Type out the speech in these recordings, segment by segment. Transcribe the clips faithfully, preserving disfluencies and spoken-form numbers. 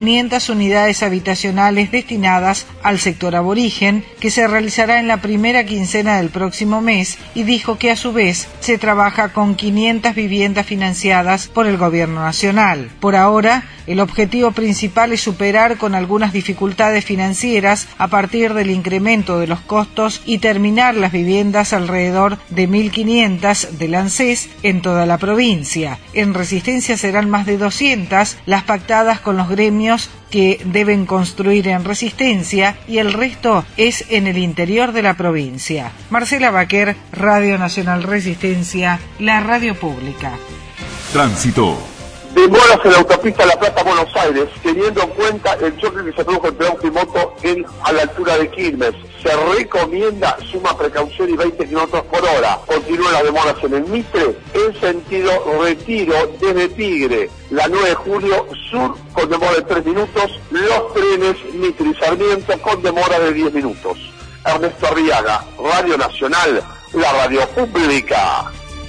quinientas unidades habitacionales destinadas al sector aborigen, que se realizará en la primera quincena del próximo mes, y dijo que a su vez se trabaja con quinientas viviendas financiadas por el gobierno nacional. Por ahora, el objetivo principal es superar con algunas dificultades financieras a partir del incremento de los costos y terminar las viviendas alrededor de mil quinientas del ANSES en toda la provincia. En Resistencia serán más de doscientas las pactadas con los gremios que deben construir en Resistencia, y el resto es en el interior de la provincia. Marcela Baquer, Radio Nacional Resistencia, la radio pública. Tránsito. Demoras en la autopista La Plata-Buenos Aires, teniendo en cuenta el choque que se produjo entre auto y moto en, a la altura de Quilmes. Se recomienda suma precaución y veinte kilómetros por hora. Continúan las demoras en el Mitre, en sentido Retiro desde Tigre. La nueve de julio sur con demora de tres minutos. Los trenes Mitre y Sarmiento con demora de diez minutos. Ernesto Arriaga, Radio Nacional, la radio pública.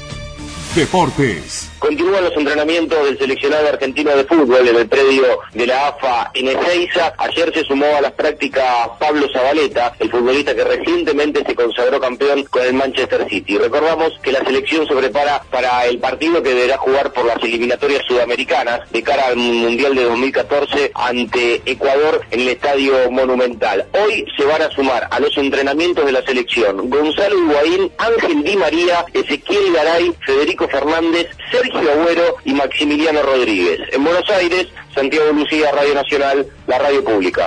Deportes. Continúan los entrenamientos del seleccionado argentino de fútbol en el predio de la A F A en Ezeiza. Ayer se sumó a las prácticas Pablo Zabaleta, el futbolista que recientemente se consagró campeón con el Manchester City. Recordamos que la selección se prepara para el partido que deberá jugar por las eliminatorias sudamericanas de cara al Mundial de dos mil catorce ante Ecuador en el Estadio Monumental. Hoy se van a sumar a los entrenamientos de la selección Gonzalo Higuaín, Ángel Di María, Ezequiel Garay, Federico Fernández, Sergio Agüero y Maximiliano Rodríguez. En Buenos Aires, Santiago Lucía, Radio Nacional, la radio pública.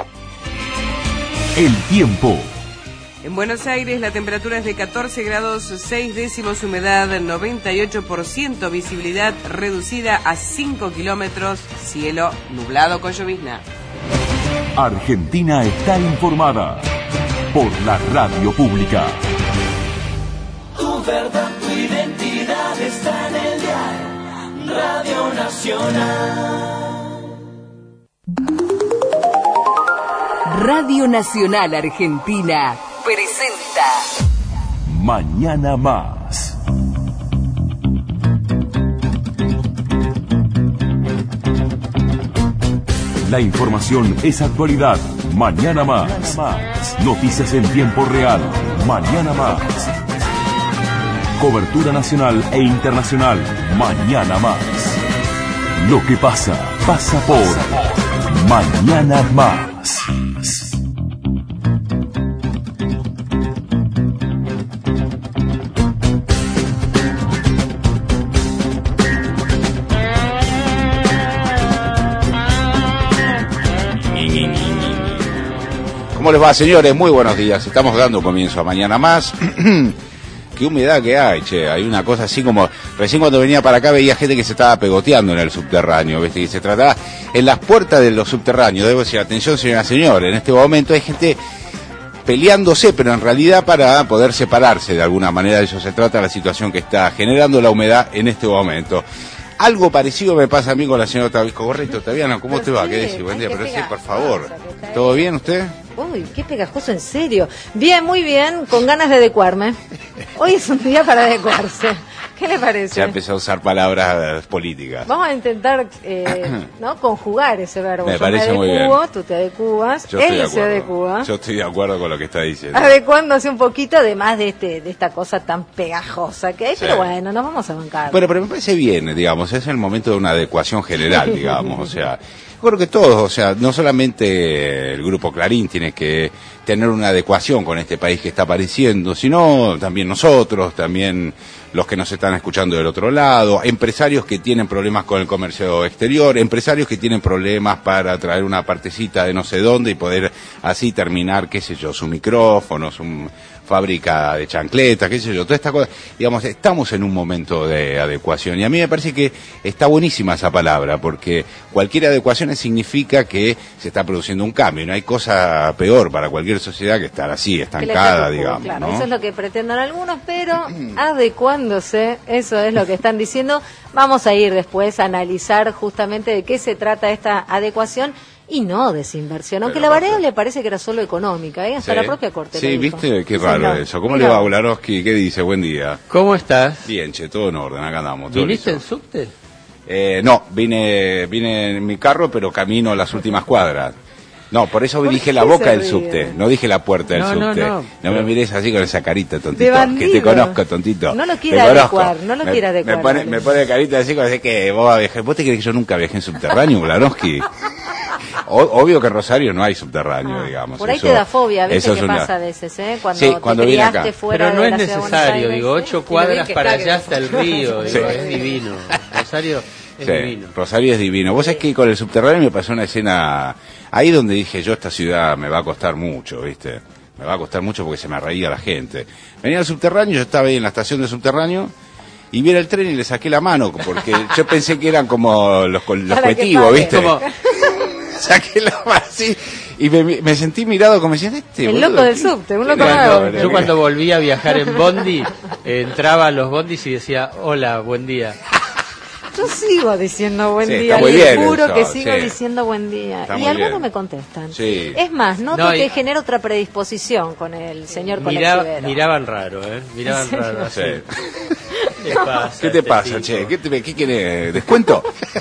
El tiempo. En Buenos Aires la temperatura es de catorce grados seis décimos, humedad noventa y ocho por ciento, visibilidad reducida a cinco kilómetros, cielo nublado con llovizna. Argentina está informada por la radio pública. Tu verdad, tu identidad está en el diario Radio Nacional. Radio Nacional Argentina presenta Mañana Más. La información es actualidad. Mañana Más. Noticias en tiempo real. Mañana Más. Cobertura nacional e internacional. Mañana Más. Lo que pasa, pasa por Mañana Más. ¿Cómo les va, señores? Muy buenos días. Estamos dando comienzo a Mañana Más. Qué humedad que hay, che. Hay una cosa así como... Recién cuando venía para acá veía gente que se estaba pegoteando en el subterráneo, ¿viste? Y se trataba... En las puertas de los subterráneos, debo decir, atención, señora, señor, en este momento hay gente peleándose, pero en realidad para poder separarse de alguna manera. De eso se trata la situación que está generando la humedad en este momento. Algo parecido me pasa a mí con la señora Tabisco. Correcto, Taviana, ¿cómo te va? ¿Qué decís? Buen día, pero sí, por favor. ¿Todo bien usted? Uy, qué pegajoso, en serio. Bien, muy bien, con ganas de adecuarme. Hoy es un día para adecuarse. ¿Qué le parece? Ya empezó a usar palabras políticas. Vamos a intentar eh, ¿no? conjugar ese verbo. Me Yo parece me muy adecuo, bien. Tú te adecuas, Yo estoy él de se adecua. acuerdo. Yo estoy de acuerdo con lo que está diciendo. Adecuándose un poquito, además de este de esta cosa tan pegajosa que hay, Sí. pero bueno, nos vamos a bancar. Bueno, pero me parece bien, digamos, es el momento de una adecuación general, digamos, o sea, yo creo que todos, o sea, no solamente el Grupo Clarín tiene que tener una adecuación con este país que está apareciendo, sino también nosotros, también los que nos están escuchando del otro lado, empresarios que tienen problemas con el comercio exterior, empresarios que tienen problemas para traer una partecita de no sé dónde y poder así terminar, qué sé yo, su micrófono, su fábrica de chancletas, qué sé yo, toda esta cosa, digamos, estamos en un momento de adecuación y a mí me parece que está buenísima esa palabra, porque cualquier adecuación significa que se está produciendo un cambio, y no hay cosa peor para cualquier sociedad que estar así, estancada, digamos, claro, ¿no? eso es lo que pretenden algunos, pero adecuándose, eso es lo que están diciendo. Vamos a ir después a analizar justamente de qué se trata esta adecuación. Y no desinversión, aunque Pero la variable parece que era solo económica, ¿eh? Hasta Sí. la propia Corte. Sí, lo dijo. viste, qué Sí, raro señor. eso. ¿Cómo Mira. le va a Ularowski? ¿Qué dice? Buen día. ¿Cómo estás? Bien, che, todo en orden, acá andamos. todo ¿Viniste en listo. subte? Eh, no, vine, vine en mi carro, pero camino las últimas cuadras. No, por eso dije la boca del subte, no dije la puerta del no, subte. No, no, no, no me mires así con esa carita, tontito, de bandido. Que te conozco, tontito. No lo quiera adecuar, no lo quiera adecuar. Me pone, me pone carita así como que vos viajé. ¿Vos te crees que yo nunca viajé en subterráneo, Blanowski? O, obvio que en Rosario no hay subterráneo, ah, digamos. Por ahí eso, te da fobia, a veces que una... pasa a veces, ¿eh? Cuando sí, te cuando criaste fuera Pero no de es la ciudad necesario, de Buenos Aires, digo, ocho ¿eh? cuadras para claro, allá hasta el río, digo, sí. Es divino. Rosario es sí, divino. Rosario es divino. Vos sabés que con el subterráneo me pasó una escena ahí donde dije yo, esta ciudad me va a costar mucho, ¿viste? Me va a costar mucho porque se me reía la gente. Venía al subterráneo, yo estaba ahí en la estación de subterráneo y vi el tren y le saqué la mano porque yo pensé que eran como los, los cohetivos, ¿viste? Como... saqué la mano así y me, me sentí mirado como diciendo este el boludo, loco del subte, un loco nuevo. nuevo. Yo cuando volví a viajar en Bondi, eh, entraba a los Bondis y decía, hola, buen día. Yo sigo diciendo buen sí, día, les juro eso, que sigo sí. diciendo buen día. Está y algunos bien. me contestan. Sí. Es más, noto no, y... que genera otra predisposición con el señor Miraba, colectivero. Miraban raro, ¿eh? Miraban raro. Así. Sí. ¿Qué, pasa, ¿Qué te este pasa, tipo? che? ¿Qué, te, ¿Qué querés? ¿Descuento?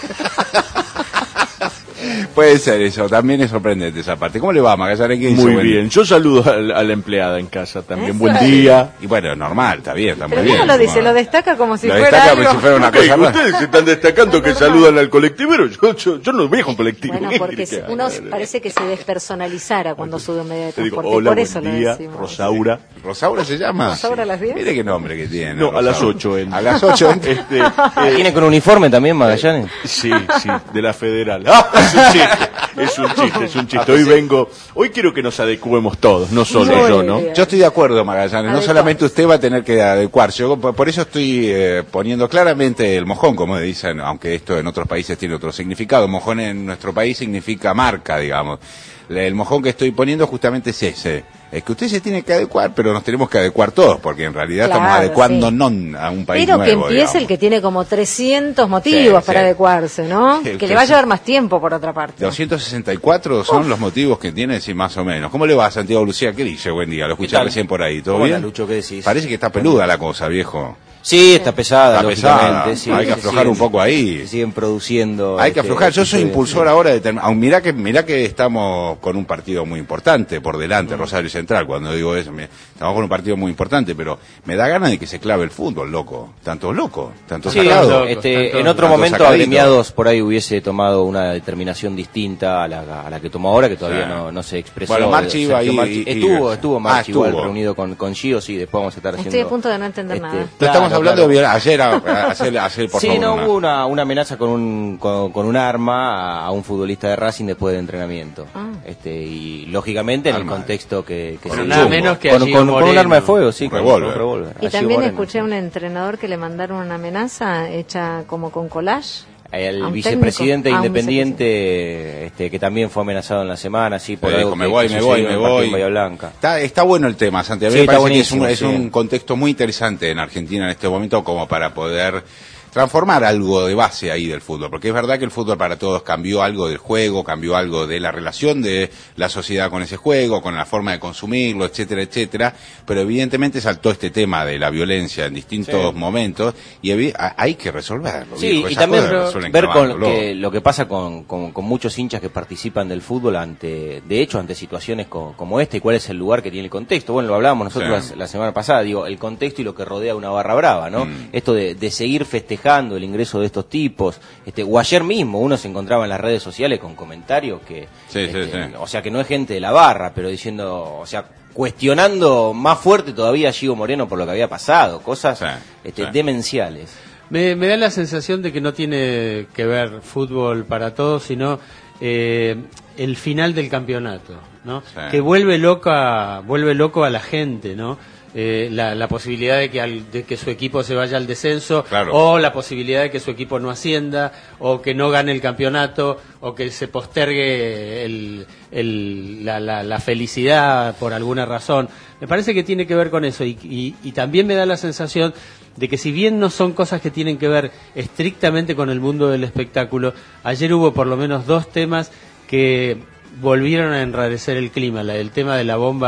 Puede ser eso, también es sorprendente esa parte. ¿Cómo le va, Magallanes? ¿Qué dice? Muy Buen bien, yo saludo a la, a la empleada en casa también. Eso Buen es. día. Y bueno, normal, está bien, está Pero muy ¿cómo bien. lo dice? Como- Lo destaca como si Lo fuera destaca algo. como si fuera una Ok, cosa más. ustedes se están destacando que saludan al colectivero. Yo, yo, yo no viajo en colectivo. Bueno, ¿Qué porque quiere que haga? uno parece que se despersonalizara cuando sube un medio de Te digo, transporte. hola, Por eso buen lo día, decimos. Rosaura. ¿Rosaura se llama? ¿Rosaura a las diez? Mire qué nombre que tiene. No, a las Rosaura. ocho. En... A las ocho. En... Este, eh, ¿Tiene con uniforme también, Magallanes? Sí, sí, de la Federal. ¡Ah! Es un chiste, es un chiste, es un chiste. Hoy vengo, hoy quiero que nos adecuemos todos, no solo Muy yo, ¿no? bien. Yo estoy de acuerdo, Magallanes. No Adecuar. solamente usted va a tener que adecuarse. Yo por por eso estoy eh, poniendo claramente el mojón, como dicen, aunque esto en otros países tiene otro significado. Mojón en nuestro país significa marca, digamos. El mojón que estoy poniendo justamente es ese. Es que usted se tiene que adecuar, pero nos tenemos que adecuar todos, porque en realidad Claro, estamos adecuando sí. no a un país Pero que nuevo, empiece digamos. el que tiene como trescientos motivos Sí, para sí. adecuarse, ¿no? Sí, Que que le va a sí. llevar más tiempo, por otra parte. doscientos sesenta y cuatro son los motivos que tiene, sí, más o menos. ¿Cómo le va, Santiago Lucía? ¿Qué dice? Buen día, lo escuché tal? recién por ahí. ¿Todo Hola, bien? Lucho, ¿qué decís? Parece que está peluda la cosa, viejo. Sí, está pesada, Está lógicamente. pesada. Sí, Hay que se aflojar siguen- un poco ahí. se siguen produciendo. Hay que este, aflojar. Yo soy episodios. impulsor ahora de term- aun mirá que mirá que estamos con un partido muy importante por delante, Rosario Central. Cuando digo eso, me- estamos con un partido muy importante, pero me da ganas de que se clave el fútbol, loco. Tantos locos, tantos Sí, sacados. loco. este, Tanto- en otro tanto momento sacadito. Agremiados por ahí hubiese tomado una determinación distinta a la, a la que tomó ahora, que todavía Sí. no, no se expresó. Bueno, Marchi iba Sergio ahí Marchi. y- y- estuvo, estuvo Marchi Ah, estuvo. igual reunido con, con Gio, sí, después vamos a estar haciendo... Estoy a punto de no entender este, nada. No claro, estamos hablando claro. de violencia. Ayer, a- ayer, ayer, por sí, favor. no una- hubo una, una amenaza con un, con, con un arma a, a un futbolista de Racing después del entrenamiento. Ah. Este, y lógicamente en el Arma. contexto que, que Con se un dio. nada menos que a con, Gio con- con un Moreno. arma de fuego, sí, Un con, revólver. con un revólver. Y A Gio también Moreno, escuché a sí. un entrenador que le mandaron una amenaza hecha como con collage. El a un vicepresidente técnico. Ah, un independiente, este, que también fue amenazado en la semana, sí, por Le algo dijo, me que- voy, que me sucedió voy, en me el partido voy. en Bahía Blanca. Está, está bueno el tema, Santiago. Sí, Me está parece que es un, buenísimo, es sí. un contexto muy interesante en Argentina en este momento como para poder transformar algo de base ahí del fútbol, porque es verdad que el fútbol para todos cambió algo del juego, cambió algo de la relación de la sociedad con ese juego, con la forma de consumirlo, etcétera, etcétera, pero evidentemente saltó este tema de la violencia en distintos Sí. momentos y evi- a- hay que resolverlo. Sí, viejo. y Esas también cosas se resuelven ver con clavándolo. que, lo que pasa con, con, con muchos hinchas que participan del fútbol ante, de hecho, ante situaciones co- como esta y cuál es el lugar que tiene el contexto. Bueno, lo hablábamos nosotros Sí. la, la semana pasada, digo, el contexto y lo que rodea una barra brava, ¿no? Mm. Esto de, de seguir festejando el ingreso de estos tipos, este, o ayer mismo uno se encontraba en las redes sociales con comentarios que, Sí, sí, este, sí. o sea, que no es gente de la barra, pero diciendo, o sea, cuestionando más fuerte todavía a Gio Moreno por lo que había pasado, cosas Sí, este, sí. demenciales. Me, me da la sensación de que no tiene que ver fútbol para todos, sino eh, el final del campeonato, ¿no? Sí. Que vuelve loca, vuelve loco a la gente, ¿no? Eh, la, la posibilidad de que, al- de que su equipo se vaya al descenso, Claro. o la posibilidad de que su equipo no ascienda, o que no gane el campeonato, o que se postergue el, el- la, la- la felicidad por alguna razón. Me parece que tiene que ver con eso, y, y- y también me da la sensación de que si bien no son cosas que tienen que ver estrictamente con el mundo del espectáculo, ayer hubo por lo menos dos temas que volvieron a enrarecer el clima, la, el tema de la bomba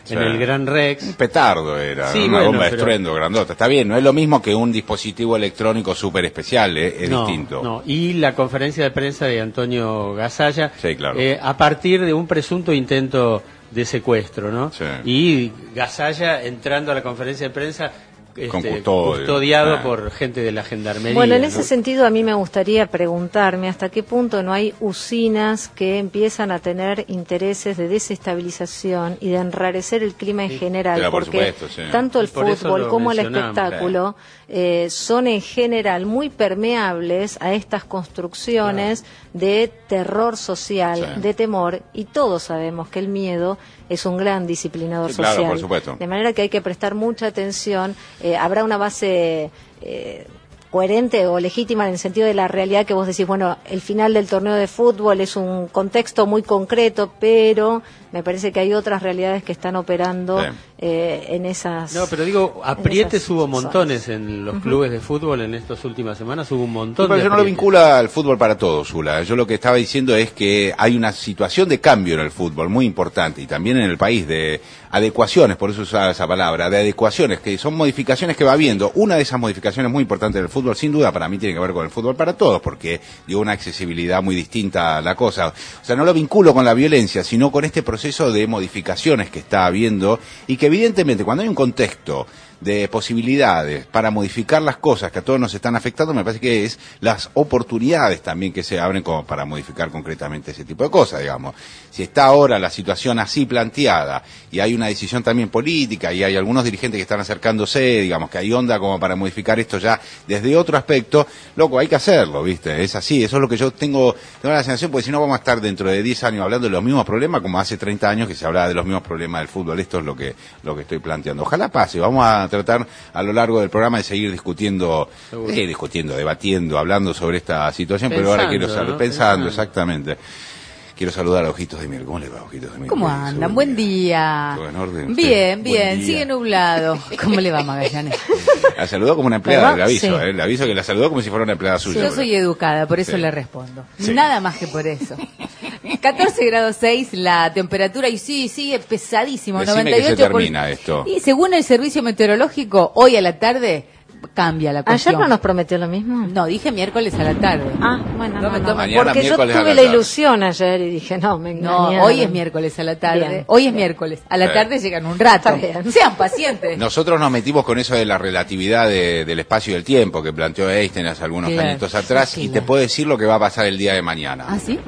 sí. en el Gran Rex. Un petardo era, sí, una bueno, bomba de pero... estruendo grandota. Está bien, no es lo mismo que un dispositivo electrónico súper especial, ¿eh? Es no, distinto. No, y la conferencia de prensa de Antonio Gasalla, sí, claro. eh, a partir de un presunto intento de secuestro, ¿no? Sí. Y Gasalla entrando a la conferencia de prensa este, con custodio. custodiado ah. por gente de la gendarmería. Bueno, en ese ¿no? sentido a mí me gustaría preguntarme hasta qué punto no hay usinas que empiezan a tener intereses de desestabilización y de enrarecer el clima en sí. general, Claro, por porque supuesto, sí. tanto el por fútbol como el mencionamos. espectáculo eh, son en general muy permeables a estas construcciones claro. de terror social, sí. de temor, y todos sabemos que el miedo es un gran disciplinador sí, claro, social. por supuesto. De manera que hay que prestar mucha atención. Eh, habrá una base eh, coherente o legítima en el sentido de la realidad que vos decís, bueno, el final del torneo de fútbol es un contexto muy concreto, pero me parece que hay otras realidades que están operando sí. eh, en esas... No, pero digo, aprietes hubo montones zonas. En los uh-huh. clubes de fútbol en estas últimas semanas, hubo un montón sí, pero de yo no lo vincula al fútbol para todos, Zula. Yo lo que estaba diciendo es que hay una situación de cambio en el fútbol muy importante y también en el país de adecuaciones, por eso usaba esa palabra, de adecuaciones, que son modificaciones que va habiendo. Una de esas modificaciones muy importantes del fútbol, sin duda, para mí tiene que ver con el fútbol para todos, porque dio una accesibilidad muy distinta a la cosa. O sea, no lo vinculo con la violencia, sino con este proceso de modificaciones que está habiendo y que evidentemente cuando hay un contexto de posibilidades para modificar las cosas que a todos nos están afectando, me parece que es las oportunidades también que se abren como para modificar concretamente ese tipo de cosas, digamos. Si está ahora la situación así planteada y hay una decisión también política y hay algunos dirigentes que están acercándose, digamos, que hay onda como para modificar esto ya desde otro aspecto, loco, hay que hacerlo, ¿viste? Es así, eso es lo que yo tengo, tengo la sensación, porque si no vamos a estar dentro de diez años hablando de los mismos problemas como hace treinta años que se hablaba de los mismos problemas del fútbol. Esto es lo que, lo que estoy planteando. Ojalá pase, vamos a tratar a lo largo del programa de seguir discutiendo, eh, discutiendo, debatiendo, hablando sobre esta situación, pensando, pero ahora quiero saber, ¿no? pensando, pensando, exactamente. Quiero saludar a Ojitos de Miel. ¿Cómo le va, Ojitos de Miel? ¿Cómo andan? Buen día. ¿Todo en orden? Bien, bien. Sigue nublado. ¿Cómo le va, Magallanes? La saludó como una empleada del aviso, sí. ¿eh? El aviso que la saludó como si fuera una empleada suya. Yo soy educada, por eso sí. le respondo. Sí. Nada más que por eso. catorce grados seis la temperatura y sí, sigue pesadísimo. Decime noventa y ocho que se termina por... esto. Y según el servicio meteorológico, hoy a la tarde cambia la cuestión. ¿Ayer no nos prometió lo mismo? No, dije miércoles a la tarde. Ah, bueno, no, no, no, no. Porque yo tuve la ilusión ayer y dije, no, me engañaron. No, hoy es miércoles a la tarde. Bien. Hoy es miércoles. A la sí. tarde llegan un rato. Sean pacientes. Nosotros nos metimos con eso de la relatividad de, del espacio y del tiempo que planteó Einstein hace algunos claro. añitos atrás sí, y claro. te puedo decir lo que va a pasar el día de mañana. ¿Ah, sí?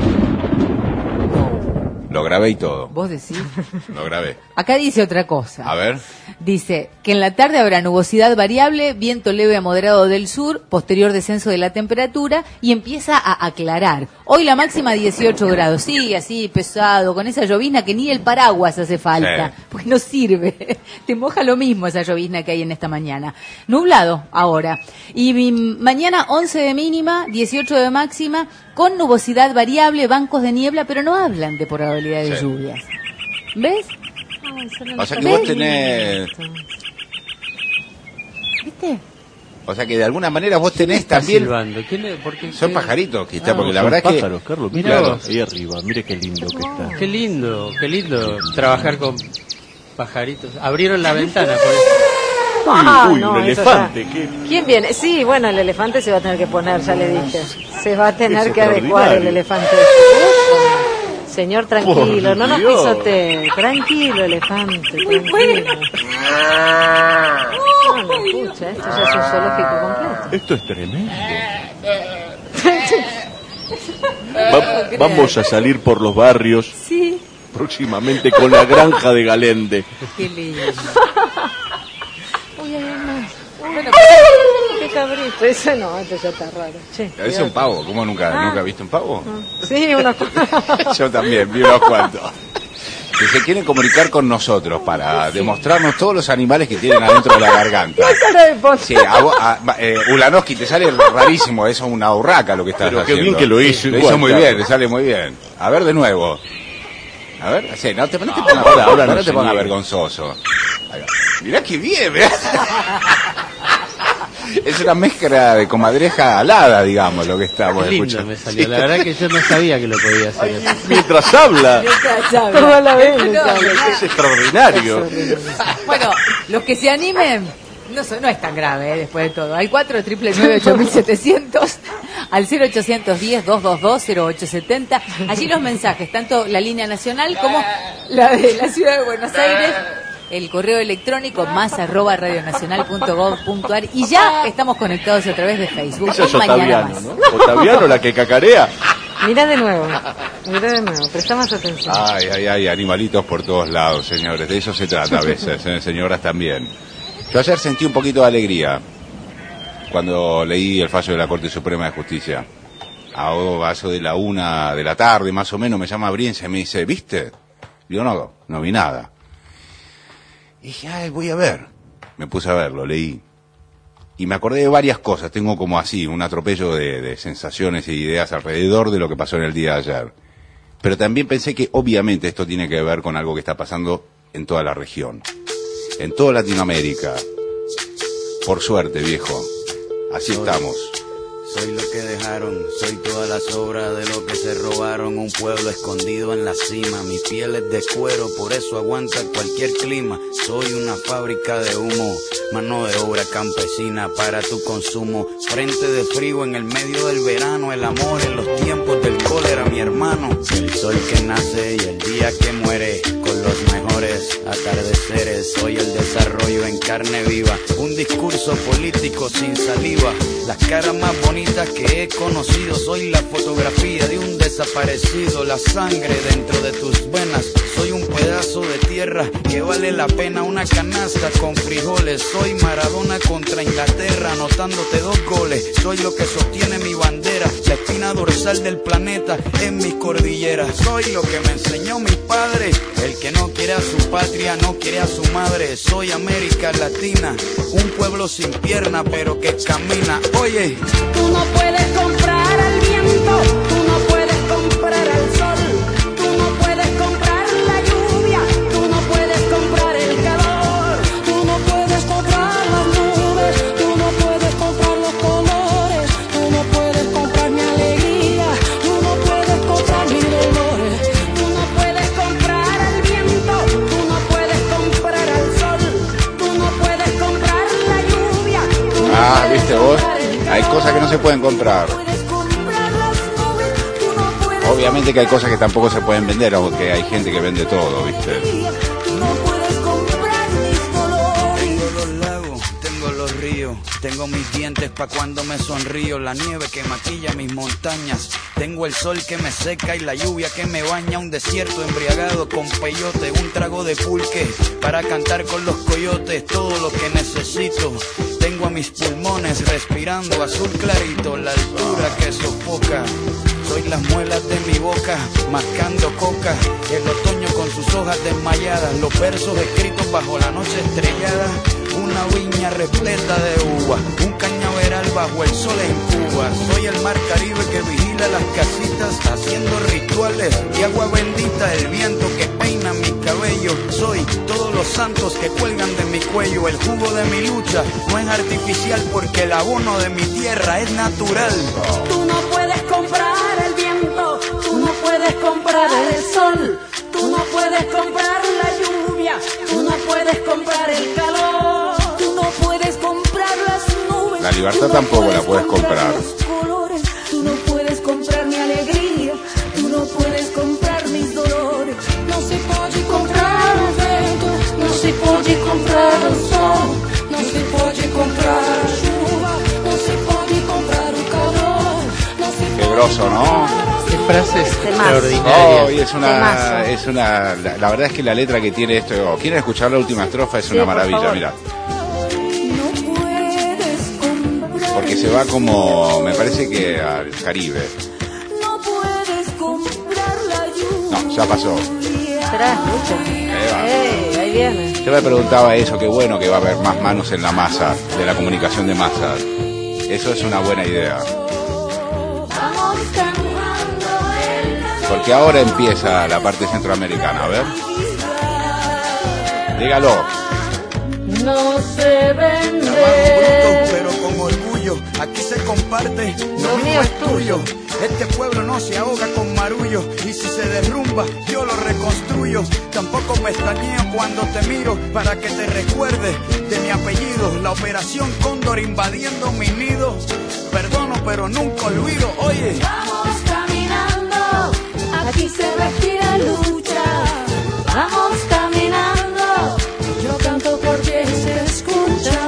Lo grabé y todo. ¿Vos decís? Lo grabé. Acá dice otra cosa. A ver. Dice que en la tarde habrá nubosidad variable, viento leve a moderado del sur, posterior descenso de la temperatura y empieza a aclarar. Hoy la máxima dieciocho grados. Sí, así pesado, con esa llovizna que ni el paraguas hace falta, sí. porque no sirve. Te moja lo mismo esa llovizna que hay en esta mañana. Nublado ahora. Y mañana once de mínima, dieciocho de máxima, con nubosidad variable, bancos de niebla, pero no hablan de probabilidad de sí. lluvias. ¿Ves? O sea que vos tenés... ¿Viste? O sea que de alguna manera vos tenés también... Silbando? ¿Quién le, porque, son qué? pajaritos, quizá, ah, porque la son verdad pájaros, es que... Carlos, mira claro. ahí arriba, mire qué lindo que está. Qué lindo, qué lindo trabajar con pajaritos. Abrieron la ventana por eso. Uy, ah, uy no, un elefante. ¿Qué? ¿Quién viene? Sí, bueno, el elefante se va a tener que poner, ya le dije. Se va a tener es que adecuar el elefante. Señor, tranquilo, por no nos pisotee. Tranquilo, elefante, muy tranquilo. No, no, escucha, esto ya es un zoológico completo. Esto es tremendo. Va, vamos a salir por los barrios. Sí. Próximamente con la granja de Galende. Qué lindo. Uy, hay más. Bueno, qué cabrito. Ese no, este ya está raro. Che, es un pavo. ¿Cómo nunca, ah. nunca viste un pavo? Sí, unos cuantos. Yo también, vi unos cuantos. Que se quieren comunicar con nosotros para sí. demostrarnos todos los animales que tienen adentro de la garganta. Sí, a, a, a, eh, Ulanowski, te sale rarísimo, eso es una urraca lo que estás Pero haciendo. qué bien que lo hizo. Lo igual, hizo muy claro. bien, le sale muy bien. A ver de nuevo. A ver, sí, no te, no te no, pongas, ahora, ahora no no te pongas niega. vergonzoso. Mirá que bien, mirá. Es una mezcla de comadreja alada, digamos, lo que estamos Qué lindo escuchando. me salió. La verdad que yo no sabía que lo podía hacer. Mientras habla. Mientras habla. Toda la vez, No, mientras habla. no. Es extraordinario. Bueno, los que se animen, no, so- no es tan grave, eh, después de todo. Hay cuatro triple nueve ocho mil setecientos al cero ochocientos diez, doscientos veintidós, cero ocho setenta. Allí los mensajes, tanto la línea nacional como la de la ciudad de Buenos Aires. El correo electrónico más arroba radionacional punto gov punto ar y ya estamos conectados a través de Facebook. Esa es Mañana Otaviano, más. ¿no? Otaviano, la que cacarea. Mira de nuevo, mira de nuevo, presta más atención. Ay, ay, ay, animalitos por todos lados, señores. De eso se trata a veces, ¿eh? Señoras también. Yo ayer sentí un poquito de alegría cuando leí el fallo de la Corte Suprema de Justicia. A eso de la una de la tarde, más o menos, me llama Brienza y me dice, ¿viste? Digo, no, no vi nada. Y dije, ay, voy a ver. Me puse a verlo, leí. Y me acordé de varias cosas. Tengo como así, un atropello de, de sensaciones e ideas alrededor de lo que pasó en el día de ayer. Pero también pensé que obviamente esto tiene que ver con algo que está pasando en toda la región. En toda Latinoamérica. Por suerte, viejo. Así estamos. Soy lo que dejaron, soy toda la sobra de lo que se robaron. Un pueblo escondido en la cima, mi piel es de cuero, por eso aguanta cualquier clima. Soy una fábrica de humo, mano de obra campesina para tu consumo. Frente de frío en el medio del verano, el amor en los tiempos del cólera, mi hermano. El sol que nace y el día que muere, con los mejores atardeceres. Soy el desarrollo en carne viva, un discurso político sin saliva. Las caras más bonitas que he conocido, soy la fotografía de un desaparecido, la sangre dentro de tus venas. Soy un pedazo de tierra que vale la pena una canasta con frijoles. Soy Maradona contra Inglaterra, anotándote dos goles. Soy lo que sostiene mi bandera, la espina dorsal del planeta en mis cordilleras. Soy lo que me enseñó mi padre, el que no quiere a su patria, no quiere a su madre. Soy América Latina, un pueblo sin pierna pero que camina. Oye, Tú no puedes comprar al viento, tú no puedes comprar al sol, tú no puedes comprar la lluvia, tú no puedes comprar el calor, tú no puedes comprar las nubes, tú no puedes comprar los colores, tú no puedes comprar mi alegría, tú no puedes comprar mis dolores, tú no puedes comprar al viento, tú no puedes comprar al sol, tú no puedes comprar la lluvia, tú no Ah, puedes ¿viste vos? comprar el Hay cosas que no se pueden comprar. Obviamente que hay cosas que tampoco se pueden vender, aunque hay gente que vende todo, ¿viste? tengo los lagos, tengo los ríos, tengo mis dientes pa' cuando me sonrío, la nieve que maquilla mis montañas, tengo el sol que me seca y la lluvia que me baña, un desierto embriagado con peyote, un trago de pulque para cantar con los coyotes, todo lo que necesito. Tengo a mis pulmones respirando azul clarito, la altura que sofoca. Soy las muelas de mi boca, mascando coca. El otoño con sus hojas desmayadas, los versos escritos bajo la noche estrellada. Una viña repleta de uva, un cañaveral bajo el sol en Cuba. Soy el mar Caribe que vigila las casitas, haciendo rituales y agua bendita, el viento que peina mi cabello. Soy todos los santos que cuelgan de mi cuello. El jugo de mi lucha no es artificial porque el abono de mi tierra es natural. Tú no puedes comprar el viento, tú no puedes comprar el sol, tú no puedes comprar la lluvia, tú no puedes comprar el calor, tú no puedes comprar las nubes. La libertad tampoco la puedes comprar. Los colores, tú no puedes comprar mi alegría, tú no puedes comprar mis dolores. No se puede comprar el vento, no se puede comprar el sol, no se puede comprar la lluvia, no se puede comprar el calor, no se Qué groso, ¿no? Qué frases Temazo. extraordinarias. Oh, y es una, Temazo. es una, la, la verdad es que la letra que tiene esto, ¿quieren escuchar la última estrofa? Es Sí, una por maravilla, favor. mira. no puedes comprar. Porque se va como, me parece que al Caribe. No puedes comprar la lluvia. No, ya pasó. Esperá, escucha. Ahí va. Ey, ahí viene. Yo me preguntaba eso, qué bueno que va a haber más manos en la masa, de la comunicación de masas. Eso es una buena idea. Vamos caminando el Porque ahora empieza la parte centroamericana, a ver. Dígalo. no se vende. Brutos pero con orgullo, aquí se comparte, lo mío es tuyo. Este pueblo no se ahoga con marullo, y si se derrumba yo lo reconstruyo. Tampoco me extrañeo cuando te miro, para que te recuerdes de mi apellido. La operación Cóndor invadiendo mi nido, perdono pero nunca olvido. Oye, vamos caminando, aquí se respira lucha. Vamos caminando, yo canto porque se escucha.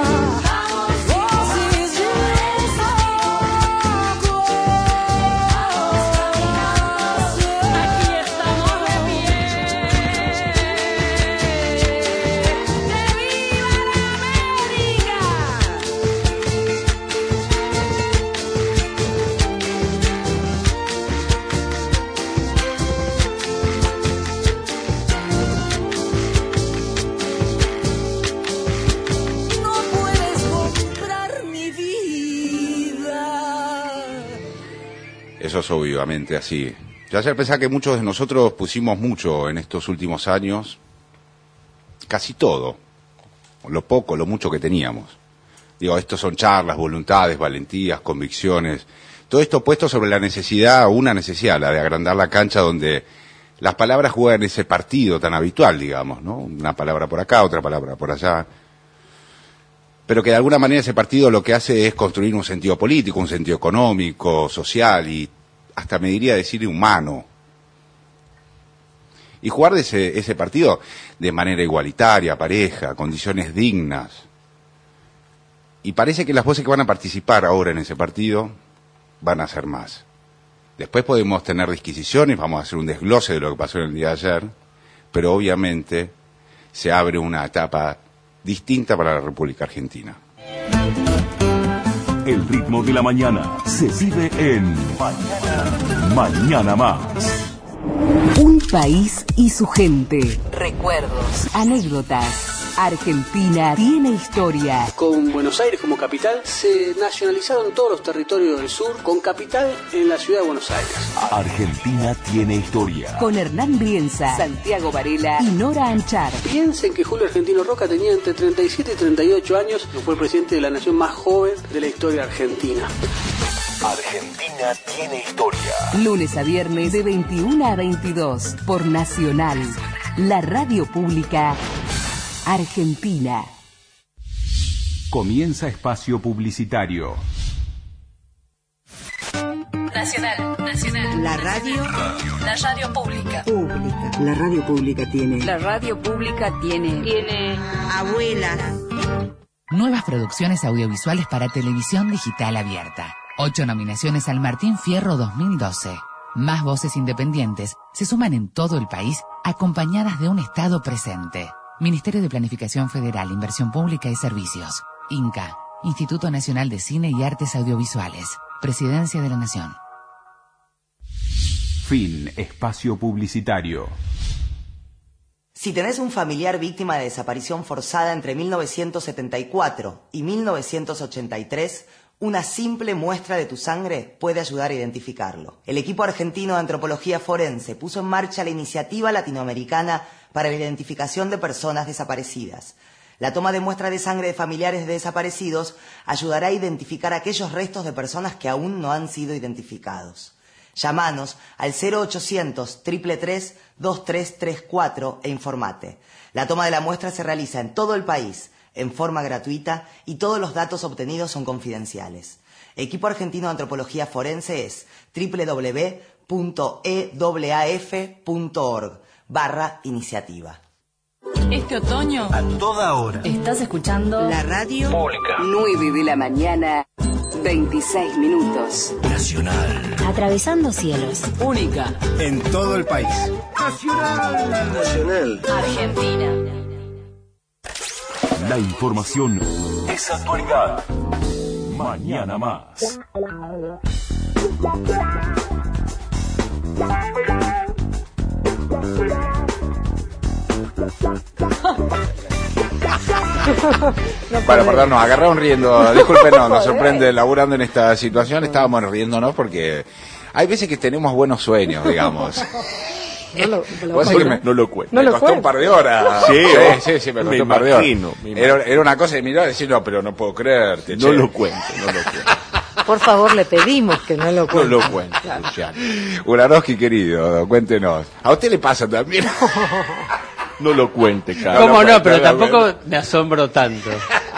Eso es obviamente así. Yo ayer pensaba que muchos de nosotros pusimos mucho en estos últimos años, casi todo, lo poco, lo mucho que teníamos. Digo, estos son charlas, voluntades, valentías, convicciones, todo esto puesto sobre la necesidad, una necesidad, la de agrandar la cancha donde las palabras juegan ese partido tan habitual, digamos, ¿no? Una palabra por acá, otra palabra por allá. Pero que de alguna manera ese partido lo que hace es construir un sentido político, un sentido económico, social y hasta me diría decir humano. Y jugar de ese, ese partido de manera igualitaria, pareja, condiciones dignas. Y parece que las voces que van a participar ahora en ese partido van a ser más. Después podemos tener disquisiciones, vamos a hacer un desglose de lo que pasó en el día de ayer, pero obviamente se abre una etapa distinta para la República Argentina. El ritmo de la mañana se vive en Mañana, Mañana Más. Un país y su gente. Recuerdos, anécdotas. Argentina tiene historia. Con Buenos Aires como capital, se nacionalizaron todos los territorios del sur, con capital en la ciudad de Buenos Aires. Argentina tiene historia. Con Hernán Brienza, Santiago Varela y Nora Anchar. Piensen que Julio Argentino Roca tenía entre treinta y siete y treinta y ocho años, y fue el presidente de la nación más joven de la historia argentina. Argentina tiene historia. Lunes a viernes de veintiuna a veintidós por Nacional, la radio pública Argentina. Comienza espacio publicitario. Nacional, Nacional. La radio. La radio pública. Pública. La radio pública tiene. La radio pública tiene. Tiene. Abuela. Nuevas producciones audiovisuales para televisión digital abierta. Ocho nominaciones al Martín Fierro dos mil doce. Más voces independientes se suman en todo el país, acompañadas de un Estado presente. Ministerio de Planificación Federal, Inversión Pública y Servicios. INCA, Instituto Nacional de Cine y Artes Audiovisuales. Presidencia de la Nación. Fin. Espacio publicitario. Si tenés un familiar víctima de desaparición forzada entre mil novecientos setenta y cuatro y mil novecientos ochenta y tres, una simple muestra de tu sangre puede ayudar a identificarlo. El equipo argentino de antropología forense puso en marcha la iniciativa latinoamericana para la identificación de personas desaparecidas. La toma de muestra de sangre de familiares de desaparecidos ayudará a identificar aquellos restos de personas que aún no han sido identificados. Llámanos al cero ochocientos, tres tres tres, dos tres tres cuatro e informate. La toma de la muestra se realiza en todo el país, en forma gratuita, y todos los datos obtenidos son confidenciales. Equipo Argentino de Antropología Forense es doble u doble u doble u punto e a f punto org barra iniciativa. Este otoño, a toda hora, estás escuchando la radio pública. nueve de la mañana, veintiséis minutos. Nacional. atravesando cielos. Única en todo el país. Nacional. Nacional. Argentina. La información es actualidad. Mañana Más. No bueno, perdón, nos agarraron riendo. Discúlpenos, nos sorprende laburando en esta situación. Estábamos riéndonos porque hay veces que tenemos buenos sueños, digamos. No lo, no lo no, cuento. me, no lo cuento. No me lo costó cuento. un par de horas. Sí, sí, sí, sí, me costó me un par de imagino, horas. me Era, era una cosa de mirar y decir, no, pero no puedo creerte. No che. lo cuento, no lo cuento. Por favor, le pedimos que no lo No cuente. lo cuento, Luciano. Urarovsky, querido, cuéntenos. ¿A usted le pasa también? No lo cuente, cara. ¿Cómo no? no, Pero no, tampoco me asombro tanto.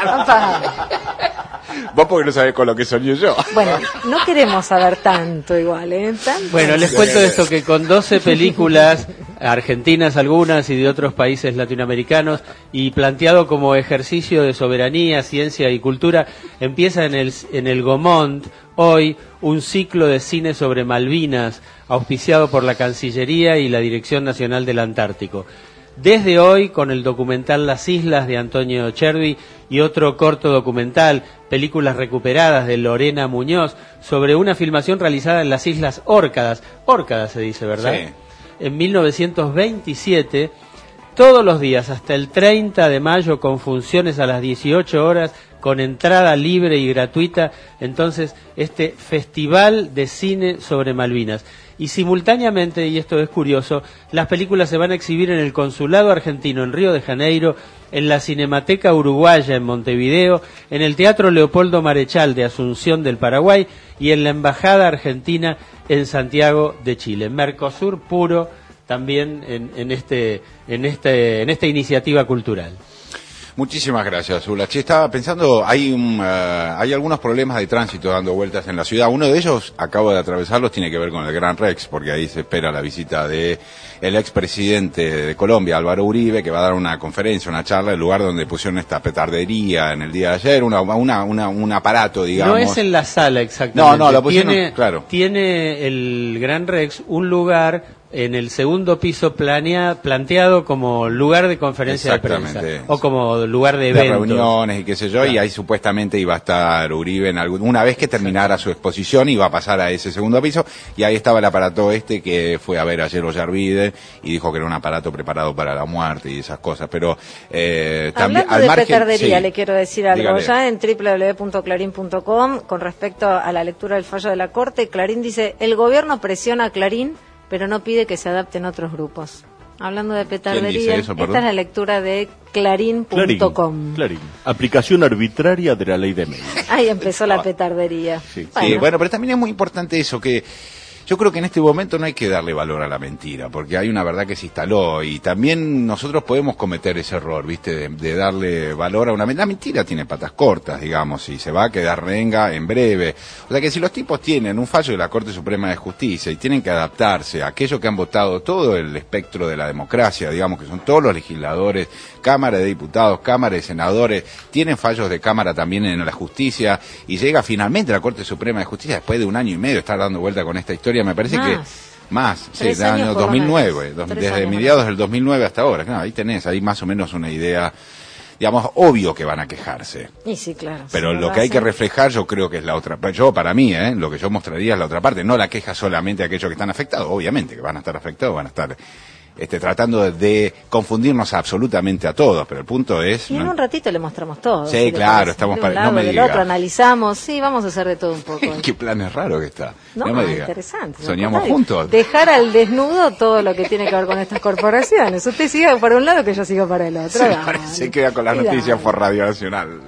Vos porque no sabés con lo que soñé yo. Bueno, no queremos saber tanto igual, ¿eh? Tanto. Bueno, les cuento esto, que con doce películas, argentinas algunas y de otros países latinoamericanos, y planteado como ejercicio de soberanía, ciencia y cultura, empieza en el, en el Gaumont hoy un ciclo de cine sobre Malvinas, auspiciado por la Cancillería y la Dirección Nacional del Antártico. Desde hoy, con el documental Las Islas de Antonio Chervi y otro corto documental, películas recuperadas de Lorena Muñoz, sobre una filmación realizada en las Islas Órcadas. Órcadas se dice, ¿verdad? Sí. En mil novecientos veintisiete, todos los días hasta el treinta de mayo, con funciones a las dieciocho horas, con entrada libre y gratuita, entonces, este Festival de Cine sobre Malvinas. Y simultáneamente, y esto es curioso, las películas se van a exhibir en el Consulado Argentino en Río de Janeiro, en la Cinemateca Uruguaya en Montevideo, en el Teatro Leopoldo Marechal de Asunción del Paraguay y en la Embajada Argentina en Santiago de Chile. Mercosur puro también en, en, este, en, este, en esta iniciativa cultural. Muchísimas gracias, Ula. Che, estaba pensando, hay un, uh, hay algunos problemas de tránsito dando vueltas en la ciudad. Uno de ellos, acabo de atravesarlos, tiene que ver con el Gran Rex, porque ahí se espera la visita de el expresidente de Colombia, Álvaro Uribe, que va a dar una conferencia, una charla, el lugar donde pusieron esta petardería en el día de ayer, una, una, una, un aparato, digamos. No es en la sala exactamente. No, no, lo pusieron, tiene, claro. Tiene el Gran Rex un lugar en el segundo piso planea, planteado como lugar de conferencia de prensa o como lugar de de evento. reuniones y qué sé yo, Claro. y ahí supuestamente iba a estar Uribe en algún, una vez que terminara su exposición iba a pasar a ese segundo piso, y ahí estaba el aparato este que fue a ver ayer Ollarvide y dijo que era un aparato preparado para la muerte y esas cosas, pero eh, también Hablando al de margen, petardería, sí. le quiero decir algo. Dígale. Ya en doble u doble u doble u punto clarín punto com, con respecto a la lectura del fallo de la Corte, Clarín dice, el gobierno presiona a Clarín, pero no pide que se adapten otros grupos. Hablando de petardería, dice eso, perdón? esta es la lectura de clarín punto com. Clarín. Aplicación arbitraria de la ley de medios. Ahí empezó la petardería. Sí, bueno, pero también es muy importante eso, que yo creo que en este momento no hay que darle valor a la mentira, porque hay una verdad que se instaló, y también nosotros podemos cometer ese error, ¿viste? De, de darle valor a una mentira. La mentira tiene patas cortas, digamos, y se va a quedar renga en breve. O sea que si los tipos tienen un fallo de la Corte Suprema de Justicia y tienen que adaptarse a aquello que han votado todo el espectro de la democracia, digamos, que son todos los legisladores, Cámara de Diputados, Cámara de Senadores, tienen fallos de Cámara también en la justicia, y llega finalmente la Corte Suprema de Justicia después de un año y medio estar dando vuelta con esta historia, me parece Más. que más, sí, Tres del año años por lo dos mil nueve, menos. dos- Tres desde años mediados del dos mil nueve hasta ahora, claro, ahí tenés, ahí más o menos una idea, digamos, obvio que van a quejarse. Y sí, claro. Pero si lo no que hay que hacen- reflejar yo creo que es la otra, yo para mí, ¿eh? Lo que yo mostraría es la otra parte, no la queja solamente a aquellos que están afectados, obviamente que van a estar afectados, van a estar este, tratando de, de confundirnos absolutamente a todos, pero el punto es... Y en ¿no? un ratito le mostramos todo. Sí, si le claro, parece. estamos De un para- no lado, me del diga. otro, analizamos, sí, vamos a hacer de todo un poco. Qué plan es raro que está. No, No, me diga. interesante. Soñamos al contrario. juntos. Dejar al desnudo todo lo que tiene que ver con estas corporaciones. Usted siga para un lado que yo sigo para el otro. Se, Dale. se queda con las Y dale. noticias por Radio Nacional.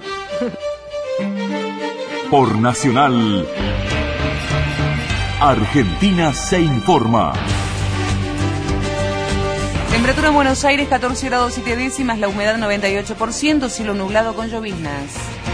Por Nacional, Argentina se informa. Temperatura en Buenos Aires catorce grados siete décimas, la humedad noventa y ocho por ciento, cielo nublado con lloviznas.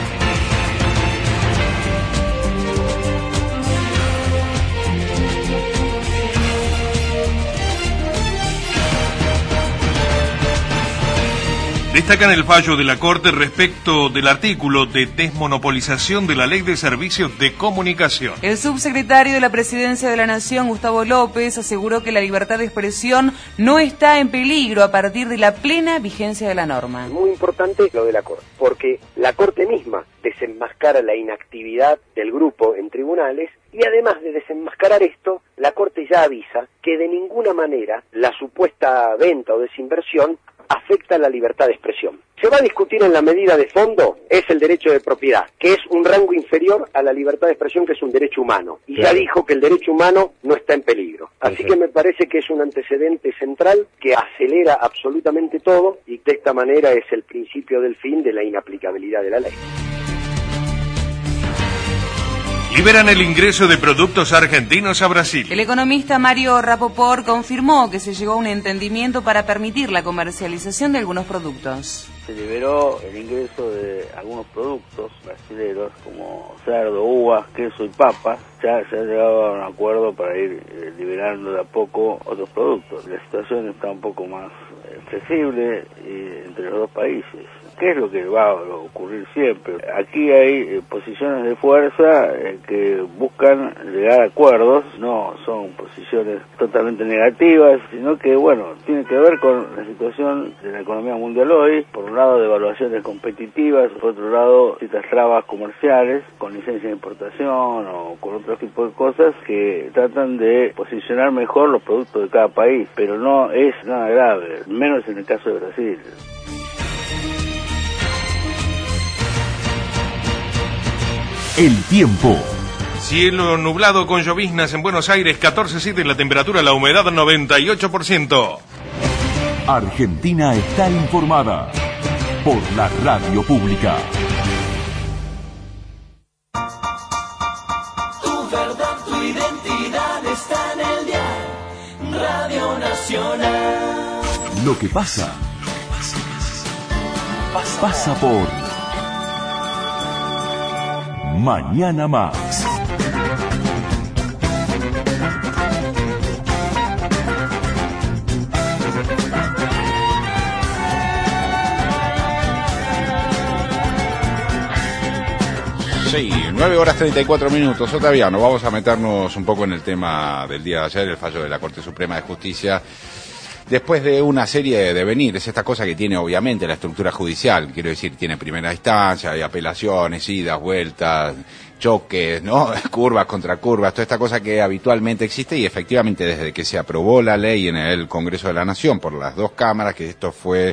Destacan el fallo de la Corte respecto del artículo de desmonopolización de la Ley de Servicios de Comunicación. El subsecretario de la Presidencia de la Nación, Gustavo López, aseguró que la libertad de expresión no está en peligro a partir de la plena vigencia de la norma. Muy importante lo de la Corte, porque la Corte misma desenmascara la inactividad del grupo en tribunales, y además de desenmascarar esto, la Corte ya avisa que de ninguna manera la supuesta venta o desinversión afecta la libertad de expresión. Se va a discutir en la medida de fondo, es el derecho de propiedad, que es un rango inferior a la libertad de expresión, que es un derecho humano. Y claro, ya dijo que el derecho humano no está en peligro. Así Perfecto. que me parece que es un antecedente central que acelera absolutamente todo y de esta manera es el principio del fin de la inaplicabilidad de la ley. Liberan el ingreso de productos argentinos a Brasil. El economista Mario Rapoport confirmó que se llegó a un entendimiento para permitir la comercialización de algunos productos. Se liberó el ingreso de algunos productos brasileños como cerdo, uvas, queso y papas. Ya se ha llegado a un acuerdo para ir eh, liberando de a poco otros productos. La situación está un poco más eh, flexible eh, entre los dos países. ¿Qué es lo que va a ocurrir siempre? Aquí hay eh, posiciones de fuerza eh, que buscan llegar a acuerdos, no son posiciones totalmente negativas, sino que, bueno, tiene que ver con la situación de la economía mundial hoy, por un lado devaluaciones competitivas, por otro lado ciertas trabas comerciales con licencia de importación o con otro tipo de cosas que tratan de posicionar mejor los productos de cada país, pero no es nada grave, menos en el caso de Brasil. El tiempo. Cielo nublado con lloviznas en Buenos Aires, catorce coma siete, la temperatura, la humedad noventa y ocho por ciento. Argentina está informada por la radio pública. Tu verdad, tu identidad está en el dial Radio Nacional. Lo que pasa, pasa por Mañana Más. Sí, nueve horas treinta y cuatro minutos. Otaviano, vamos a meternos un poco en el tema del día de ayer, el fallo de la Corte Suprema de Justicia. Después de una serie de devenires, esta cosa que tiene obviamente la estructura judicial, quiero decir, tiene primera instancia, hay apelaciones, idas, vueltas, choques, ¿no? Curvas contra curvas, toda esta cosa que habitualmente existe y efectivamente desde que se aprobó la ley en el Congreso de la Nación por las dos cámaras, que esto fue,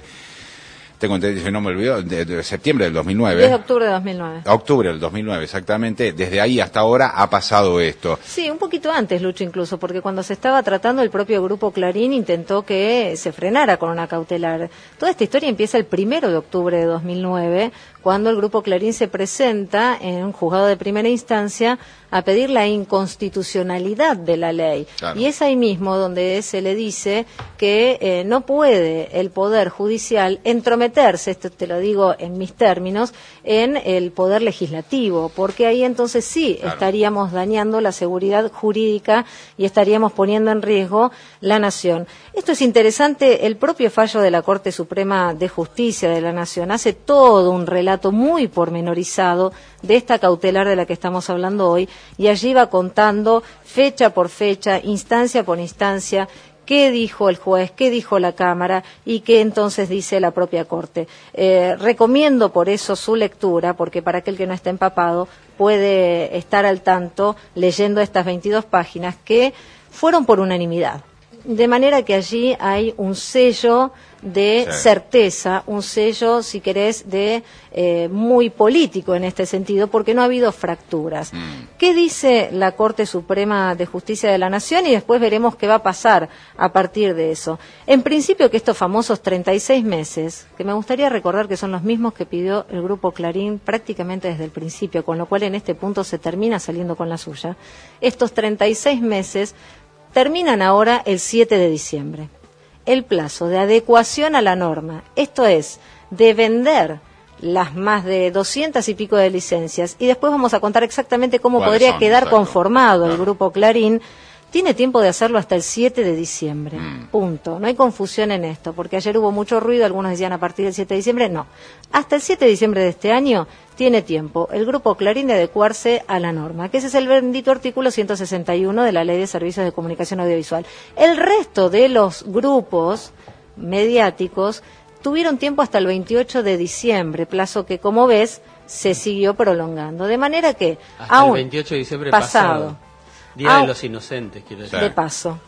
tengo entendido, si no me olvido, de, de septiembre del dos mil nueve. diez de octubre de dos mil nueve. Octubre del dos mil nueve, exactamente. Desde ahí hasta ahora ha pasado esto. Sí, un poquito antes, Lucho, incluso, porque cuando se estaba tratando el propio Grupo Clarín intentó que se frenara con una cautelar. Toda esta historia empieza el primero de octubre de dos mil nueve, cuando el Grupo Clarín se presenta en un juzgado de primera instancia a pedir la inconstitucionalidad de la ley. Claro. Y es ahí mismo donde se le dice que eh, no puede el Poder Judicial entrometerse, esto te lo digo en mis términos, en el Poder Legislativo, porque ahí entonces sí claro. estaríamos dañando la seguridad jurídica y estaríamos poniendo en riesgo la nación. Esto es interesante, el propio fallo de la Corte Suprema de Justicia de la Nación hace todo un relato muy pormenorizado de esta cautelar de la que estamos hablando hoy, y allí va contando fecha por fecha, instancia por instancia, qué dijo el juez, qué dijo la Cámara y qué entonces dice la propia Corte. Eh, recomiendo por eso su lectura, porque para aquel que no esté empapado puede estar al tanto leyendo estas veintidós páginas que fueron por unanimidad. De manera que allí hay un sello de sí. certeza, un sello, si querés, de eh, muy político en este sentido, porque no ha habido fracturas. Mm. ¿Qué dice la Corte Suprema de Justicia de la Nación? Y después veremos qué va a pasar a partir de eso. En principio, que estos famosos treinta y seis meses, que me gustaría recordar que son los mismos que pidió el Grupo Clarín prácticamente desde el principio, con lo cual en este punto se termina saliendo con la suya, estos treinta y seis meses terminan ahora el siete de diciembre. El plazo de adecuación a la norma, esto es, de vender las más de doscientas y pico de licencias, y después vamos a contar exactamente cómo podría son, quedar exacto. conformado claro. el Grupo Clarín, tiene tiempo de hacerlo hasta el siete de diciembre, mm. punto. No hay confusión en esto, porque ayer hubo mucho ruido, algunos decían a partir del siete de diciembre, no. Hasta el siete de diciembre de este año tiene tiempo el Grupo Clarín de adecuarse a la norma, que ese es el bendito artículo ciento sesenta y uno de la Ley de Servicios de Comunicación Audiovisual. El resto de los grupos mediáticos tuvieron tiempo hasta el veintiocho de diciembre, plazo que, como ves, se siguió prolongando. De manera que, hasta aún el veintiocho de diciembre pasado, pasado Día aún, de los Inocentes, quiero decir. De paso.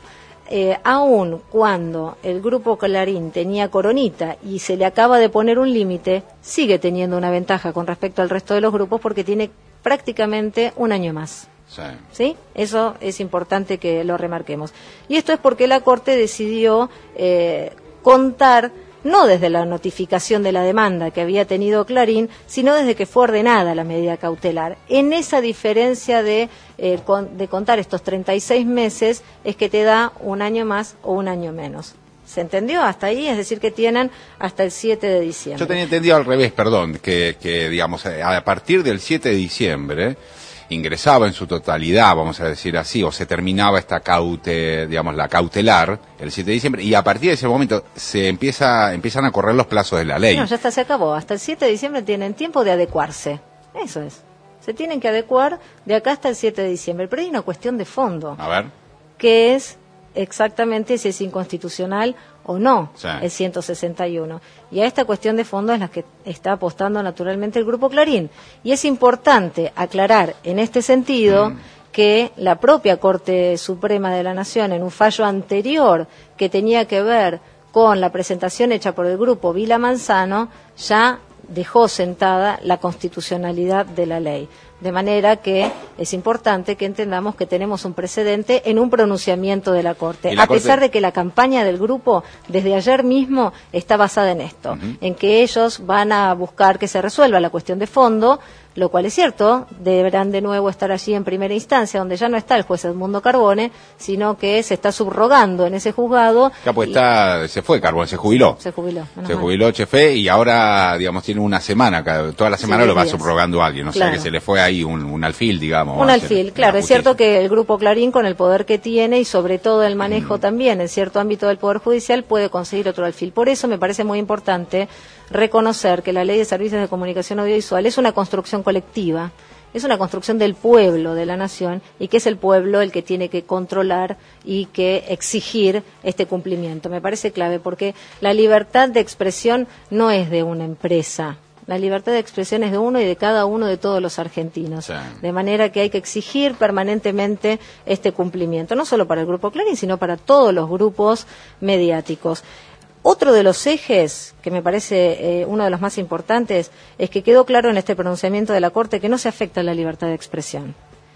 eh, aun cuando el Grupo Clarín tenía coronita y se le acaba de poner un límite, sigue teniendo una ventaja con respecto al resto de los grupos porque tiene prácticamente un año más. Sí. ¿Sí? Eso es importante que lo remarquemos. Y esto es porque la Corte decidió eh, contar no desde la notificación de la demanda que había tenido Clarín, sino desde que fue ordenada la medida cautelar. En esa diferencia de, eh, con, de contar estos treinta y seis meses es que te da un año más o un año menos. ¿Se entendió hasta ahí? Es decir, que tienen hasta el siete de diciembre. Yo tenía entendido al revés, perdón, que, que digamos, a partir del siete de diciembre ingresaba en su totalidad, vamos a decir así, o se terminaba esta caute, digamos, la cautelar el siete de diciembre, y a partir de ese momento se empieza, empiezan a correr los plazos de la ley. No, ya está, se acabó. Hasta el siete de diciembre tienen tiempo de adecuarse. Eso es. Se tienen que adecuar de acá hasta el siete de diciembre. Pero hay una cuestión de fondo. A ver. Que es exactamente si es inconstitucional o no, sí. el ciento sesenta y uno. Y a esta cuestión de fondo es la que está apostando naturalmente el Grupo Clarín. Y es importante aclarar en este sentido mm. que la propia Corte Suprema de la Nación, en un fallo anterior que tenía que ver con la presentación hecha por el Grupo Vila Manzano, ya dejó sentada la constitucionalidad de la ley. De manera que es importante que entendamos que tenemos un precedente en un pronunciamiento de la Corte, la a Corte... pesar de que la campaña del grupo desde ayer mismo está basada en esto, uh-huh. en que ellos van a buscar que se resuelva la cuestión de fondo, lo cual es cierto, deberán de nuevo estar allí en primera instancia, donde ya no está el juez Edmundo Carbone, sino que se está subrogando en ese juzgado. Ya pues está, se fue Carbone, se jubiló. Se jubiló. Se mal. jubiló Chefe y ahora, digamos, tiene una semana, toda la semana sí, lo va días. subrogando alguien, o claro. sea que se le fue ahí un, un alfil, digamos. Un alfil, claro. Es cierto que el Grupo Clarín, con el poder que tiene y sobre todo el manejo mm. también en cierto ámbito del Poder Judicial, puede conseguir otro alfil. Por eso me parece muy importante reconocer que la Ley de Servicios de Comunicación Audiovisual es una construcción colectiva, es una construcción del pueblo, de la nación, y que es el pueblo el que tiene que controlar y que exigir este cumplimiento. Me parece clave porque la libertad de expresión no es de una empresa. La libertad de expresión es de uno y de cada uno de todos los argentinos. Sí. De manera que hay que exigir permanentemente este cumplimiento, no solo para el Grupo Clarín, sino para todos los grupos mediáticos. Otro de los ejes, que me parece eh, uno de los más importantes, es que quedó claro en este pronunciamiento de la Corte que no se afecta la libertad de expresión.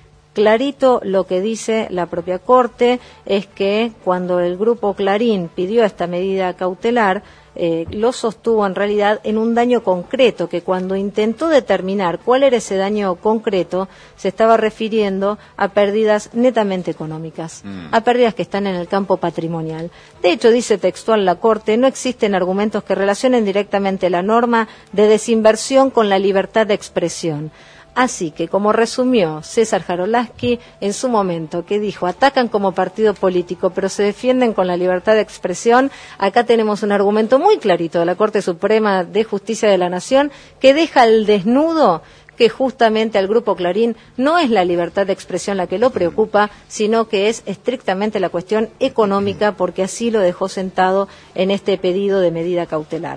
Clarito lo que dice la propia Corte es que cuando el Grupo Clarín pidió esta medida cautelar, eh, lo sostuvo en realidad en un daño concreto, que cuando intentó determinar cuál era ese daño concreto, se estaba refiriendo a pérdidas netamente económicas, mm. a pérdidas que están en el campo patrimonial. De hecho, dice textual la Corte, no existen argumentos que relacionen directamente la norma de desinversión con la libertad de expresión. Así que, como resumió César Jarolaski en su momento, que dijo, atacan como partido político, pero se defienden con la libertad de expresión, acá tenemos un argumento muy clarito de la Corte Suprema de Justicia de la Nación, que deja al desnudo que justamente al Grupo Clarín no es la libertad de expresión la que lo preocupa, sino que es estrictamente la cuestión económica, porque así lo dejó sentado en este pedido de medida cautelar.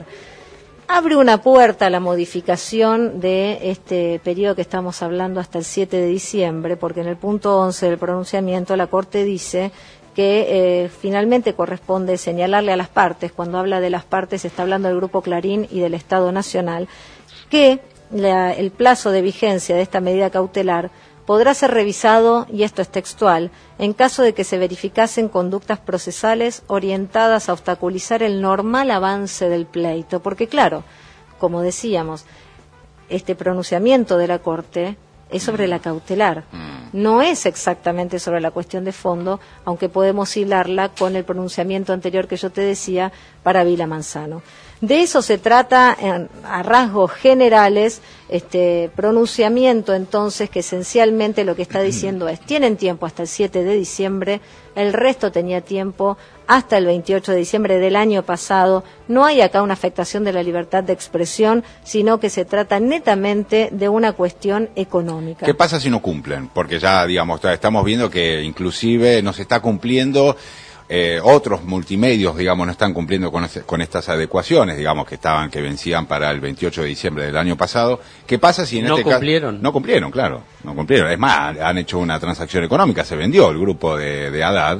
Abre una puerta a la modificación de este periodo que estamos hablando hasta el siete de diciembre, porque en el punto once del pronunciamiento la Corte dice que eh, finalmente corresponde señalarle a las partes, cuando habla de las partes está hablando del Grupo Clarín y del Estado Nacional, que la, el plazo de vigencia de esta medida cautelar podrá ser revisado, y esto es textual, en caso de que se verificasen conductas procesales orientadas a obstaculizar el normal avance del pleito. Porque claro, como decíamos, este pronunciamiento de la Corte es sobre la cautelar, no es exactamente sobre la cuestión de fondo, aunque podemos hilarla con el pronunciamiento anterior que yo te decía para Vila Manzano. De eso se trata en, a rasgos generales este pronunciamiento, entonces, que esencialmente lo que está diciendo es, tienen tiempo hasta el siete de diciembre, el resto tenía tiempo hasta el veintiocho de diciembre del año pasado. No hay acá una afectación de la libertad de expresión, sino que se trata netamente de una cuestión económica. ¿Qué pasa si no cumplen? Porque ya, digamos, estamos viendo que inclusive no se está cumpliendo. Eh, otros multimedios, digamos, no están cumpliendo con, ese, con estas adecuaciones, digamos, que estaban, que vencían para el veintiocho de diciembre del año pasado. ¿Qué pasa si en no este cumplieron? caso... No cumplieron, claro, no cumplieron. Es más, han hecho una transacción económica, se vendió el grupo de, de Haddad,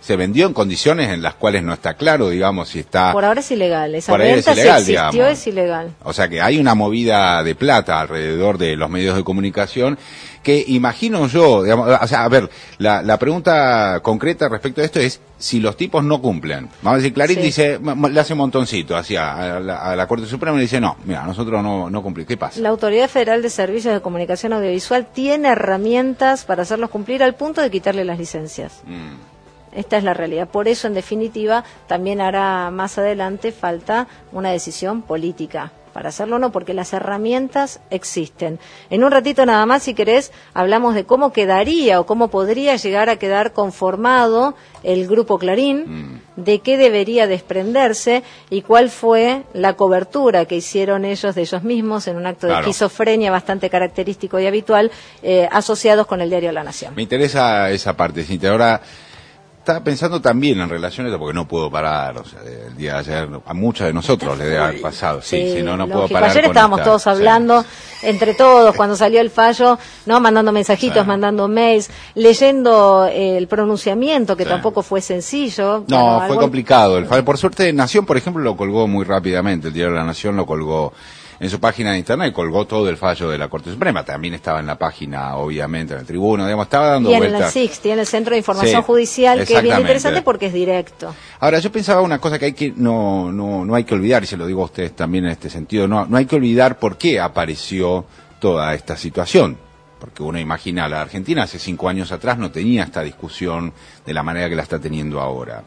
se vendió en condiciones en las cuales no está claro, digamos, si está... Por ahora es ilegal, esa Por ahí es venta ilegal, si existió digamos. es ilegal. O sea que hay una movida de plata alrededor de los medios de comunicación que imagino yo, digamos, o sea, a ver, la, la pregunta concreta respecto a esto es si los tipos no cumplen. Vamos a decir, Clarín Sí. dice, m- le hace un montoncito hacia a la, a la Corte Suprema y dice, no, mira, nosotros no, no cumplimos. ¿Qué pasa? La Autoridad Federal de Servicios de Comunicación Audiovisual tiene herramientas para hacerlos cumplir al punto de quitarle las licencias. Mm. Esta es la realidad. Por eso, en definitiva, también hará más adelante falta una decisión política para hacerlo o no, porque las herramientas existen. En un ratito nada más, si querés, hablamos de cómo quedaría o cómo podría llegar a quedar conformado el Grupo Clarín, de qué debería desprenderse y cuál fue la cobertura que hicieron ellos de ellos mismos en un acto de Claro. esquizofrenia bastante característico y habitual, eh, asociados con el diario La Nación. Me interesa esa parte, Cintia. Ahora, estaba pensando también en relación a esto, porque no puedo parar, o sea, el día de ayer, a muchos de nosotros les debe haber pasado, sí, sí, no, no puedo lógico. parar Ayer con estábamos esta- todos sí. hablando, entre todos, cuando salió el fallo, no mandando mensajitos, Sí. mandando mails, leyendo eh, el pronunciamiento, que Sí. tampoco fue sencillo. No, Bueno, fue algún- complicado. El, por suerte, Nación, por ejemplo, lo colgó muy rápidamente. El diario de La Nación lo colgó en su página de internet, colgó todo el fallo de la Corte Suprema. También estaba en la página, obviamente, en el tribuno, digamos, estaba dando Y en el vueltas. S I X, tiene el Centro de Información Sí, Judicial, que es bien exactamente. interesante porque es directo. Ahora, yo pensaba una cosa que hay que no, no, no hay que olvidar, y se lo digo a ustedes también en este sentido, no, no hay que olvidar por qué apareció toda esta situación. Porque uno imagina, la Argentina hace cinco años atrás no tenía esta discusión de la manera que la está teniendo ahora.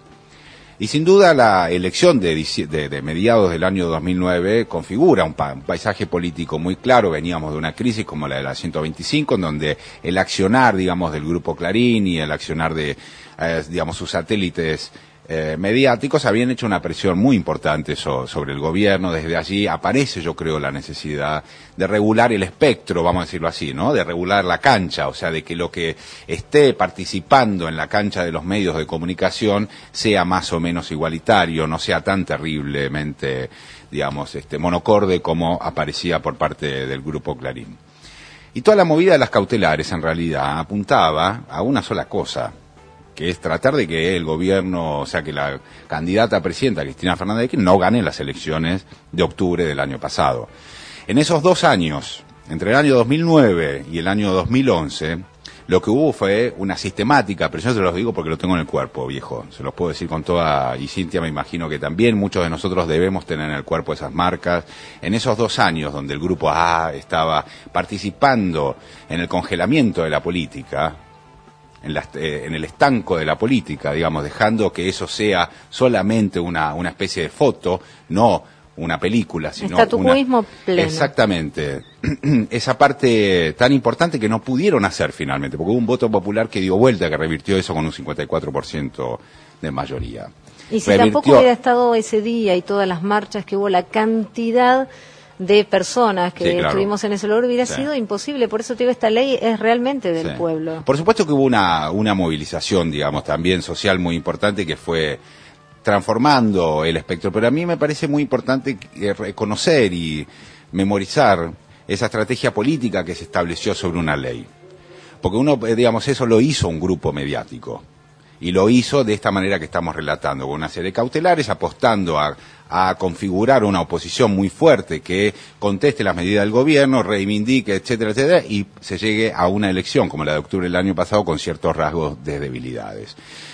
Y sin duda la elección de, dici- de, de mediados del año dos mil nueve configura un, pa- un paisaje político muy claro. Veníamos de una crisis como la de la ciento veinticinco, en donde el accionar, digamos, del Grupo Clarín y el accionar de, eh, digamos, sus satélites eh, mediáticos habían hecho una presión muy importante so- sobre el gobierno. Desde allí aparece, yo creo, la necesidad de regular el espectro, vamos a decirlo así, ¿no? De regular la cancha, o sea, de que lo que esté participando en la cancha de los medios de comunicación sea más o menos igualitario, no sea tan terriblemente, digamos, este, monocorde como aparecía por parte del Grupo Clarín. Y toda la movida de las cautelares, en realidad, apuntaba a una sola cosa, que es tratar de que el gobierno, o sea, que la candidata a presidenta, Cristina Fernández de Kirchner, no gane las elecciones de octubre del año pasado. En esos dos años, entre el año dos mil nueve y el año dos mil once, lo que hubo fue una sistemática, pero yo se los digo porque lo tengo en el cuerpo, viejo, se los puedo decir con toda, y Cintia me imagino que también, muchos de nosotros debemos tener en el cuerpo esas marcas. En esos dos años donde el Grupo A estaba participando en el congelamiento de la política, en, la, eh, en el estanco de la política, digamos, dejando que eso sea solamente una, una especie de foto, no una película, sino Estatucuismo una... pleno. Exactamente. Esa parte tan importante que no pudieron hacer finalmente, porque hubo un voto popular que dio vuelta, que revirtió eso con un cincuenta y cuatro por ciento de mayoría. Y si Revirtió- tampoco hubiera estado ese día y todas las marchas que hubo, la cantidad de personas que Sí, claro. estuvimos en ese lugar hubiera Sí. sido imposible. Por eso te digo, esta ley es realmente del Sí. pueblo. Por supuesto que hubo una, una movilización, digamos, también social muy importante que fue transformando el espectro, pero a mí me parece muy importante eh, reconocer y memorizar esa estrategia política que se estableció sobre una ley. Porque uno, eh, digamos, eso lo hizo un grupo mediático. Y lo hizo de esta manera que estamos relatando, con una serie de cautelares, apostando a, a configurar una oposición muy fuerte que conteste las medidas del gobierno, reivindique, etcétera, etcétera, y se llegue a una elección como la de octubre del año pasado con ciertos rasgos de debilidades.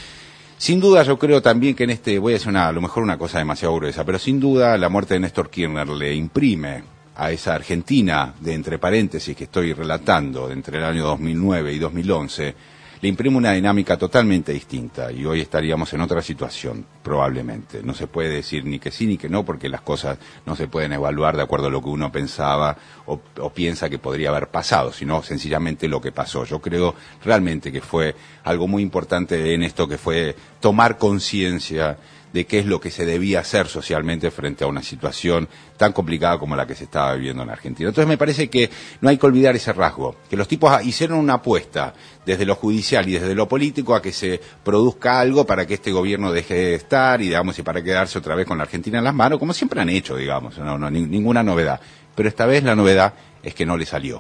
Sin duda yo creo también que en este, voy a decir una, a lo mejor una cosa demasiado gruesa, pero sin duda la muerte de Néstor Kirchner le imprime a esa Argentina, de entre paréntesis que estoy relatando, de entre el año dos mil nueve y dos mil once, le imprime una dinámica totalmente distinta y hoy estaríamos en otra situación, probablemente. No se puede decir ni que sí ni que no porque las cosas no se pueden evaluar de acuerdo a lo que uno pensaba o, o piensa que podría haber pasado, sino sencillamente lo que pasó. Yo creo realmente que fue algo muy importante en esto, que fue tomar conciencia de qué es lo que se debía hacer socialmente frente a una situación tan complicada como la que se estaba viviendo en Argentina. Entonces me parece que no hay que olvidar ese rasgo, que los tipos hicieron una apuesta desde lo judicial y desde lo político a que se produzca algo para que este gobierno deje de estar y, digamos, y para quedarse otra vez con la Argentina en las manos, como siempre han hecho, digamos, no, no, ni- ninguna novedad. Pero esta vez la novedad es que no le salió.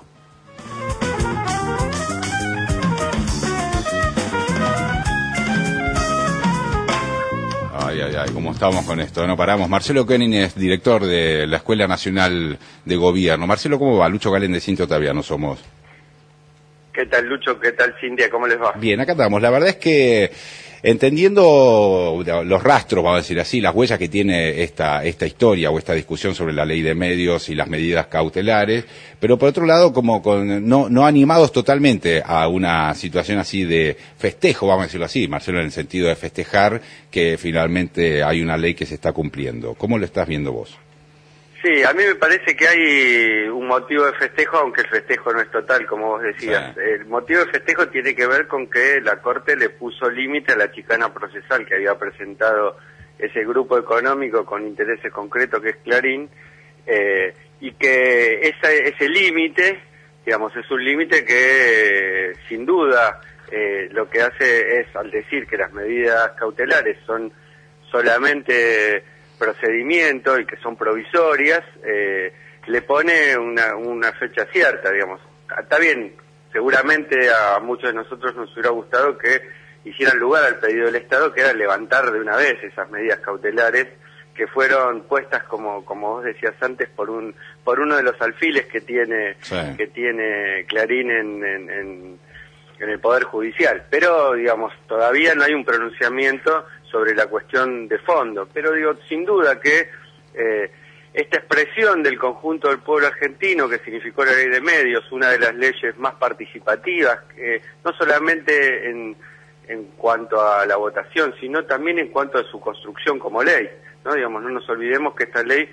ay, cómo estamos con esto, no paramos. Marcelo Koenig es director de la Escuela Nacional de Gobierno. Marcelo, ¿cómo va? Lucho Galén de Cintia Otaviano somos. ¿Qué tal, Lucho? ¿Qué tal, Cintia? ¿Cómo les va? Bien, acá estamos. La verdad es que entendiendo los rastros, vamos a decir así, las huellas que tiene esta esta historia o esta discusión sobre la ley de medios y las medidas cautelares, pero por otro lado, como con no no animados totalmente a una situación así de festejo, vamos a decirlo así, Marcelo, en el sentido de festejar que finalmente hay una ley que se está cumpliendo. ¿Cómo lo estás viendo vos? Sí, a mí me parece que hay un motivo de festejo, aunque el festejo no es total, como vos decías. Sí. El motivo de festejo tiene que ver con que la Corte le puso límite a la chicana procesal que había presentado ese grupo económico con intereses concretos que es Clarín, eh, y que esa, ese límite, digamos, es un límite que eh, sin duda eh, lo que hace es, al decir que las medidas cautelares son solamente procedimiento y que son provisorias, eh, le pone una, una fecha cierta, digamos. Está bien, seguramente a muchos de nosotros nos hubiera gustado que hicieran lugar al pedido del Estado, que era levantar de una vez esas medidas cautelares que fueron puestas, como como vos decías antes, por un por uno de los alfiles que tiene sí. que tiene Clarín en, en, en, en el Poder Judicial. Pero, digamos, todavía no hay un pronunciamiento sobre la cuestión de fondo, pero digo, sin duda que eh, esta expresión del conjunto del pueblo argentino que significó la ley de medios, una de las leyes más participativas, eh, no solamente en, en cuanto a la votación, sino también en cuanto a su construcción como ley, ¿no? Digamos, no nos olvidemos que esta ley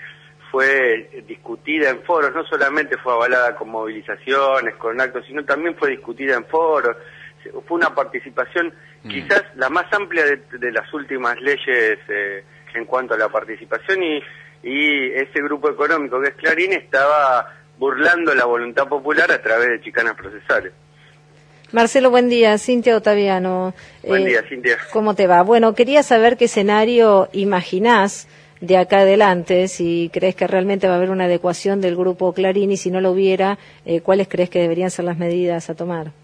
fue discutida en foros, no solamente fue avalada con movilizaciones, con actos, sino también fue discutida en foros. Fue una participación quizás la más amplia de, de las últimas leyes eh, en cuanto a la participación, y, y ese grupo económico que es Clarín estaba burlando la voluntad popular a través de chicanas procesales. Marcelo, buen día. Cintia Otaviano. Buen eh, día, Cintia. ¿Cómo te va? Bueno, quería saber qué escenario imaginás de acá adelante, si crees que realmente va a haber una adecuación del grupo Clarín, y si no lo hubiera, eh, ¿cuáles crees que deberían ser las medidas a tomar?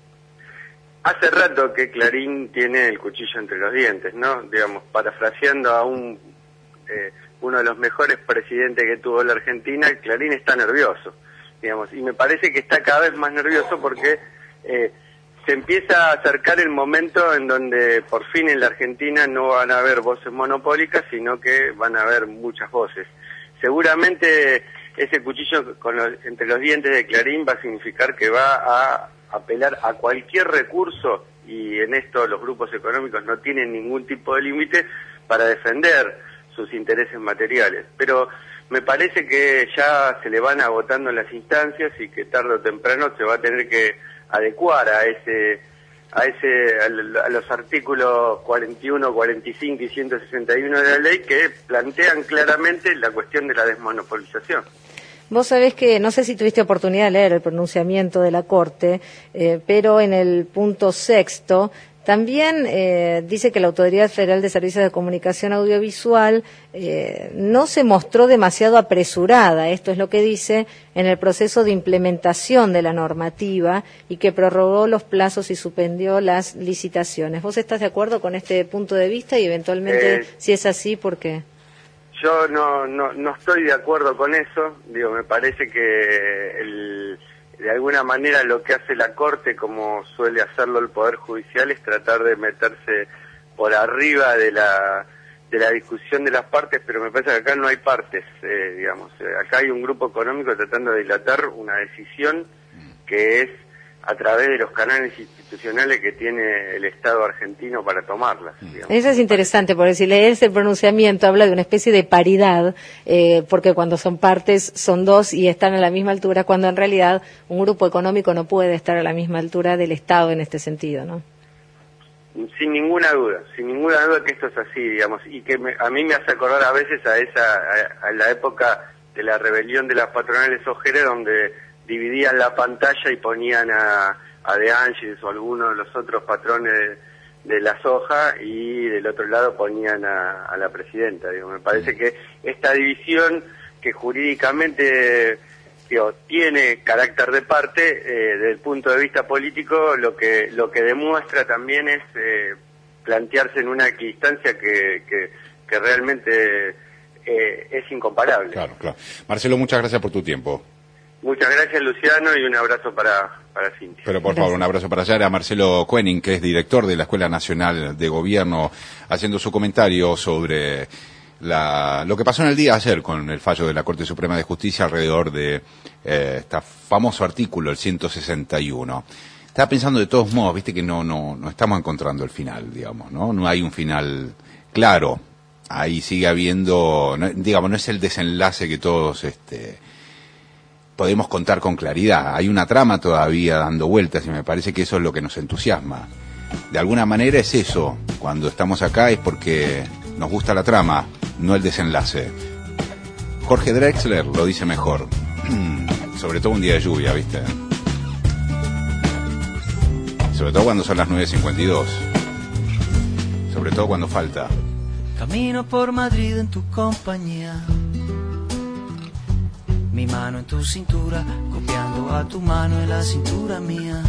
Hace rato que Clarín tiene el cuchillo entre los dientes, ¿no? Digamos, parafraseando a un eh, uno de los mejores presidentes que tuvo la Argentina, Clarín está nervioso, digamos, y me parece que está cada vez más nervioso porque eh, se empieza a acercar el momento en donde por fin en la Argentina no van a haber voces monopólicas, sino que van a haber muchas voces. Seguramente ese cuchillo con los, entre los dientes de Clarín va a significar que va a apelar a cualquier recurso, y en esto los grupos económicos no tienen ningún tipo de límite para defender sus intereses materiales. Pero me parece que ya se le van agotando las instancias y que tarde o temprano se va a tener que adecuar a ese a ese a los artículos cuarenta y uno, cuarenta y cinco y ciento sesenta y uno de la ley, que plantean claramente la cuestión de la desmonopolización. Vos sabés que, no sé si tuviste oportunidad de leer el pronunciamiento de la Corte, eh, pero en el punto sexto también eh, dice que la Autoridad Federal de Servicios de Comunicación Audiovisual eh, no se mostró demasiado apresurada, esto es lo que dice, en el proceso de implementación de la normativa, y que prorrogó los plazos y suspendió las licitaciones. ¿Vos estás de acuerdo con este punto de vista? Y eventualmente, eh... si es así, ¿por qué? Yo no, no no estoy de acuerdo con eso. Digo, me parece que el, de alguna manera lo que hace la Corte, como suele hacerlo el Poder Judicial, es tratar de meterse por arriba de la de la discusión de las partes, pero me parece que acá no hay partes, eh, digamos. Acá hay un grupo económico tratando de dilatar una decisión que es a través de los canales institucionales que tiene el Estado argentino para tomarlas. Digamos. Eso es interesante, porque si lees el pronunciamiento habla de una especie de paridad, eh, porque cuando son partes son dos y están a la misma altura, cuando en realidad un grupo económico no puede estar a la misma altura del Estado en este sentido, ¿no? Sin ninguna duda, sin ninguna duda que esto es así, digamos, y que me, a mí me hace acordar a veces a esa a, a la época de la rebelión de las patronales ojeras, donde dividían la pantalla y ponían a, a De Angelis o alguno de los otros patrones de, de la soja, y del otro lado ponían a, a la presidenta. Digo, me parece que esta división, que jurídicamente digo, tiene carácter de parte, eh, desde el punto de vista político, lo que lo que demuestra también es eh, plantearse en una equidistancia que, que, que realmente eh, es incomparable. Claro, claro. Marcelo, muchas gracias por tu tiempo. Muchas gracias, Luciano, y un abrazo para, para Cintia. Pero por favor, un abrazo para allá. Era Marcelo Koenig, que es director de la Escuela Nacional de Gobierno, haciendo su comentario sobre la, lo que pasó en el día de ayer con el fallo de la Corte Suprema de Justicia alrededor de eh, este famoso artículo, el ciento sesenta y uno. Estaba pensando de todos modos, viste que no, no, no estamos encontrando el final, digamos, ¿no? No hay un final claro. Ahí sigue habiendo, no, digamos, no es el desenlace que todos, este, podemos contar con claridad. Hay una trama todavía dando vueltas y me parece que eso es lo que nos entusiasma. De alguna manera es eso. Cuando estamos acá es porque nos gusta la trama, no el desenlace. Jorge Drexler lo dice mejor. Sobre todo un día de lluvia, ¿viste? Sobre todo cuando son las nueve cincuenta y dos. Sobre todo cuando falta. Camino por Madrid en tu compañía. Mi mano en tu cintura, copiando a tu mano en la cintura mía.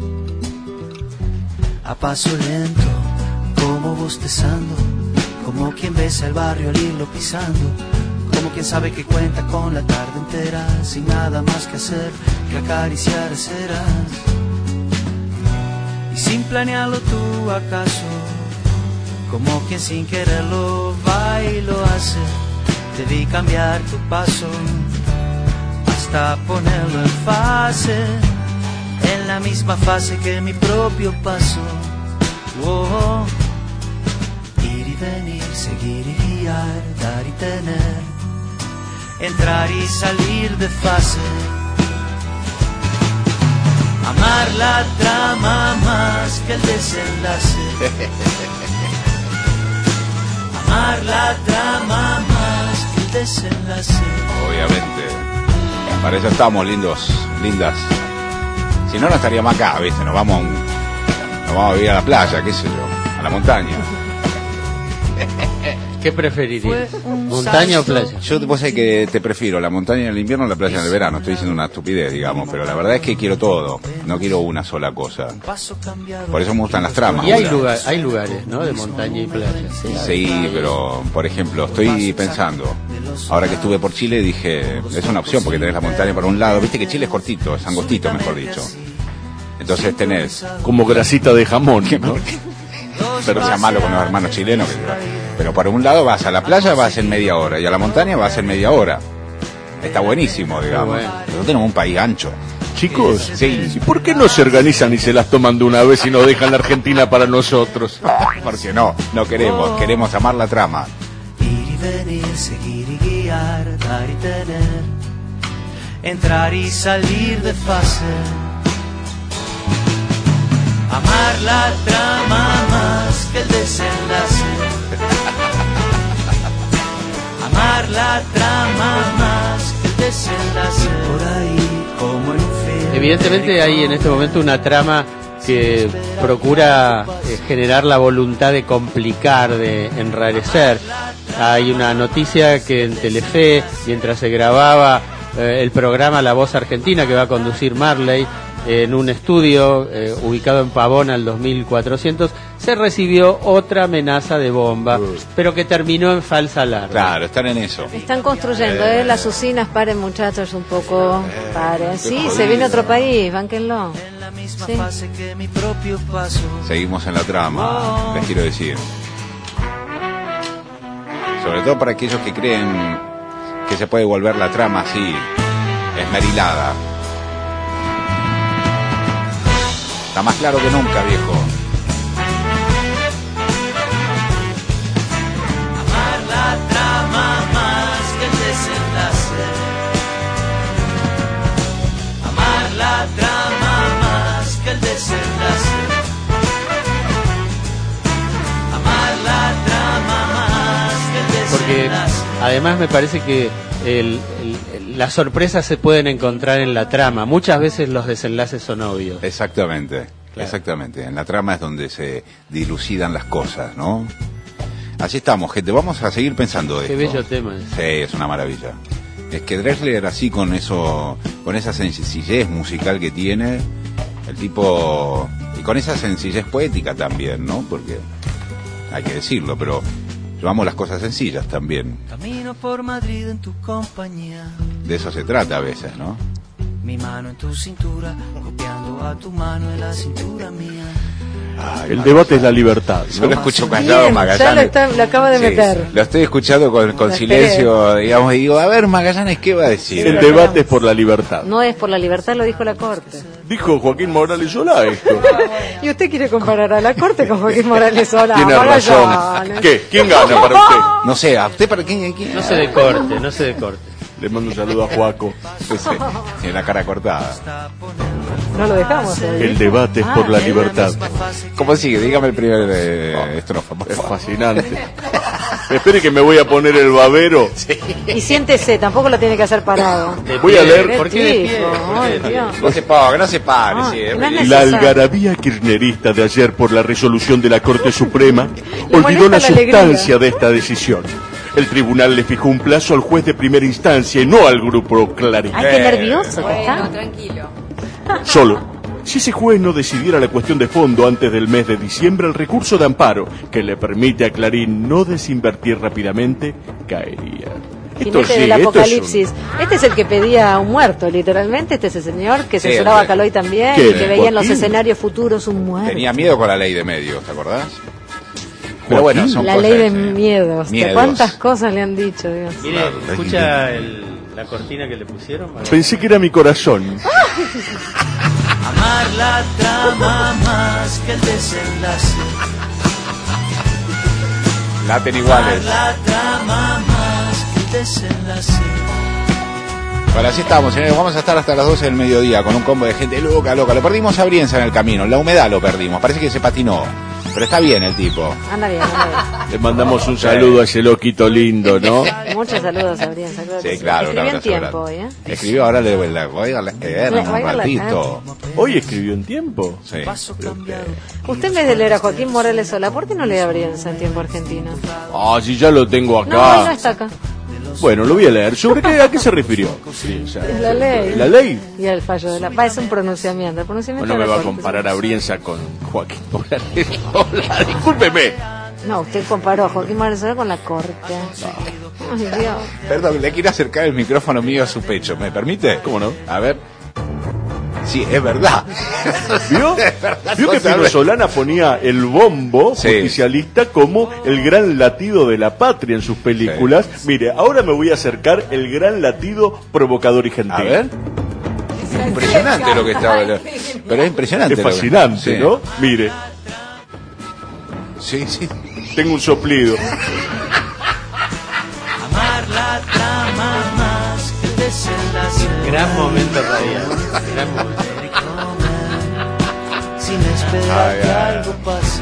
A paso lento, como bostezando, como quien besa el barrio al irlo pisando, como quien sabe que cuenta con la tarde entera, sin nada más que hacer que acariciar ceras. Y sin planearlo tú acaso, como quien sin quererlo va y lo hace, debí cambiar tu paso hasta ponerlo en fase, en la misma fase que mi propio paso. Oh, ir y venir, seguir y guiar, dar y tener, entrar y salir de fase. Amar la trama más que el desenlace. Amar la trama más que el desenlace. Obviamente. Para eso estamos lindos, lindas. Si no, no estaríamos acá, ¿viste? Nos vamos a, un, nos vamos a vivir a la playa, qué sé yo, a la montaña. ¿Qué preferirías? ¿Montaña o playa? Yo vos sabés que te prefiero la montaña en el invierno o la playa en el verano. Estoy diciendo una estupidez, digamos, pero la verdad es que quiero todo. No quiero una sola cosa. Por eso me gustan las tramas. Y hay, lugar, hay lugares, ¿no? De montaña y playa. Sí, sí, pero, por ejemplo, estoy pensando, ahora que estuve por Chile, dije, es una opción porque tenés la montaña por un lado. Viste que Chile es cortito, es angostito, mejor dicho. Entonces tenés... Como grasita de jamón, ¿no? Pero sea malo con los hermanos chilenos. Pero por un lado vas a la playa, vas en media hora, y a la montaña vas en media hora. Está buenísimo, digamos. Bueno. Nosotros tenemos un país ancho. Chicos, sí. ¿Y por qué no se organizan y se las toman de una vez y no dejan la Argentina para nosotros? Porque no, no queremos, queremos amar la trama. Ir y venir, seguir y guiar, dar y tener, entrar y salir de fase. Amar la trama más que el desenlace. Amar la trama más que el desenlace. Por ahí, como en un film. Evidentemente hay en este momento una trama que procura eh, generar la voluntad de complicar, de enrarecer. Hay una noticia que en Telefe, mientras se grababa eh, el programa La Voz Argentina, que va a conducir Marley, en un estudio eh, ubicado en Pavón al dos mil cuatrocientos, se recibió otra amenaza de bomba, uh. pero que terminó en falsa alarma. Claro, están en eso. Están construyendo, ¿eh? Las usinas, paren muchachos un poco, paren. Sí, se viene otro país, bánquenlo. Sí. Seguimos en la trama, les quiero decir. Sobre todo para aquellos que creen que se puede volver la trama así, esmerilada. Está más claro que nunca, viejo. Amar la trama más que el desenlace. Amar la trama más que el desenlace. Amar la trama más que el desenlace. Porque además me parece que el, el, las sorpresas se pueden encontrar en la trama. Muchas veces los desenlaces son obvios. Exactamente, claro. Exactamente. En la trama es donde se dilucidan las cosas, ¿no? Así estamos, gente. Vamos a seguir pensando de Qué esto. bello tema. Sí, es una maravilla. Es que Drexler así con eso, con esa sencillez musical que tiene, el tipo, y con esa sencillez poética también, ¿no? Porque hay que decirlo, pero yo tomamos las cosas sencillas también. Camino por Madrid en tu compañía. De eso se trata a veces, ¿no? Mi mano en tu cintura, copiando a tu mano en la cintura mía. Ah, el debate es la libertad, ¿no? Yo lo escucho callado, Bien, Magallanes. ya lo, está, lo acaba de Sí, meter. lo estoy escuchando con, con Lo silencio, digamos, y digo, a ver, Magallanes, ¿qué va a decir? El debate es por la libertad. No es por la libertad, lo dijo la Corte. Dijo Joaquín Morales Solá esto. Y usted quiere comparar a la Corte con Joaquín Morales Solá. Tiene razón. Magallanes. ¿Qué? ¿Quién gana para usted? No sé, ¿a usted para quién? quién? No se de corte, no se de corte. Le mando un saludo a Joaco. Pues sí, tiene la cara cortada. No lo dejamos. ¿eh? El debate es por la libertad. ¿Cómo sigue? Dígame el primer eh, estrofa, por Es favor. fascinante. Espere que me voy a poner el babero. Y siéntese, tampoco lo tiene que hacer parado. De Voy a pie, leer- ¿Por qué de pie? Tipo, ¿Por qué de ay, pie? Dios. No se ponga, no se pare, Ah, sí, es no es bellísimo. La necesario. algarabía kirchnerista de ayer por la resolución de la Corte Suprema Le olvidó la molesta la sustancia alegría. de esta decisión. El tribunal le fijó un plazo al juez de primera instancia y no al grupo Clarín. Ay, qué nervioso que está. Bueno, tranquilo. Solo, si ese juez no decidiera la cuestión de fondo antes del mes de diciembre, el recurso de amparo que le permite a Clarín no desinvertir rápidamente caería. Esto Jinete sí, del esto es un- apocalipsis. Este es el que pedía un muerto, literalmente. Este es el señor que Sí, censuraba a el- Caloy también ¿Qué? y que veía en los Joaquín. escenarios futuros un muerto. Tenía miedo con la ley de medios, ¿te acordás? Pero bueno, son La cosas, ley de eh, miedos. miedos. ¿Cuántas cosas le han dicho, Dios? Mire, Claro, escucha el- la cortina que le pusieron. Pensé que era mi corazón. Amar la trama más que el desenlace. Laten Amar iguales. la trama más que el desenlace. Bueno, así estamos, señores. Vamos a estar hasta las doce del mediodía con un combo de gente loca, loca. Lo perdimos a Brienza en el camino. La humedad lo perdimos. Parece que se patinó. Pero está bien el tipo. Anda bien, anda Le mandamos un saludo a ese loquito lindo, ¿no? bien. Muchos saludos a Brienza. Claro que Sí, claro. un Escribió en abrazo tiempo grande. hoy, ¿eh? Escribió ahora, le voy a voy a leer Le- un voy a leer. ratito. Hoy escribió en tiempo. Sí. Usted en vez de leer a Joaquín Morales Solá, ¿por qué no lee a Brienza en tiempo argentino? Ah, si ya lo tengo No, él no acá. está acá. Bueno, lo voy a leer. ¿Sobre qué, a qué se refirió? Sí, o sea, Es la ley. ¿La ley? Y el fallo de la paz es un pronunciamiento. El pronunciamiento Bueno, me de va la a Corte. comparar a Brienza con Joaquín Morales. Hola, discúlpeme. No, usted comparó a Joaquín Morales Solá con la Corte. Ay, Dios. Perdón, le quiero acercar el micrófono mío a su pecho. ¿Me permite? ¿Cómo no? A ver. Sí, es verdad. ¿Vio? Es verdad, ¿Vio que totalmente. Pino Solana ponía el bombo Sí. justicialista como el gran latido de la patria en sus películas? Mire, ahora me voy a acercar el gran latido provocador y gentil. A ver. Impresionante lo que está hablando. Pero es impresionante. Es lo que- fascinante, Sí. ¿no? Mire, Sí, sí. tengo un soplido. Amar la trama más que el desenlace. Gran momento radial. Gran momento. Sin esperar Ay, que ay, algo pase.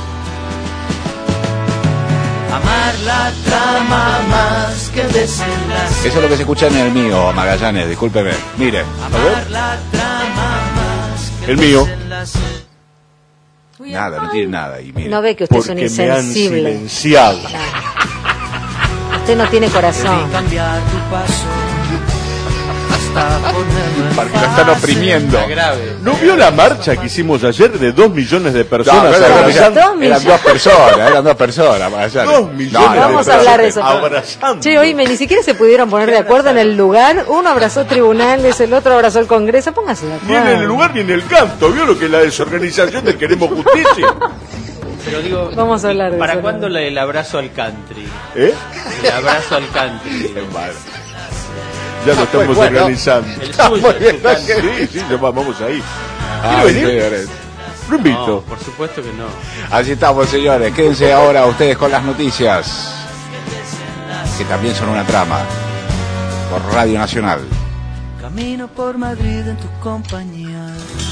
Amar la trama más que el desenlace. Eso es lo que se escucha en el mío, Magallanes, discúlpeme. Mire, Amar la trama más que El mío. desenlace. nada, no tiene nada. Y mire. No ve que usted es un Porque me han insensible. silenciado. Usted no tiene corazón. Debí cambiar tu paso hasta ponerlo en Porque lo están fase. oprimiendo. Está grave. ¿No vio la marcha que hicimos ayer de dos millones de No, personas? no, eran, abrazando? Dos eran millones. dos personas, eran dos personas, Magallanes. Dos millones No, no, de Vamos a personas hablar de eso. abrazando. Che, oíme, ni siquiera se pudieron poner de acuerdo en el lugar. Uno abrazó tribunales, el otro abrazó el Congreso. Póngase de Ni acuerdo. en el lugar ni en el canto. ¿Vio lo que es la desorganización del Queremos Justicia? Pero digo, Vamos a hablar de ¿para eso. cuándo la- el abrazo al country? ¿Eh? El abrazo al country. Ya lo estamos bueno. organizando. El Está suyo, muy su bien, canto. sí, sí, ya vamos ahí. Ay, ¿Quiere venir? señores. Lo invito. No, por supuesto que no. Así estamos, señores. Quédense ahora ustedes con las noticias, que también son una trama, por Radio Nacional. Camino por Madrid en tu compañía.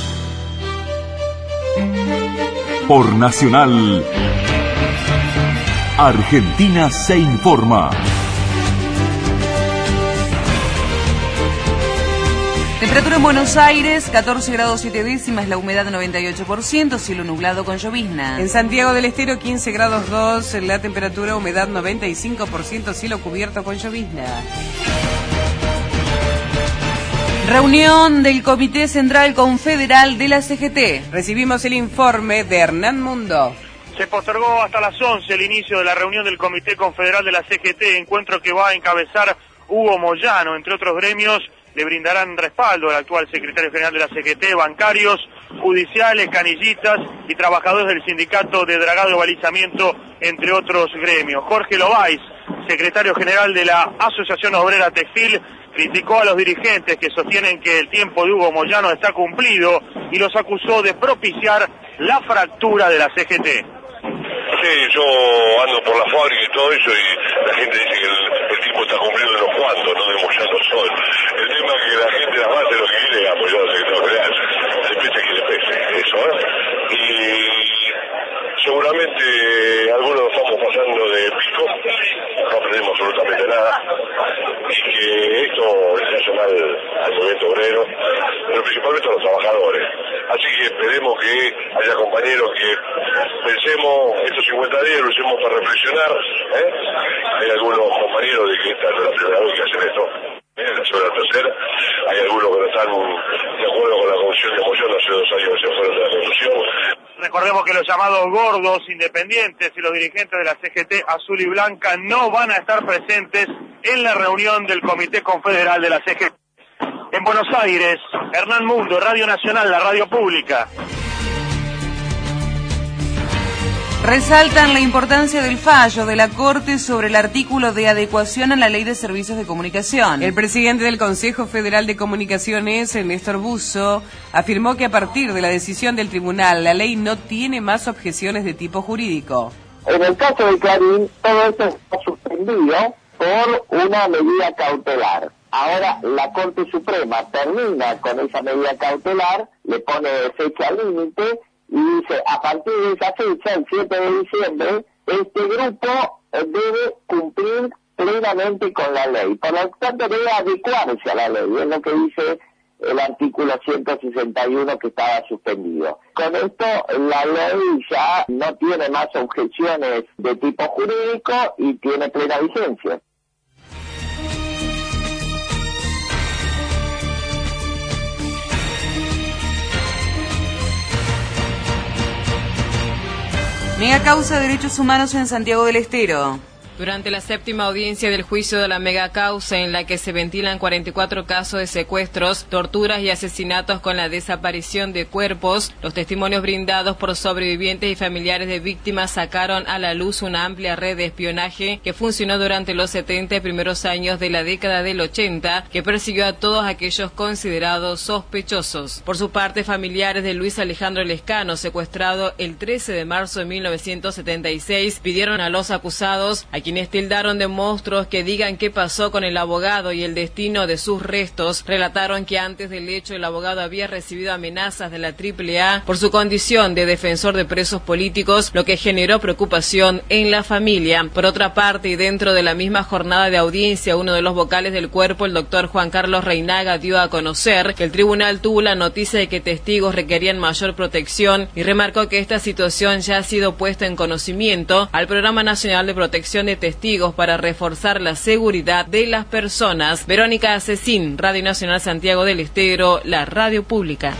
Por Nacional, Argentina se informa. Temperatura en Buenos Aires, catorce grados siete décimas, la humedad noventa y ocho por ciento, cielo nublado con llovizna. En Santiago del Estero, quince grados dos, la temperatura, humedad noventa y cinco por ciento, cielo cubierto con llovizna. Reunión del Comité Central Confederal de la C G T. Recibimos el informe de Hernán Mundo. Se postergó hasta las once el inicio de la reunión del Comité Confederal de la C G T, encuentro que va a encabezar Hugo Moyano. Entre otros gremios le brindarán respaldo al actual secretario general de la C G T, bancarios, judiciales, canillitas y trabajadores del sindicato de dragado y balizamiento, entre otros gremios. Jorge Lobais, secretario general de la Asociación Obrera Textil, criticó a los dirigentes que sostienen que el tiempo de Hugo Moyano está cumplido y los acusó de propiciar la fractura de la C G T. Sí, yo ando por la fábrica y todo eso y la gente dice que el, el tipo está cumpliendo los cuantos, no de Moyano Sol. El tema es que la gente la base lo que quiere es apoyar al secretario general. Le pese que le pese, eso, ¿eh? Y seguramente algunos estamos pasando de pico, no aprendemos absolutamente nada, y que esto le hace mal al movimiento obrero, pero principalmente a los trabajadores. Así que esperemos que haya compañeros que pensemos estos cincuenta días, lo usemos para reflexionar, ¿eh? Hay algunos compañeros de que esta es la primera vez que hacen esto, ¿eh? La segunda, la tercera, hay algunos que no están de acuerdo con la comisión de Moyano, hace dos años que se fueron de la conclusión. Recordemos que los llamados gordos independientes y los dirigentes de la C G T azul y blanca no van a estar presentes en la reunión del Comité Confederal de la C G T. En Buenos Aires, Hernán Mundo, Radio Nacional, la radio pública. Resaltan la importancia del fallo de la Corte sobre el artículo de adecuación a la Ley de Servicios de Comunicación. El presidente del Consejo Federal de Comunicaciones, Néstor Busso, afirmó que a partir de la decisión del tribunal, la ley no tiene más objeciones de tipo jurídico. En el caso de Clarín, todo esto está suspendido por una medida cautelar. Ahora la Corte Suprema termina con esa medida cautelar, le pone fecha límite y dice, a partir de esa fecha, el siete de diciembre, este grupo debe cumplir plenamente con la ley. Por lo tanto, debe adecuarse a la ley, es lo que dice el artículo ciento sesenta y uno que estaba suspendido. Con esto, la ley ya no tiene más objeciones de tipo jurídico y tiene plena vigencia. Mega causa de derechos humanos en Santiago del Estero. Durante la séptima audiencia del juicio de la mega causa, en la que se ventilan cuarenta y cuatro casos de secuestros, torturas y asesinatos con la desaparición de cuerpos, los testimonios brindados por sobrevivientes y familiares de víctimas sacaron a la luz una amplia red de espionaje que funcionó durante los setenta y primeros años de la década del ochenta, que persiguió a todos aquellos considerados sospechosos. Por su parte, familiares de Luis Alejandro Lescano, secuestrado el trece de marzo de mil novecientos setenta y seis, pidieron a los acusados, a quienes tildaron de monstruos, que digan qué pasó con el abogado y el destino de sus restos. Relataron que antes del hecho el abogado había recibido amenazas de la triple A por su condición de defensor de presos políticos, lo que generó preocupación en la familia. Por otra parte, y dentro de la misma jornada de audiencia, uno de los vocales del cuerpo, el doctor Juan Carlos Reinaga, dio a conocer que el tribunal tuvo la noticia de que testigos requerían mayor protección y remarcó que esta situación ya ha sido puesta en conocimiento al Programa Nacional de Protección de Testigos para reforzar la seguridad de las personas. Verónica Asesín, Radio Nacional Santiago del Estero, la radio pública.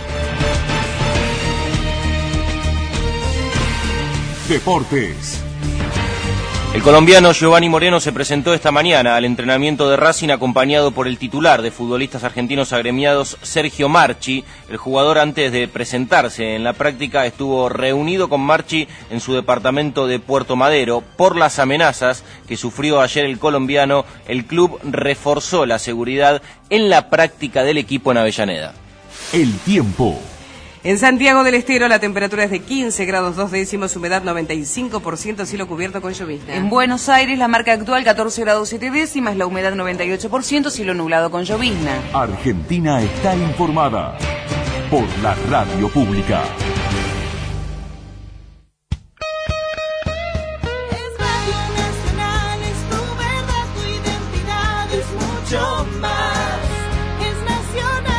Deportes. El colombiano Giovanni Moreno se presentó esta mañana al entrenamiento de Racing acompañado por el titular de futbolistas argentinos agremiados, Sergio Marchi. El jugador, antes de presentarse en la práctica, estuvo reunido con Marchi en su departamento de Puerto Madero. Por las amenazas que sufrió ayer el colombiano, el club reforzó la seguridad en la práctica del equipo en Avellaneda. El tiempo. En Santiago del Estero la temperatura es de quince grados dos décimos, humedad noventa y cinco por ciento, cielo cubierto con llovizna. En Buenos Aires la marca actual catorce grados siete décimas, la humedad noventa y ocho por ciento, cielo nublado con llovizna. Argentina está informada por la radio pública. Es Radio Nacional, es tu verdad, tu identidad, es mucho más, es nacional.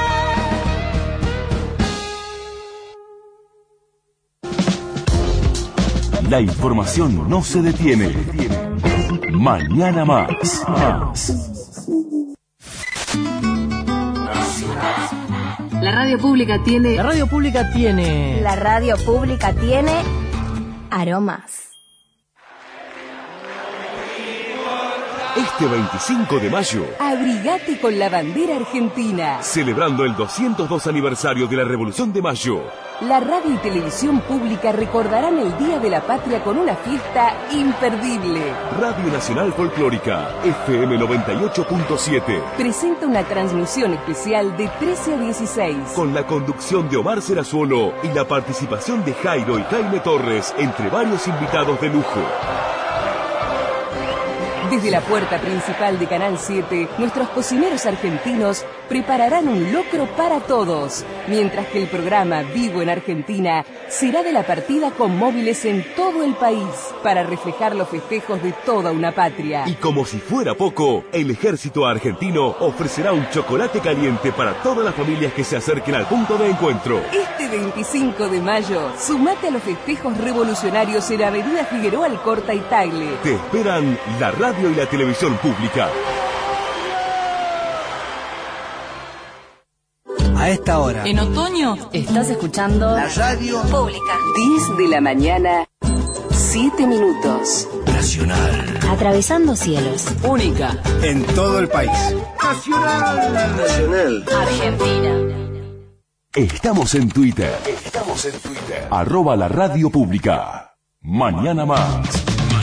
La información no se detiene. Mañana más. más. La radio pública tiene... La radio pública tiene... La radio pública tiene... Aromas. Este veinticinco de mayo, Abrigate con la bandera argentina. celebrando el doscientos dos aniversario de la Revolución de Mayo, La radio y televisión pública recordarán el Día de la Patria con una fiesta imperdible. Radio Nacional Folclórica, F M noventa y ocho punto siete. Presenta una transmisión especial de trece a dieciséis. Con la conducción de Omar Serazuolo y la participación de Jairo y Jaime Torres, entre varios invitados de lujo. Desde la puerta principal de Canal siete, nuestros cocineros argentinos prepararán un locro para todos, mientras que el programa Vivo en Argentina será de la partida con móviles en todo el país, para reflejar los festejos de toda una patria. Y como si fuera poco, el ejército argentino ofrecerá un chocolate caliente para todas las familias que se acerquen al punto de encuentro. Este veinticinco de mayo, sumate a los festejos revolucionarios en Avenida Figueroa Alcorta y Tagle. Te esperan la radio y la televisión pública. A esta hora. En otoño estás escuchando La radio pública. diez de la mañana, siete minutos. Nacional. Atravesando cielos. Única en todo el país. Nacional. Nacional. Argentina. Estamos en Twitter. Estamos en Twitter. Arroba la radio pública. Mañana más.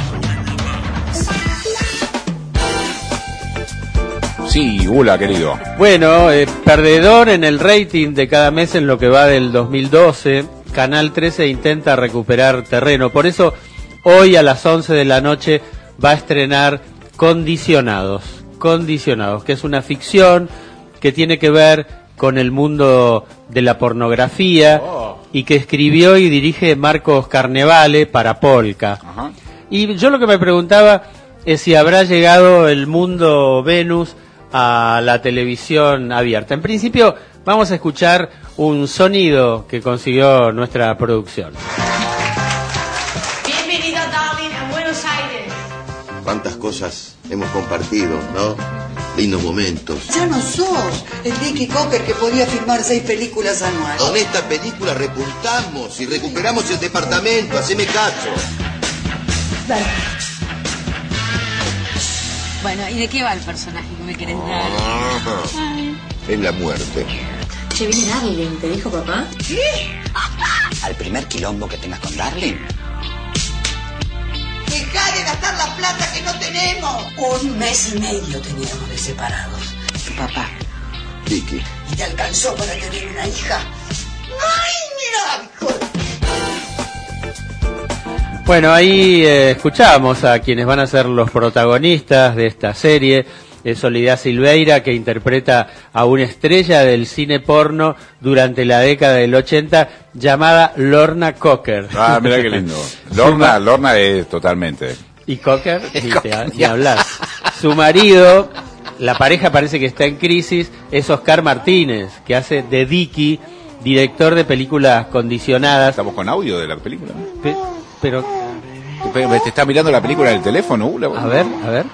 Sí, Gula, querido. Bueno, eh, perdedor en el rating de cada mes en lo que va del dos mil doce. Canal trece intenta recuperar terreno. Por eso, hoy a las once de la noche va a estrenar Condicionados. Condicionados, que es una ficción que tiene que ver con el mundo de la pornografía oh. y que escribió y dirige Marcos Carnevale para Polka. Ajá. Y yo lo que me preguntaba es si habrá llegado el mundo Venus a la televisión abierta. En principio, vamos a escuchar un sonido que consiguió nuestra producción. Bienvenido, darling, a Buenos Aires. Cuántas cosas hemos compartido, ¿no? Lindos momentos. Ya no sos el Dicky Cocker que podía filmar seis películas anuales. Con esta película repuntamos y recuperamos el departamento. Haceme caso. Dale. Bueno, ¿y de qué va el personaje que me querés dar? Ay. Es la muerte. Che, viene Darling, ¿te dijo papá? ¿Qué? Al primer quilombo que tengas con Darling. ¡Dejá de gastar la plata que no tenemos! Un mes y medio teníamos de separados. Tu papá. Vicky. ¿Y te alcanzó para tener una hija? ¡Ay, mira, hijo! Bueno, ahí eh, escuchamos a quienes van a ser los protagonistas de esta serie. Es Soledad Silveira, que interpreta a una estrella del cine porno durante la década del ochenta, llamada Lorna Cocker. Ah, mira qué lindo. Lorna, Lorna es totalmente. Y Cocker, ni, te, ni hablar. Su marido, la pareja parece que está en crisis, es Oscar Martínez, que hace de Dicky, director de películas condicionadas. Estamos con audio de la película. Pe pero... ¿Te está mirando la película del teléfono, Ula? A ver, a ver.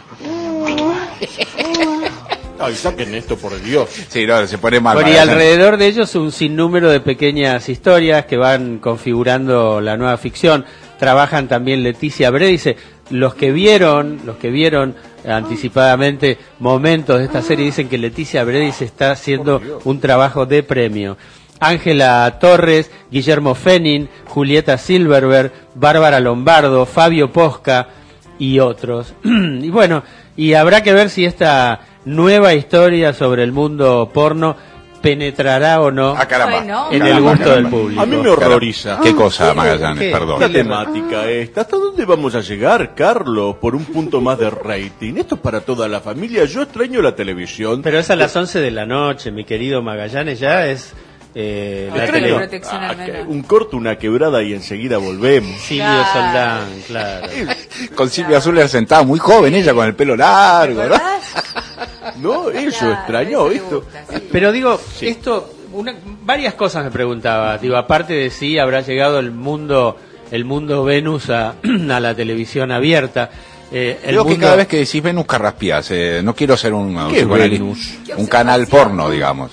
Ay, saquen esto, por Dios. Sí, no, se pone mal. Bueno, y alrededor de ellos un sinnúmero de pequeñas historias que van configurando la nueva ficción. Trabajan también Leticia Bredice. Los que vieron, los que vieron anticipadamente momentos de esta serie dicen que Leticia Bredice está haciendo un trabajo de premio. Ángela Torres, Guillermo Fenin, Julieta Silverberg, Bárbara Lombardo, Fabio Posca y otros. Y bueno, y habrá que ver si esta nueva historia sobre el mundo porno penetrará o no ah, caramba, en caramba, el gusto caramba. del público. A mí me horroriza. ¿Qué cosa, Magallanes? ¿Qué? Perdón. La temática esta. ¿Hasta dónde vamos a llegar, Carlos? Por un punto más de rating. Esto es para toda la familia. Yo extraño la televisión. Pero es a las once de la noche, mi querido Magallanes, ya es... Eh, la tele... ah, un corto, una quebrada y enseguida volvemos. Silvio claro. Soldán, claro. Con Silvia Zuller sentada, muy joven ella, con el pelo largo, ¿no? No, eso claro, extrañó eso esto. Gusta, sí. Pero digo, sí. esto, una, varias cosas me preguntaba. Digo, aparte de si habrá llegado el mundo, el mundo Venus a, a la televisión abierta. Eh, el Creo mundo... que cada vez que decís Venus carraspías. Eh, no quiero ser un, un, un canal porno, digamos.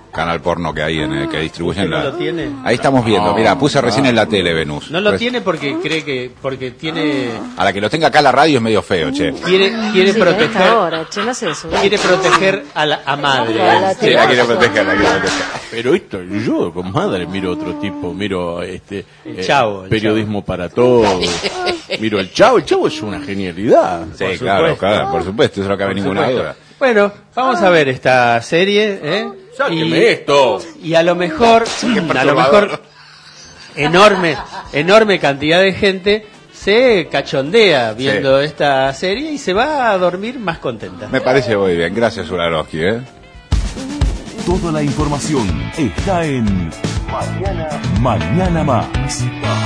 canal porno que hay en el que distribuyen ¿No la... lo tiene? Ahí estamos viendo, No, mira, puse recién no. en la tele, Venus. No lo Pues, tiene porque cree que porque tiene a la que lo tenga acá la radio es medio feo, che. quiere quiere Sí, proteger ahora, che, no sé eso. quiere proteger a la a madre. A la Sí, la quiere proteger, la quiere proteger. Pero esto, yo con madre miro otro tipo, miro este El eh, Chavo, el periodismo para todos, miro el Chavo, el Chavo es una genialidad. Sí, Por claro, supuesto. claro, por supuesto, eso no cabe Por ninguna supuesto. duda. Bueno, vamos a ver esta serie, ¿eh? Sáqueme Y- esto. Y a lo mejor, a lo perturbador. mejor, enorme, enorme cantidad de gente se cachondea viendo esta serie y se va a dormir más contenta. Me parece muy bien, gracias Ularovsky, ¿eh? Toda la información está en Mañana, Mañana Más.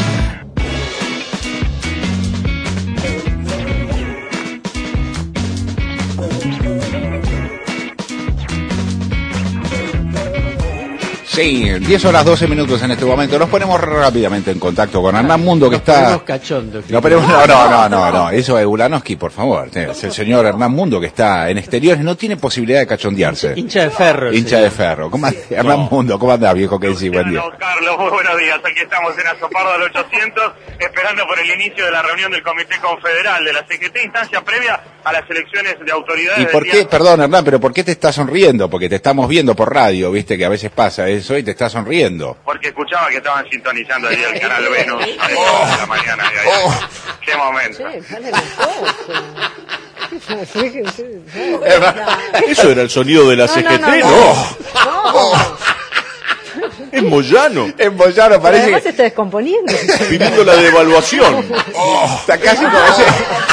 Sí, diez horas doce minutos en este momento. Nos ponemos rápidamente en contacto con Hernán Mundo, que está... Ponemos cachondo. No, pero- no, no, no, no, no, eso es Ulanowski, por favor. Es el señor Hernán Mundo que está en exteriores, no tiene posibilidad de cachondearse. Hincha de ferro. Hincha sí. de ferro. ¿Cómo anda? Hernán Mundo, ¿cómo anda, viejo? ¿Qué decís? Buen día. Don Carlos, muy buenos días. Aquí estamos en Azopardo al ochocientos, esperando por el inicio de la reunión del Comité Confederal de la C G T, instancia previa a las elecciones de autoridades. ¿Y del por día- qué, perdón Hernán, pero por qué te estás sonriendo? Porque te estamos viendo por radio, viste que a veces pasa eso y te estás sonriendo. Porque escuchaba que estaban sintonizando ahí el canal Venus a esta hora de la mañana. y ahí- Oh. ¡Qué momento! Che, paren un poco. Fíjense. Eso era el sonido de la No, C G T, no, no. no. No. Es Moyano, En Boyano Pero parece además se que... está descomponiendo. pidiendo la devaluación. Está casi como ese...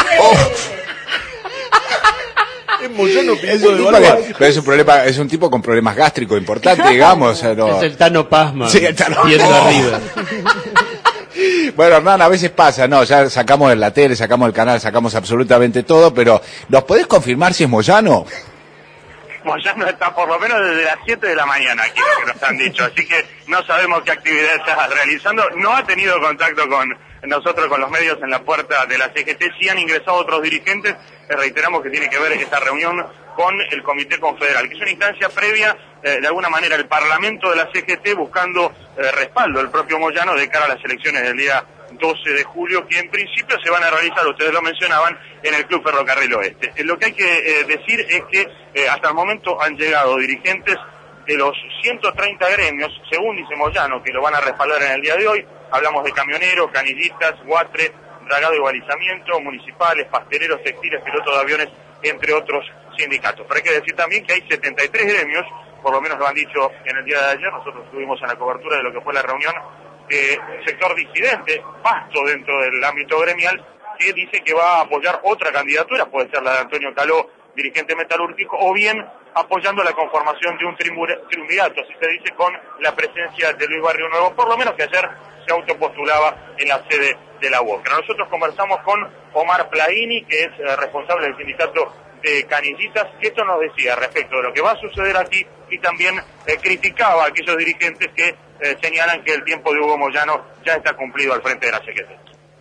Es Moyano Es pidiendo un, tipo devaluar. que- pero es un problema, es un tipo con problemas gástricos importantes, digamos. o sea, no- Es el Tano Pasma. Sí, el Tano viendo Pasma. arriba. Bueno, Hernán, a veces pasa, no, ya sacamos la tele, sacamos el canal, sacamos absolutamente todo, pero ¿nos podés confirmar si es Moyano? Moyano está por lo menos desde las siete de la mañana, aquí lo que nos han dicho, así que no sabemos qué actividad está realizando. No ha tenido contacto con nosotros, con los medios en la puerta de la C G T, sí han ingresado otros dirigentes. Eh, reiteramos que tiene que ver esta reunión con el Comité Confederal, que es una instancia previa, eh, de alguna manera, el Parlamento de la C G T buscando eh, respaldo del propio Moyano de cara a las elecciones del día doce de julio, que en principio se van a realizar, ustedes lo mencionaban, en el Club Ferrocarril Oeste. Eh, lo que hay que eh, decir es que eh, hasta el momento han llegado dirigentes de los ciento treinta gremios, según dice Moyano, que lo van a respaldar en el día de hoy. Hablamos de camioneros, canillistas, guatre, dragado y balizamiento, municipales, pasteleros, textiles, pilotos de aviones, entre otros sindicatos. Pero hay que decir también que hay setenta y tres gremios, por lo menos lo han dicho en el día de ayer, nosotros estuvimos en la cobertura de lo que fue la reunión, de un sector disidente, vasto dentro del ámbito gremial, que dice que va a apoyar otra candidatura, puede ser la de Antonio Caló, dirigente metalúrgico, o bien apoyando la conformación de un trimbura- triunvirato, así se dice, con la presencia de Luis Barrio Nuevo, por lo menos que ayer se autopostulaba en la sede de la U O C R A. Nosotros conversamos con Omar Plaini, que es eh, responsable del sindicato de canillitas, que esto nos decía respecto de lo que va a suceder aquí y también eh, criticaba a aquellos dirigentes que eh, señalan que el tiempo de Hugo Moyano ya está cumplido al frente de la C G T.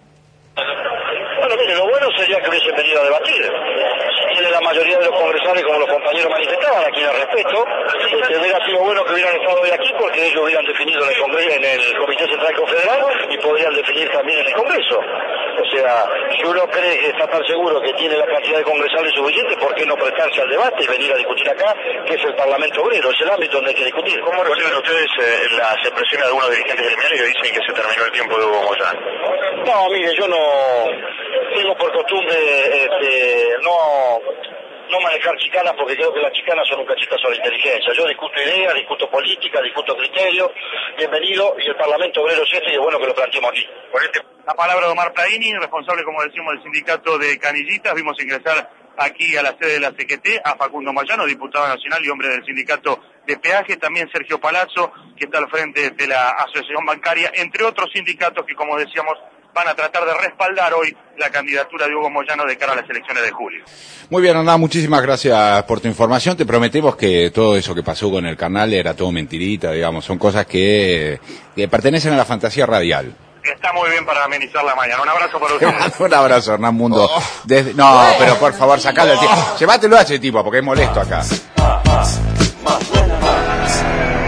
Bueno, mire, lo bueno sería que hubiesen venido a debatir. Si tiene la mayoría de los congresales, como los compañeros manifestaban, a quienes respeto, este, hubiera sido bueno que hubieran estado hoy aquí porque ellos hubieran definido en el, Congreso, en el Comité Central Confederal y podrían definir también en el Congreso. O sea, si uno cree que está tan seguro que tiene la cantidad de congresales suficiente, ¿por qué no prestarse al debate y venir a discutir acá, que es el Parlamento Obrero, es el ámbito donde hay que discutir? ¿Cómo reciben ustedes eh, las expresiones de algunos dirigentes gremiales que dicen que se terminó el tiempo de Hugo Moyano? No, mire, yo no tengo por costumbre este, no, no manejar chicanas porque creo que las chicanas son un cachetazo a la inteligencia. Yo discuto ideas, discuto política, discuto criterios. Bienvenido, y el Parlamento Obrero es este y es bueno que lo planteemos aquí. Por este, la palabra de Omar Plaini, responsable, como decimos, del sindicato de canillitas. Vimos ingresar aquí a la sede de la C G T a Facundo Moyano, diputado nacional y hombre del sindicato de peaje, también Sergio Palazzo, que está al frente de la Asociación Bancaria, entre otros sindicatos que, como decíamos, van a tratar de respaldar hoy la candidatura de Hugo Moyano de cara a las elecciones de julio. Muy bien, Hernán, muchísimas gracias por tu información. Te prometemos que todo eso que pasó con el canal era todo mentirita, digamos, son cosas que, que pertenecen a la fantasía radial. Está muy bien para amenizar la mañana. Un abrazo para ustedes. Un abrazo, Hernán Mundo. Desde- no, pero por favor, sacalo al tipo. Llévatelo a ese tipo, porque es molesto acá. Más, más, más,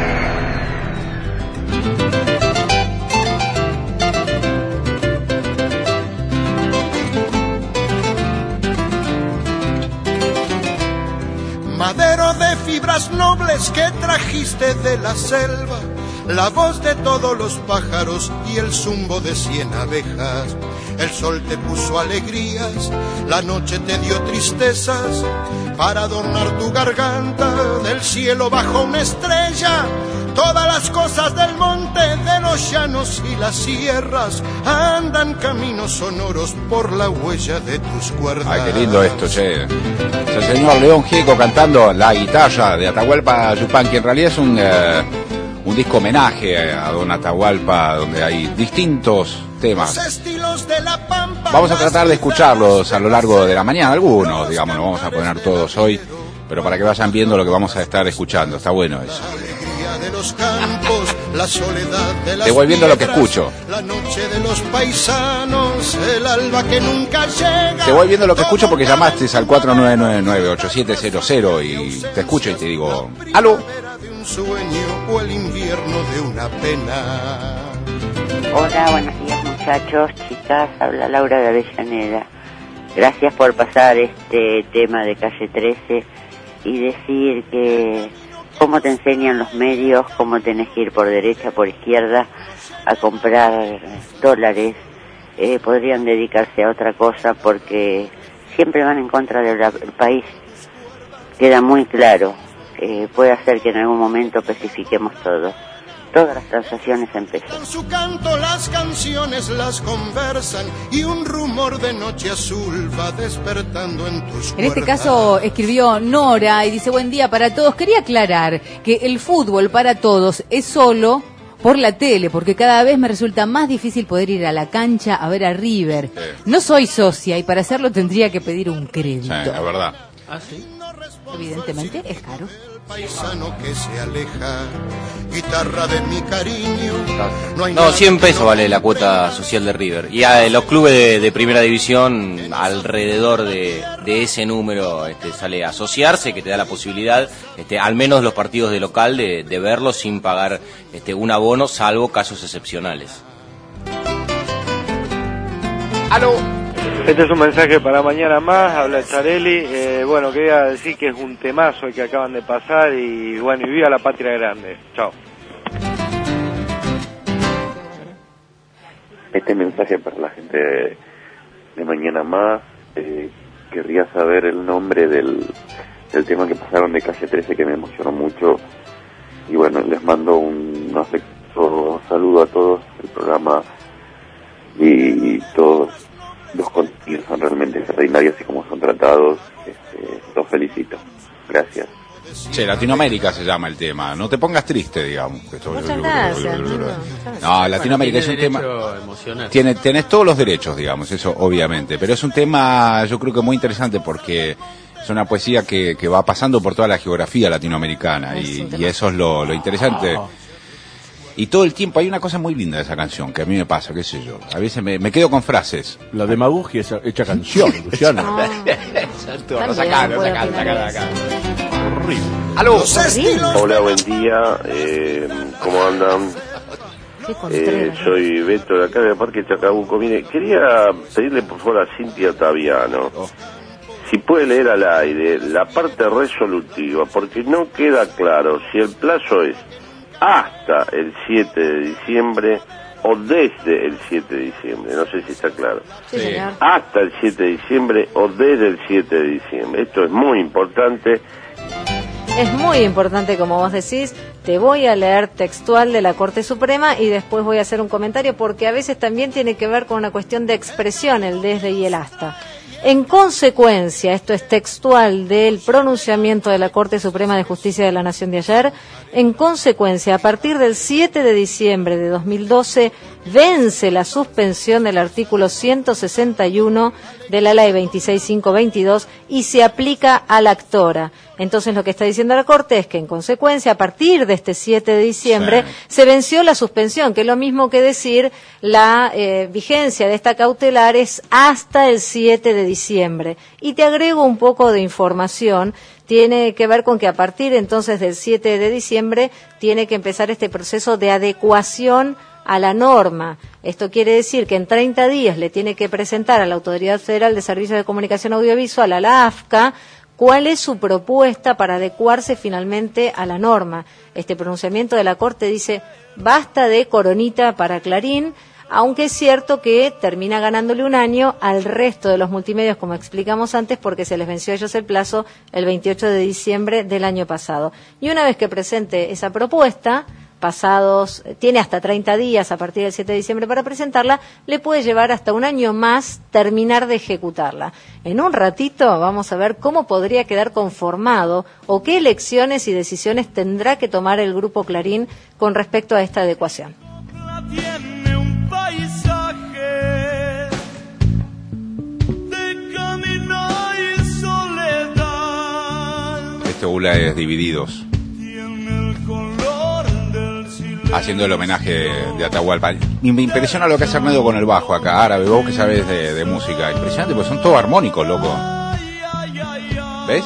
sendero de fibras nobles que trajiste de la selva, la voz de todos los pájaros y el zumbo de cien abejas. El sol te puso alegrías, la noche te dio tristezas, para adornar tu garganta del cielo bajó una estrella. Todas las cosas del monte, de los llanos y las sierras, andan caminos sonoros por la huella de tus cuerdas. Ay, qué lindo esto, che. Es el señor León Gieco cantando la guitarra de Atahualpa Yupanqui. En realidad es un, eh, un disco homenaje a don Atahualpa, donde hay distintos temas. Vamos a tratar de escucharlos a lo largo de la mañana, algunos, digamos, no vamos a poner todos hoy, pero para que vayan viendo lo que vamos a estar escuchando. Está bueno eso. De los campos, la soledad de las devolviendo piedras, lo que escucho. La noche de los paisanos, el alba que nunca llega. Te voy viendo lo que escucho porque llamaste al cuatro nueve nueve nueve ocho siete cero cero y te escucho y te digo, ¿aló? De un sueño o el invierno de una pena. Hola, buenos días muchachos, chicas, habla Laura de Avellaneda. Gracias por pasar este tema de Calle trece y decir que cómo te enseñan los medios, cómo tenés que ir por derecha, por izquierda, a comprar dólares. Eh, podrían dedicarse a otra cosa porque siempre van en contra del país. Queda muy claro. Eh, puede hacer que en algún momento especifiquemos todo. Todas las transacciones en pesos. Con su canto las canciones las conversan y un rumor de noche azul va despertando en tus En este cuerdas. caso escribió Nora y dice, buen día para todos. Quería aclarar que el fútbol para todos es solo por la tele, porque cada vez me resulta más difícil poder ir a la cancha a ver a River. Sí. No soy socia y para hacerlo tendría que pedir un crédito. Sí, la verdad. ¿Ah, sí? Evidentemente es caro. Paisano que se aleja, guitarra de mi cariño. No, hay No, nada cien que pesos no vale la cuota social de River. Y a los clubes de, de primera división, alrededor de, de ese número este, sale a asociarse, que te da la posibilidad, este, al menos los partidos de local, de, de verlos sin pagar este, un abono, salvo casos excepcionales. ¡Aló! Este es un mensaje para mañana más, habla Charelli. Eh, bueno, quería decir que es un temazo el que acaban de pasar y bueno, y viva la patria grande. Chao. Este mensaje para la gente de, de Mañana Más. Eh, querría saber el nombre del, del tema que pasaron de Calle trece, que me emocionó mucho. Y bueno, les mando un afectuoso saludo a todos. El programa y, y todos los contenidos son realmente extraordinarios y como son tratados, este, los felicito. Gracias. Che, Latinoamérica se llama el tema. No te pongas triste, digamos. Muchas gracias. No, Latinoamérica es un tema. Tiene, tenés todos los derechos, digamos, eso obviamente. Pero es un tema, yo creo que muy interesante porque es una poesía que, que va pasando por toda la geografía latinoamericana y, y eso es lo, lo interesante. Y todo el tiempo hay una cosa muy linda de esa canción que a mí me pasa, qué sé yo. A veces me, me quedo con frases. La demagogia es hecha canción, Luciano. No. Lo sacaron, lo sacaron, sacaron acá. Horrible. ¡Aló! Hola, buen día. Eh, ¿Cómo andan? Eh, soy Beto de acá de Parque Chacabuco. Mire, quería pedirle por favor a Cintia Taviano si puede leer al aire la parte resolutiva, porque no queda claro si el plazo es hasta el siete de diciembre o desde el siete de diciembre, no sé si está claro. Sí, señor. Hasta el siete de diciembre o desde el siete de diciembre. Esto es muy importante. Es muy importante, como vos decís. Te voy a leer textual de la Corte Suprema y después voy a hacer un comentario porque a veces también tiene que ver con una cuestión de expresión, el desde y el hasta. En consecuencia, esto es textual del pronunciamiento de la Corte Suprema de Justicia de la Nación de ayer, en consecuencia, a partir del siete de diciembre de dos mil doce, vence la suspensión del artículo ciento sesenta y uno de la Ley veintiséis mil quinientos veintidós y se aplica a la actora. Entonces, lo que está diciendo la Corte es que, en consecuencia, a partir de este siete de diciembre, sí, se venció la suspensión, que es lo mismo que decir la eh, vigencia de esta cautelar es hasta el siete de diciembre. Y te agrego un poco de información. Tiene que ver con que a partir entonces del siete de diciembre tiene que empezar este proceso de adecuación a la norma. Esto quiere decir que en treinta días le tiene que presentar a la Autoridad Federal de Servicios de Comunicación Audiovisual, a la A F C A, cuál es su propuesta para adecuarse finalmente a la norma. Este pronunciamiento de la Corte dice, basta de coronita para Clarín, aunque es cierto que termina ganándole un año al resto de los multimedios, como explicamos antes, porque se les venció a ellos el plazo el veintiocho de diciembre del año pasado. Y una vez que presente esa propuesta, pasados, tiene hasta treinta días a partir del siete de diciembre para presentarla, le puede llevar hasta un año más terminar de ejecutarla. En un ratito vamos a ver cómo podría quedar conformado o qué elecciones y decisiones tendrá que tomar el Grupo Clarín con respecto a esta adecuación. Tiene un paisaje de camino y soledad. Este Ula es Divididos, haciendo el homenaje de Atahualpa. Y me impresiona lo que hace Arnedo con el bajo acá, árabe, vos que sabés de, de música. Impresionante, porque son todos armónicos, loco. ¿Ves?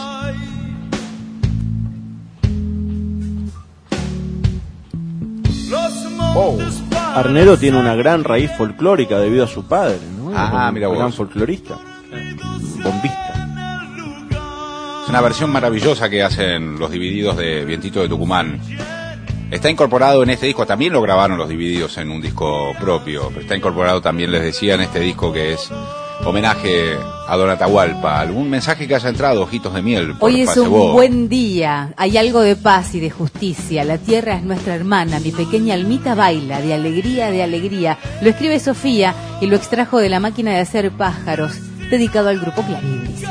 Oh. Arnedo tiene una gran raíz folclórica debido a su padre, ¿no? Ah, mira vos. Un gran folclorista, bombista. Es una versión maravillosa que hacen los Divididos de Vientito de Tucumán. Está incorporado en este disco, también lo grabaron los Divididos en un disco propio, pero está incorporado también, les decía, en este disco que es homenaje a Don Atahualpa. ¿Algún mensaje que haya entrado, Ojitos de Miel? Por Hoy es Facebook? un buen día, hay algo de paz y de justicia, la tierra es nuestra hermana, mi pequeña almita baila, de alegría, de alegría. Lo escribe Sofía y lo extrajo de La máquina de hacer pájaros, dedicado al Grupo Clarín, dice.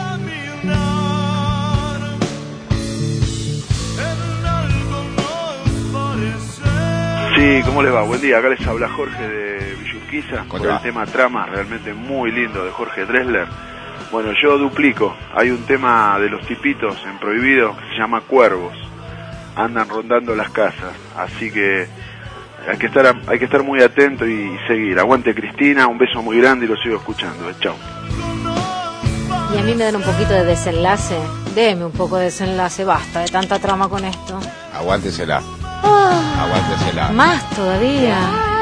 Sí, ¿cómo les va? Buen día, acá les habla Jorge de Villurquiza con el tema Trama, realmente muy lindo, de Jorge Dressler. Bueno, yo duplico, hay un tema de los tipitos en Prohibido que se llama Cuervos, andan rondando las casas, así que hay que estar, hay que estar muy atento y, y seguir. Aguante Cristina, un beso muy grande y lo sigo escuchando, eh. Chao. Y a mí me dan un poquito de desenlace, déme un poco de desenlace, basta de tanta trama con esto. Aguántesela. Oh, Aguántesela. Más todavía.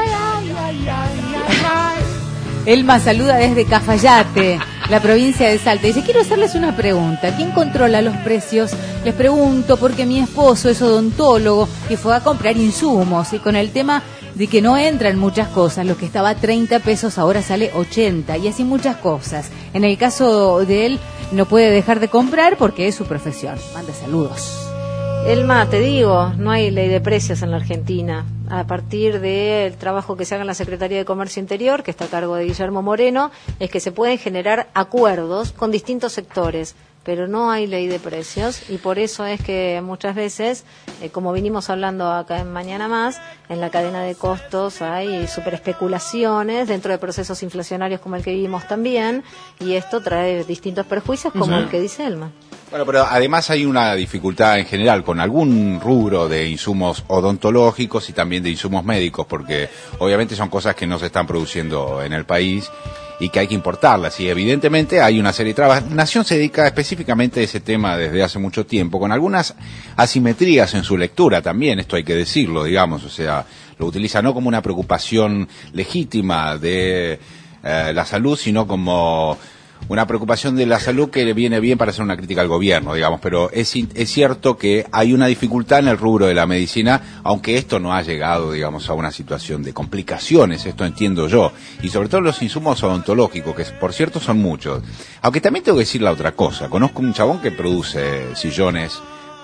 Elma saluda desde Cafayate, la provincia de Salta. Dice, quiero hacerles una pregunta. ¿Quién controla los precios? Les pregunto porque mi esposo es odontólogo y fue a comprar insumos. Y con el tema de que no entran muchas cosas, lo que estaba a treinta pesos ahora sale ochenta. Y así muchas cosas. En el caso de él, no puede dejar de comprar porque es su profesión. Manda saludos. Elma, te digo, no hay ley de precios en la Argentina. A partir del trabajo que se haga en la Secretaría de Comercio Interior, que está a cargo de Guillermo Moreno, es que se pueden generar acuerdos con distintos sectores, pero no hay ley de precios y por eso es que muchas veces, eh, como vinimos hablando acá en Mañana Más, en la cadena de costos hay superespeculaciones dentro de procesos inflacionarios como el que vivimos también, y esto trae distintos perjuicios como sí. el que dice Elma. Bueno, pero además hay una dificultad en general con algún rubro de insumos odontológicos y también de insumos médicos, porque obviamente son cosas que no se están produciendo en el país y que hay que importarlas, y evidentemente hay una serie de trabas. Nación se dedica específicamente a ese tema desde hace mucho tiempo, con algunas asimetrías en su lectura también, esto hay que decirlo, digamos, o sea, lo utiliza no como una preocupación legítima de eh, la salud, sino como una preocupación de la salud que le viene bien para hacer una crítica al gobierno, digamos, pero es, es cierto que hay una dificultad en el rubro de la medicina, aunque esto no ha llegado, digamos, a una situación de complicaciones, esto entiendo yo, y sobre todo los insumos odontológicos, que por cierto son muchos. Aunque también tengo que decir la otra cosa, conozco un chabón que produce sillones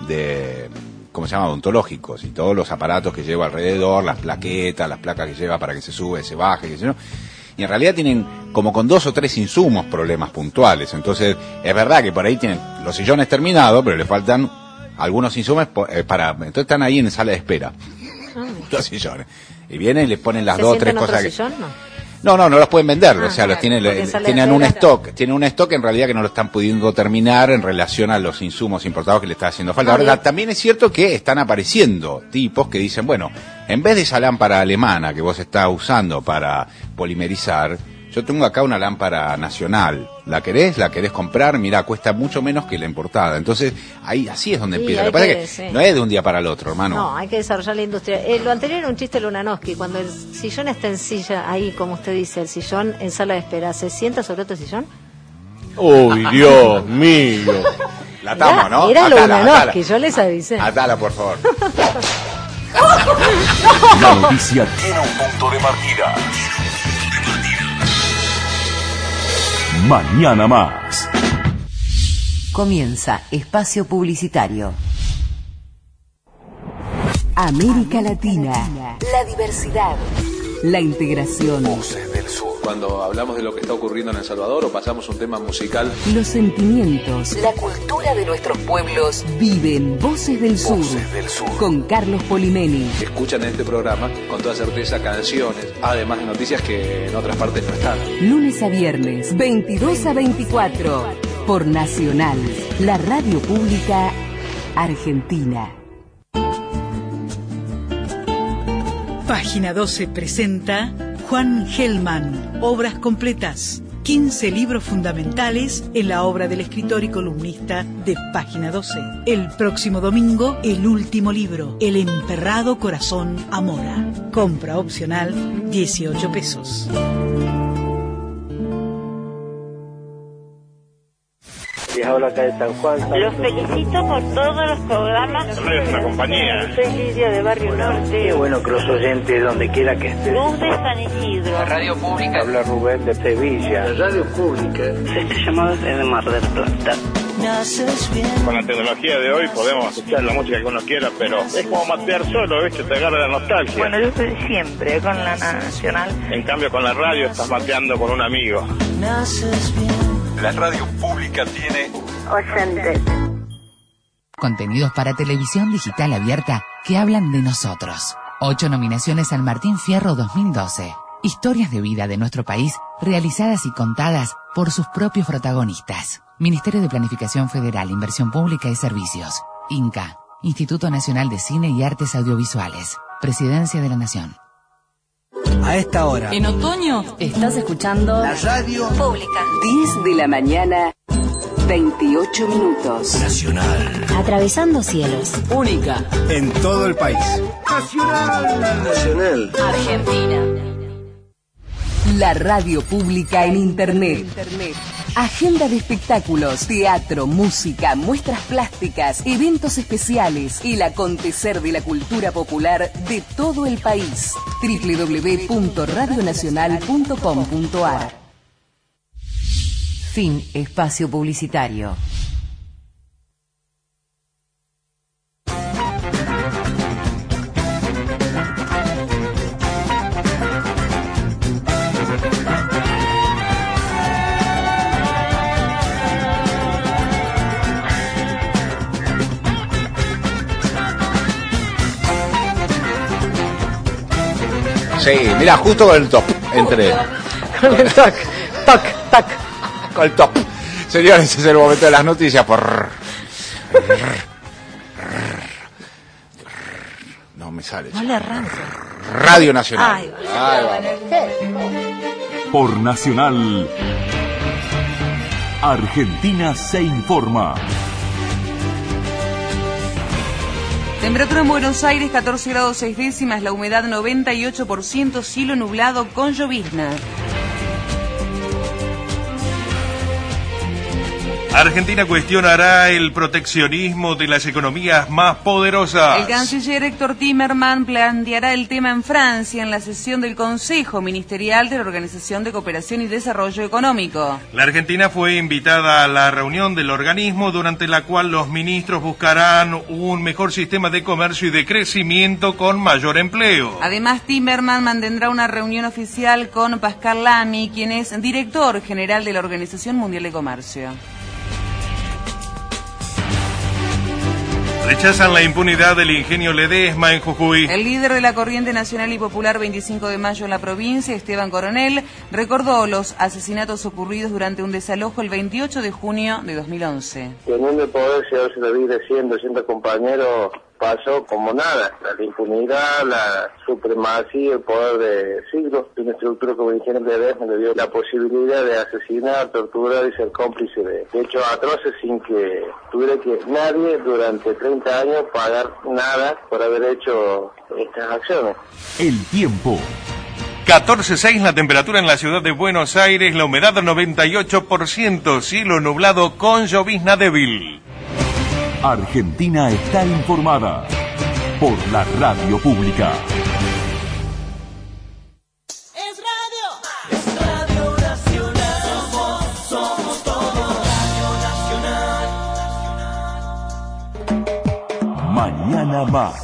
de, ¿cómo se llama?, odontológicos, y todos los aparatos que lleva alrededor, las plaquetas, las placas que lleva para que se sube, se baje, que se no. Y en realidad tienen como con dos o tres insumos problemas puntuales. Entonces, es verdad que por ahí tienen los sillones terminados, pero le faltan algunos insumos para... Entonces están ahí en sala de espera, los sillones. Y vienen y les ponen las dos o tres cosas que... Sillón, no? No, no, no los pueden vender, ah, o sea, claro, los tienen, le, tienen un stock, tienen un stock en realidad que no lo están pudiendo terminar en relación a los insumos importados que le está haciendo falta. Ahora, bien. También es cierto que están apareciendo tipos que dicen, bueno, en vez de esa lámpara alemana que vos estás usando para polimerizar, yo tengo acá una lámpara nacional. ¿La querés? ¿La querés comprar? Mirá, cuesta mucho menos que la importada. Entonces, ahí así es donde sí, empieza. Lo que pasa es que sí. no es de un día para el otro, hermano. No, hay que desarrollar la industria. Eh, lo anterior era un chiste de Lunanowski. Cuando el sillón está en silla, ahí, como usted dice, el sillón en sala de espera, ¿se sienta sobre otro sillón? ¡Uy, Dios mío! La atamos, ¿no? Era Atala, Lunanovsky, yo les avisé. Atala, por favor. La noticia tiene un punto de partida. Mañana más. Comienza Espacio Publicitario. América Latina. La diversidad. La integración. Voces del Sur. Cuando hablamos de lo que está ocurriendo en El Salvador o pasamos un tema musical. Los sentimientos. La cultura de nuestros pueblos. Viven Voces del Sur. Voces del Sur. Con Carlos Polimeni. Escuchan en este programa con toda certeza canciones, además de noticias que en otras partes no están. Lunes a viernes, veintidós a veinticuatro. Por Nacional, la radio pública argentina. Página doce presenta Juan Gelman, Obras completas. quince libros fundamentales en la obra del escritor y columnista de Página doce. El próximo domingo, el último libro, El emperrado corazón Amora. Compra opcional, dieciocho pesos. Habla acá de San Juan. Los felicito por todos los programas. Es una compañía. Soy Lidia de Barrio Norte. Qué bueno que los oyentes, donde quiera que estén. Luz de San Isidro. La radio pública. Habla Rubén de Sevilla. La radio pública. Este llamado es de Mar del Plata. Con la tecnología de hoy podemos escuchar la música que uno quiera, pero es como matear solo, ¿viste? Te agarra la nostalgia. Bueno, yo estoy siempre con la Nacional. En cambio, con la radio estás mateando con un amigo. La radio pública tiene oyentes. Contenidos para televisión digital abierta que hablan de nosotros. Ocho nominaciones al Martín Fierro dos mil doce. Historias de vida de nuestro país realizadas y contadas por sus propios protagonistas. Ministerio de Planificación Federal, Inversión Pública y Servicios. INCA, Instituto Nacional de Cine y Artes Audiovisuales. Presidencia de la Nación. A esta hora. En otoño estás escuchando la radio pública. diez de la mañana, veintiocho minutos. Nacional. Atravesando cielos. Única en todo el país. Nacional. Nacional. Argentina. La radio pública en Internet. Agenda de espectáculos, teatro, música, muestras plásticas, eventos especiales, el acontecer de la cultura popular de todo el país. doble u doble u doble u punto radio nacional punto com punto a r. Fin espacio publicitario. Sí, mira, justo con el top. Entre. Con el toc, toc, toc. Con el top. Señores, es el momento de las noticias. Por... No me sale. No le arranca. Radio Nacional. Ay, Ay, Por Nacional. Argentina se informa. Temperatura en Buenos Aires, catorce grados seis décimas, la humedad noventa y ocho por ciento, cielo nublado con llovizna. Argentina cuestionará el proteccionismo de las economías más poderosas. El canciller Héctor Timerman planteará el tema en Francia en la sesión del Consejo Ministerial de la Organización de Cooperación y Desarrollo Económico. La Argentina fue invitada a la reunión del organismo durante la cual los ministros buscarán un mejor sistema de comercio y de crecimiento con mayor empleo. Además, Timerman mantendrá una reunión oficial con Pascal Lamy, quien es director general de la Organización Mundial de Comercio. Rechazan la impunidad del ingenio Ledesma en Jujuy. El líder de la Corriente Nacional y Popular veinticinco de mayo en la provincia, Esteban Coronel, recordó los asesinatos ocurridos durante un desalojo el veintiocho de junio de dos mil once. Teniendo el poder, llevarse la vida siendo, siendo compañero, pasó como nada. La impunidad, la supremacía, el poder de siglos de una estructura como el ingenio Ledesma le dio la posibilidad de asesinar, torturar y ser cómplice de, de hechos atroces sin que tuviera que nadie durante treinta años pagar nada por haber hecho estas acciones. El tiempo. catorce seis la temperatura en la ciudad de Buenos Aires, la humedad noventa y ocho por ciento, cielo nublado con llovizna débil. Argentina está informada por la radio pública. Es radio, es Radio Nacional. Somos, somos todos Radio Nacional. Mañana más.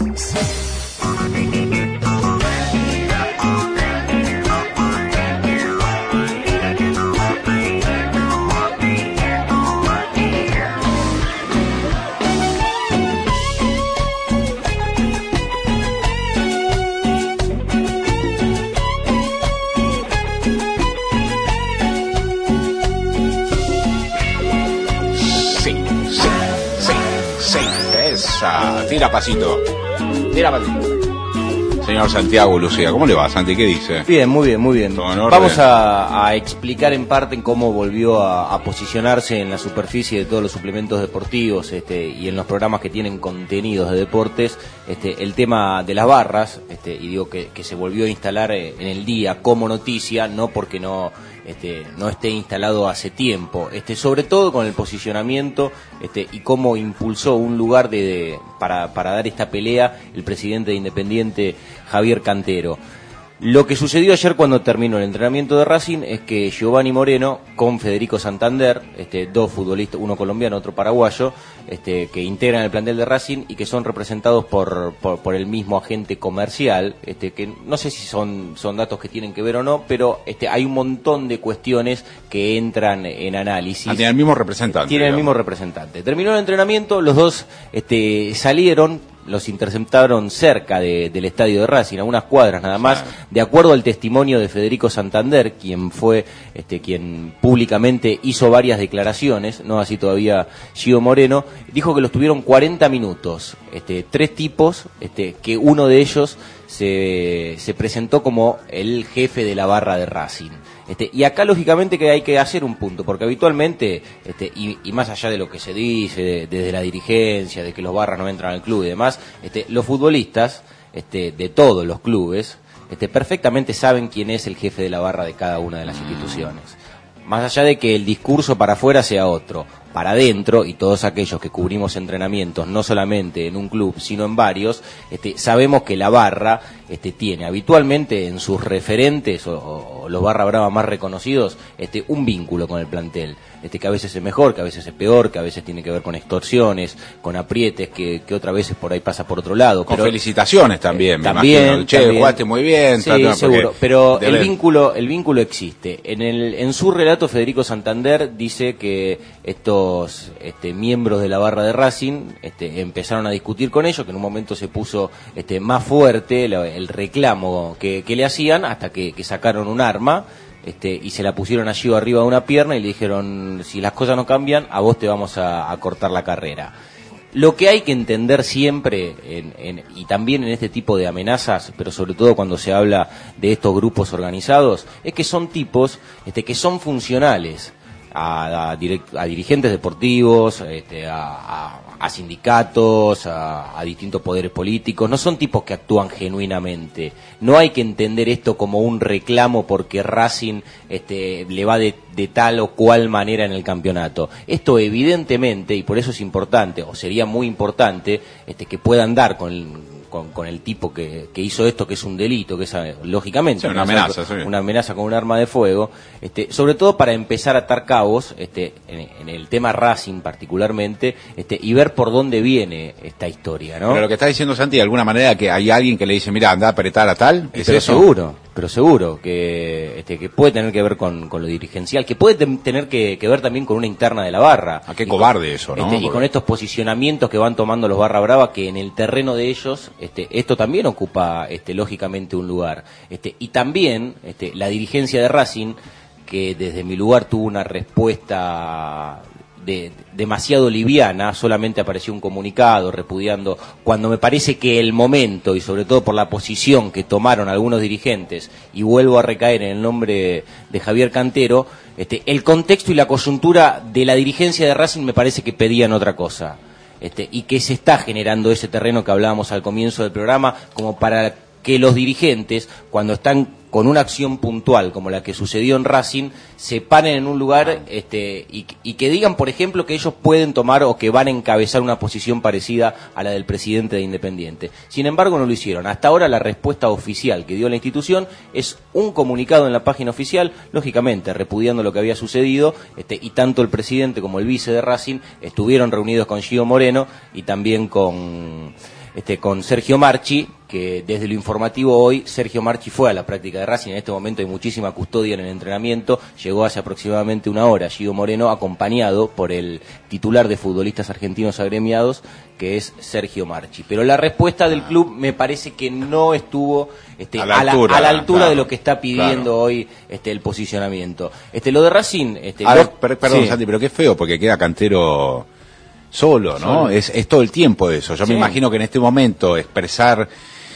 Tira pasito. Tira pasito. Señor Santiago Lucía, ¿cómo le va, Santi? ¿Qué dice? Bien, muy bien, muy bien. Vamos a, a explicar en parte en cómo volvió a, a posicionarse en la superficie de todos los suplementos deportivos este, y en los programas que tienen contenidos de deportes este, el tema de las barras, este, y digo que, que se volvió a instalar en el día como noticia, no porque no... Este, no esté instalado hace tiempo, este, sobre todo con el posicionamiento este, y cómo impulsó un lugar de, de, para, para dar esta pelea el presidente de Independiente, Javier Cantero. Lo que sucedió ayer cuando terminó el entrenamiento de Racing es que Giovanni Moreno con Federico Santander, este, dos futbolistas, uno colombiano, otro paraguayo, este, que integran el plantel de Racing y que son representados por, por, por el mismo agente comercial, este, que no sé si son, son datos que tienen que ver o no, pero este, hay un montón de cuestiones que entran en análisis. Ah, tiene el mismo representante. Tiene el mismo representante. Terminó el entrenamiento, los dos este, salieron, los interceptaron cerca de, del estadio de Racing, a unas cuadras nada más, sí. De acuerdo al testimonio de Federico Santander, quien fue, este, quien públicamente hizo varias declaraciones, no así todavía Gio Moreno, dijo que los tuvieron cuarenta minutos, este, tres tipos, este, que uno de ellos se, se presentó como el jefe de la barra de Racing. Este, y acá lógicamente que hay que hacer un punto, porque habitualmente, este, y, y más allá de lo que se dice de, desde la dirigencia, de que los barras no entran al club y demás, este, los futbolistas este, de todos los clubes este, perfectamente saben quién es el jefe de la barra de cada una de las instituciones. Más allá de que el discurso para afuera sea otro, para adentro, y todos aquellos que cubrimos entrenamientos, no solamente en un club, sino en varios, este, sabemos que la barra este, tiene habitualmente en sus referentes, o, o los barra brava más reconocidos, este, un vínculo con el plantel, este, que a veces es mejor, que a veces es peor, que a veces tiene que ver con extorsiones, con aprietes, que, que otras veces por ahí pasa por otro lado. Con pero, felicitaciones también, eh, me también, imagino. Che, también. jugaste muy bien. Sí, tanto, seguro, pero el ver. vínculo, el vínculo existe. En, el, en su relato, Federico Santander dice que estos Este, miembros de la barra de Racing este, empezaron a discutir con ellos, que en un momento se puso este, más fuerte la, el reclamo que, que le hacían, hasta que, que sacaron un arma este, y se la pusieron allí arriba de una pierna y le dijeron, si las cosas no cambian, a vos te vamos a, a cortar la carrera. Lo que hay que entender siempre, en, en, y también en este tipo de amenazas, pero sobre todo cuando se habla de estos grupos organizados, es que son tipos este, que son funcionales A, a, direct, a dirigentes deportivos, este, a, a, a sindicatos, a, a distintos poderes políticos. No son tipos que actúan genuinamente. No hay que entender esto como un reclamo porque Racing este, le va de, de tal o cual manera en el campeonato. Esto evidentemente, y por eso es importante, o sería muy importante, este, que puedan dar con... Con, con el tipo que, que hizo esto, que es un delito, que es lógicamente sí, una amenaza, amenaza, sí. una amenaza con un arma de fuego, este, sobre todo para empezar a atar cabos este, en, en el tema Racing particularmente, este, y ver por dónde viene esta historia, ¿no? Pero lo que está diciendo Santi, de alguna manera que hay alguien que le dice, mira, anda a apretar a tal, ¿es pero eso? seguro, pero seguro que, este, que puede tener que ver con, con lo dirigencial, que puede ten, tener que, que ver también con una interna de la barra. A qué y cobarde con, eso, ¿no? Este, y con estos posicionamientos que van tomando los barra brava, que en el terreno de ellos, este, esto también ocupa, este, lógicamente un lugar. Este, y también, este, la dirigencia de Racing, que desde mi lugar tuvo una respuesta de, demasiado liviana, solamente apareció un comunicado repudiando, cuando me parece que el momento, y sobre todo por la posición que tomaron algunos dirigentes, y vuelvo a recaer en el nombre de Javier Cantero, este, el contexto y la coyuntura de la dirigencia de Racing me parece que pedían otra cosa. Este, y que se está generando ese terreno que hablábamos al comienzo del programa, como para que los dirigentes, cuando están con una acción puntual como la que sucedió en Racing, se paren en un lugar este, y, y que digan, por ejemplo, que ellos pueden tomar o que van a encabezar una posición parecida a la del presidente de Independiente. Sin embargo, no lo hicieron. Hasta ahora la respuesta oficial que dio la institución es un comunicado en la página oficial, lógicamente repudiando lo que había sucedido, este, y tanto el presidente como el vice de Racing estuvieron reunidos con Gio Moreno y también con, este, con Sergio Marchi, que desde lo informativo hoy, Sergio Marchi fue a la práctica de Racing. En este momento hay muchísima custodia en el entrenamiento. Llegó hace aproximadamente una hora Gio Moreno, acompañado por el titular de futbolistas argentinos agremiados, que es Sergio Marchi. Pero la respuesta del club me parece que no estuvo este, a la altura, a la, a la altura claro, de lo que está pidiendo claro. hoy este, el posicionamiento. Este, lo de Racing... Este, a lo... ver, per, perdón, sí. Santi, pero qué feo, porque queda Cantero solo, ¿no? Solo. Es, es todo el tiempo eso. Yo sí. me imagino que en este momento expresar...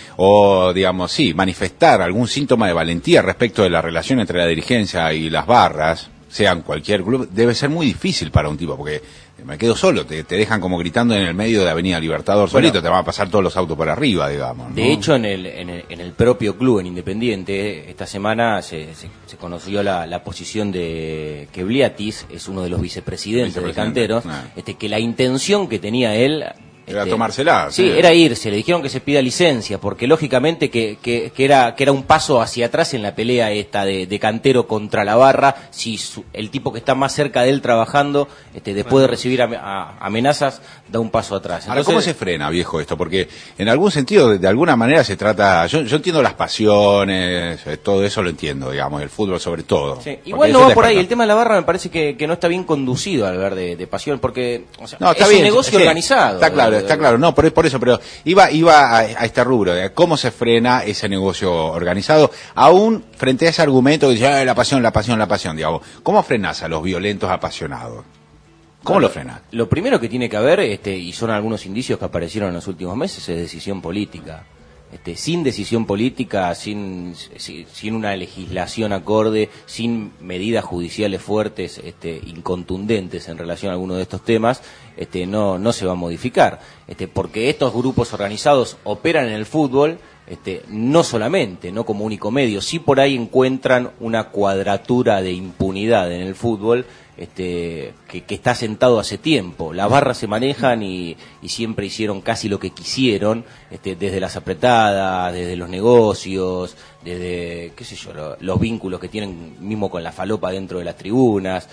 o, digamos, sí, manifestar algún síntoma de valentía respecto de la relación entre la dirigencia y las barras, sean cualquier club, debe ser muy difícil para un tipo, porque me quedo solo, te, te dejan como gritando en el medio de Avenida Libertador, bueno, solito, te van a pasar todos los autos por arriba, digamos, ¿no? De hecho, en el, en el, en el propio club, en Independiente, esta semana se, se, se conoció la, la posición de que Bliatis es uno de los vicepresidentes de Canteros, ah. este, que la intención que tenía él... Era este, tomársela. Sí, sí, era irse. Le dijeron que se pida licencia, porque lógicamente que, que, que, era, que era un paso hacia atrás en la pelea esta de, de Cantero contra la barra. Si su, el tipo que está más cerca de él trabajando, este, después de recibir a, a, amenazas, da un paso atrás. Entonces, ahora, ¿cómo se frena, viejo, esto? Porque en algún sentido, de, de alguna manera se trata... Yo, yo entiendo las pasiones, todo eso lo entiendo, digamos, el fútbol sobre todo. Sí, igual no va por ahí. El tema de la barra me parece que, que no está bien conducido al ver de, de pasión, porque o sea, no, está es bien, un negocio sí, organizado. Está claro. Está claro, no, por, por eso, pero iba iba a, a este rubro, de cómo se frena ese negocio organizado, aún frente a ese argumento que dice, ah, la pasión, la pasión, la pasión, digamos, ¿cómo frenás a los violentos apasionados? ¿Cómo no, lo frenás? Lo primero que tiene que haber, este, y son algunos indicios que aparecieron en los últimos meses, es decisión política. Este, sin decisión política, sin, sin una legislación acorde, sin medidas judiciales fuertes, este, incontundentes en relación a alguno de estos temas, este, no, no se va a modificar. Este, porque estos grupos organizados operan en el fútbol, este, no solamente, no como único medio, sí por ahí encuentran una cuadratura de impunidad en el fútbol, este, que, que está sentado hace tiempo. Las barras se manejan y, y siempre hicieron casi lo que quisieron, este, desde las apretadas, desde los negocios, desde, qué sé yo, lo, los vínculos que tienen mismo con la falopa dentro de las tribunas,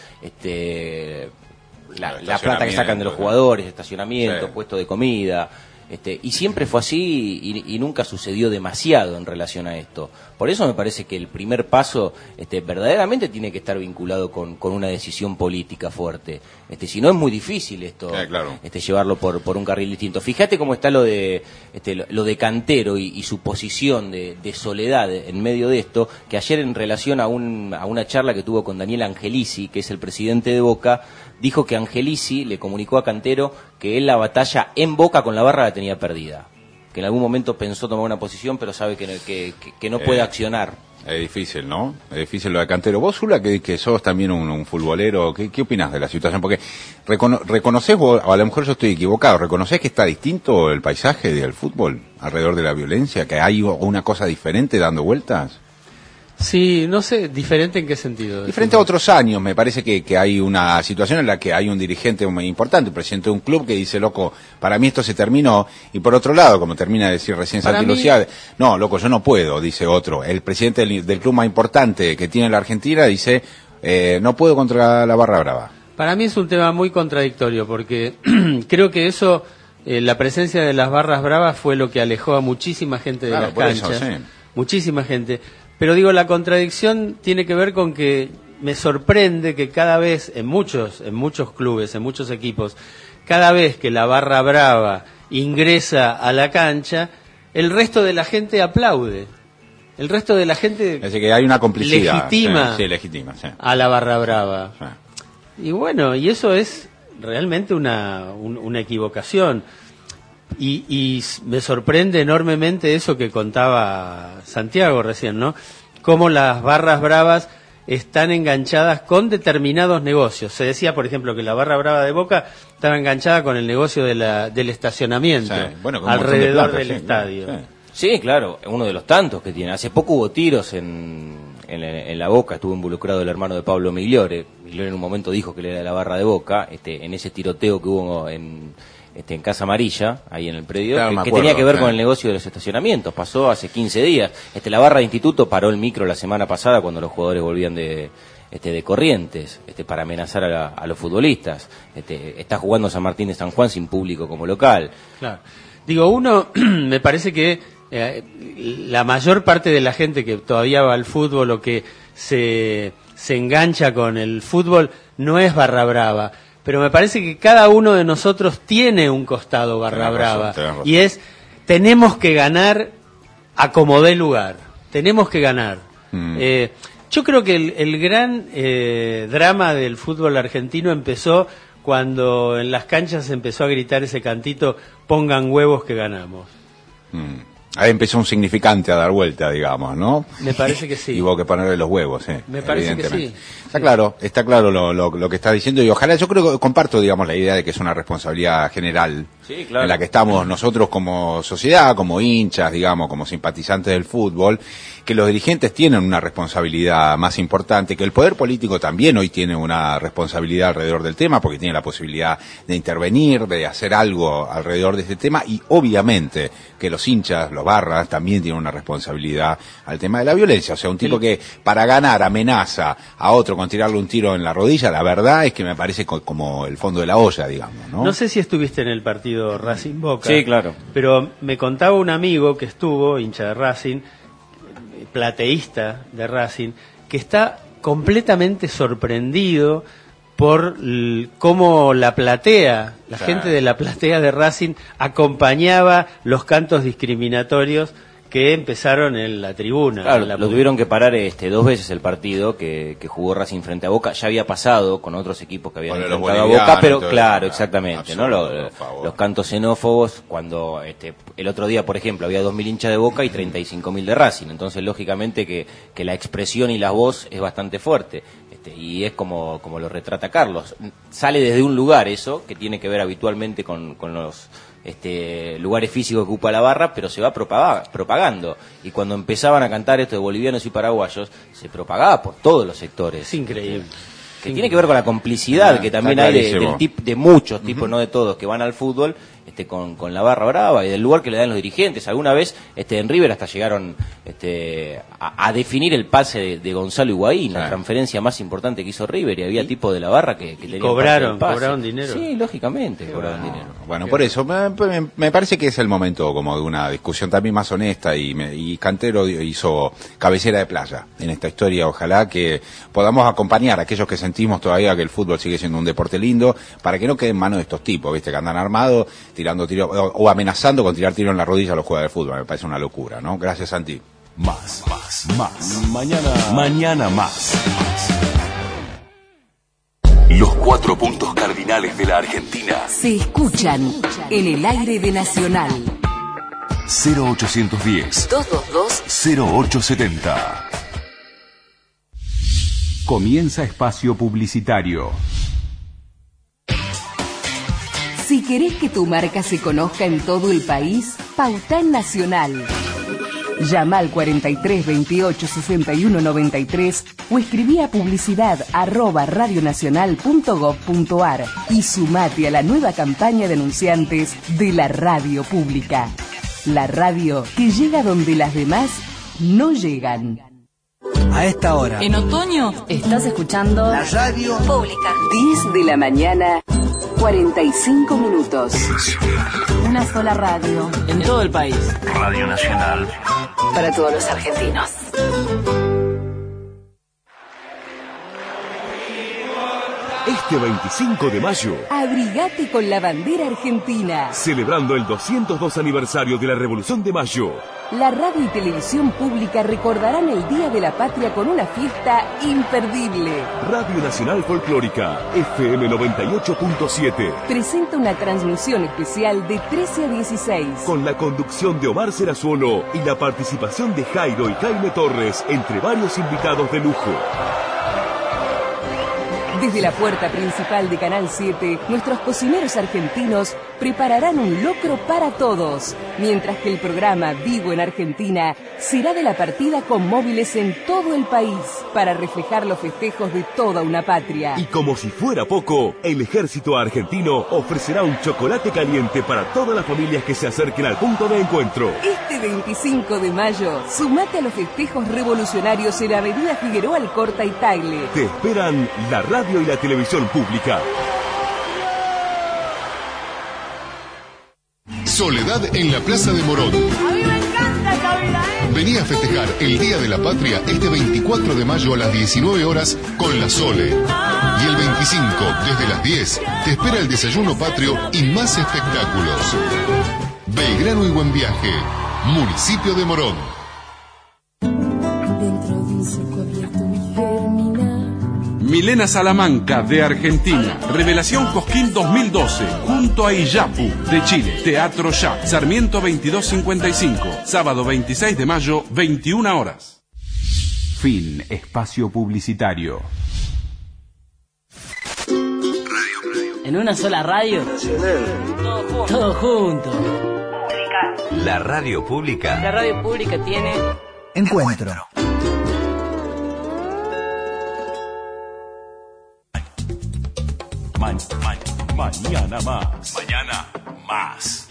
este, la, la plata que sacan de los jugadores, estacionamiento, sí. puesto de comida. Este, y siempre fue así y, y nunca sucedió demasiado en relación a esto. Por eso me parece que el primer paso este, verdaderamente tiene que estar vinculado con, con una decisión política fuerte. Este, si no es muy difícil esto, sí, claro. este, llevarlo por, por un carril distinto. Fíjate cómo está lo de, este, lo, lo de Cantero y, y su posición de, de soledad en medio de esto, que ayer en relación a, un, a una charla que tuvo con Daniel Angelici, que es el presidente de Boca, dijo que Angelici le comunicó a Cantero que él la batalla en Boca con la barra la tenía perdida, que en algún momento pensó tomar una posición pero sabe que, que, que, que no puede eh, accionar. Es difícil, ¿no? Es difícil lo de Cantero. Vos, Zula, que, que sos también un, un futbolero, ¿qué, ¿qué opinás de la situación? Porque recono, reconocés, vos, o a lo mejor yo estoy equivocado, ¿reconocés que está distinto el paisaje del fútbol alrededor de la violencia? ¿Que hay una cosa diferente dando vueltas? Sí, no sé, ¿diferente en qué sentido? Diferente a otros años, me parece que, que hay una situación en la que hay un dirigente muy importante, un presidente de un club que dice, loco, para mí esto se terminó, y por otro lado, como termina de decir recién Santi Lucía, mí... no, loco, yo no puedo, dice otro. El presidente del, del club más importante que tiene la Argentina dice, eh, no puedo contra la barra brava. Para mí es un tema muy contradictorio, porque creo que eso, eh, la presencia de las barras bravas fue lo que alejó a muchísima gente de claro, las por canchas. Eso, sí. Muchísima gente. Pero digo, la contradicción tiene que ver con que me sorprende que cada vez, en muchos, en muchos clubes, en muchos equipos, cada vez que la barra brava ingresa a la cancha, el resto de la gente aplaude. El resto de la gente es que hay una complicidad, legitima, sí, sí, legitima sí. a la barra brava. Sí. Y bueno, y eso es realmente una, un, una equivocación. Y, y me sorprende enormemente eso que contaba Santiago recién, ¿no? Cómo las barras bravas están enganchadas con determinados negocios. Se decía, por ejemplo, que la barra brava de Boca estaba enganchada con el negocio de la, del estacionamiento, sí. bueno, alrededor de plata, del sí, estadio. Sí. Sí, claro, uno de los tantos que tiene. Hace poco hubo tiros en, en, en la Boca, estuvo involucrado el hermano de Pablo Migliore. Migliore en un momento dijo que él era de la barra de Boca, este, en ese tiroteo que hubo en, este, en Casa Amarilla, ahí en el predio, claro, que, me que acuerdo, tenía que ver sí. con el negocio de los estacionamientos. Pasó hace quince días. Este, la barra de instituto paró el micro la semana pasada cuando los jugadores volvían de... Este, de Corrientes, este, para amenazar a, la, a los futbolistas. Este, está jugando San Martín de San Juan sin público como local. Claro. Digo, uno, me parece que eh, la mayor parte de la gente que todavía va al fútbol o que se, se engancha con el fútbol no es barra brava, pero me parece que cada uno de nosotros tiene un costado barra Tenés brava. razón, tenés razón. Y es, tenemos que ganar a como dé lugar. Tenemos que ganar. Mm. Eh, Yo creo que el, el gran eh, drama del fútbol argentino empezó cuando en las canchas empezó a gritar ese cantito, pongan huevos que ganamos. Mm. Ahí empezó un significante a dar vuelta, digamos, ¿no? Me parece que sí. Y hubo que ponerle los huevos, sí. Me parece que sí. Está claro, está claro lo, lo, lo que está diciendo y ojalá, yo creo que comparto, digamos, la idea de que es una responsabilidad general Sí, claro. en la que estamos nosotros como sociedad, como hinchas, digamos, como simpatizantes del fútbol, que los dirigentes tienen una responsabilidad más importante, que el poder político también hoy tiene una responsabilidad alrededor del tema, porque tiene la posibilidad de intervenir, de hacer algo alrededor de este tema, y obviamente que los hinchas, los barras, también tienen una responsabilidad al tema de la violencia. O sea, un tipo que para ganar amenaza a otro con tirarle un tiro en la rodilla, la verdad es que me parece co- como el fondo de la olla, digamos, ¿no? No sé si estuviste en el partido Racing Boca. Sí, claro. Pero me contaba un amigo que estuvo, hincha de Racing, plateísta de Racing, que está completamente sorprendido por l- cómo la platea, la Claro. gente de la platea de Racing acompañaba los cantos discriminatorios que empezaron en la tribuna. Claro, en la lo tuvieron que parar este, dos veces el partido que, que jugó Racing frente a Boca. Ya había pasado con otros equipos que habían Con los enfrentado a bolivianos Boca, pero y todo claro, eso. exactamente, ¿no? Absurdo, Lo- por favor. los cantos xenófobos, cuando este, el otro día, por ejemplo, había dos mil hinchas de Boca y treinta y cinco mil de Racing. Entonces, lógicamente que, que la expresión y la voz es bastante fuerte. Este, y es como, como lo retrata Carlos. Sale desde un lugar eso, que tiene que ver habitualmente con, con los este, lugares físicos que ocupa la barra, pero se va propaga- propagando. Y cuando empezaban a cantar esto de bolivianos y paraguayos, se propagaba por todos los sectores. Es increíble. Que tiene que ver con la complicidad Ah, que está también hay de, clarísimo. del tip, de muchos tipos, no de todos, que van al fútbol este, con, con la barra brava y del lugar que le dan los dirigentes. Alguna vez este, en River hasta llegaron este, a, a definir el pase de, de Gonzalo Higuaín, la transferencia más importante que hizo River, y había tipos de la barra que, que tenían cobraron, parte del pase. cobraron dinero. Sí, lógicamente, cobraron dinero. Bueno, por eso, me, me- me parece que es el momento como de una discusión también más honesta y, me- y Cantero hizo cabecera de playa en esta historia. Ojalá que podamos acompañar a aquellos que sentimos todavía que el fútbol sigue siendo un deporte lindo, para que no quede en manos de estos tipos, viste, que andan armados, tirando tiros, o, o amenazando con tirar tiros en la rodilla a los jugadores de fútbol. Me parece una locura, ¿no? Gracias, Santi. Más, más, más. Mañana, mañana más. Los cuatro puntos cardinales de la Argentina. Se escuchan en el aire de Nacional. cero ochocientos diez, dos dos dos. cero ocho setenta. Comienza espacio publicitario. Si querés que tu marca se conozca en todo el país, pauta en Nacional. Llama al cuarenta y tres veintiocho sesenta y uno noventa y tres o escribí a publicidad arroba radionacional punto gob punto ar y sumate a la nueva campaña de anunciantes de la radio pública. La radio que llega donde las demás no llegan. A esta hora. En otoño estás escuchando La radio pública. diez de la mañana, cuarenta y cinco minutos. Una sola radio. En todo el país. Radio Nacional. Para todos los argentinos. Este veinticinco de mayo, Abrigate con la bandera argentina. celebrando el doscientos dos aniversario de la Revolución de Mayo, La radio y televisión pública recordarán el Día de la Patria con una fiesta imperdible. Radio Nacional Folclórica, F M noventa y ocho punto siete. Presenta una transmisión especial de trece a dieciséis. Con la conducción de Omar Serazuolo y la participación de Jairo y Jaime Torres, entre varios invitados de lujo. Desde la puerta principal de Canal siete, nuestros cocineros argentinos prepararán un locro para todos, mientras que el programa Vivo en Argentina será de la partida con móviles en todo el país, para reflejar los festejos de toda una patria. Y como si fuera poco, el ejército argentino ofrecerá un chocolate caliente para todas las familias que se acerquen al punto de encuentro. Este veinticinco de mayo, sumate a los festejos revolucionarios en Avenida Figueroa Alcorta y Tagle. Te esperan la radio y la televisión pública. Soledad en la Plaza de Morón. A mí me encanta esta vida, ¿eh? Vení a festejar el Día de la Patria este veinticuatro de mayo a las diecinueve horas con la Sole. Y el veinticinco, desde las diez, te espera el desayuno patrio y más espectáculos. Belgrano y Buen Viaje, municipio de Morón. Dentro de un circo abierto y germinal. Milena Salamanca, de Argentina. Revelación Cosquín dos mil doce. Junto a Iyapu, de Chile. Teatro Ya. Sarmiento veintidós cincuenta y cinco. Sábado veintiséis de mayo, veintiuna horas. Fin. Espacio publicitario. En una sola radio. Todo junto. La radio pública. La radio pública tiene... Encuentro. Ma ma mañana más. Mañana más.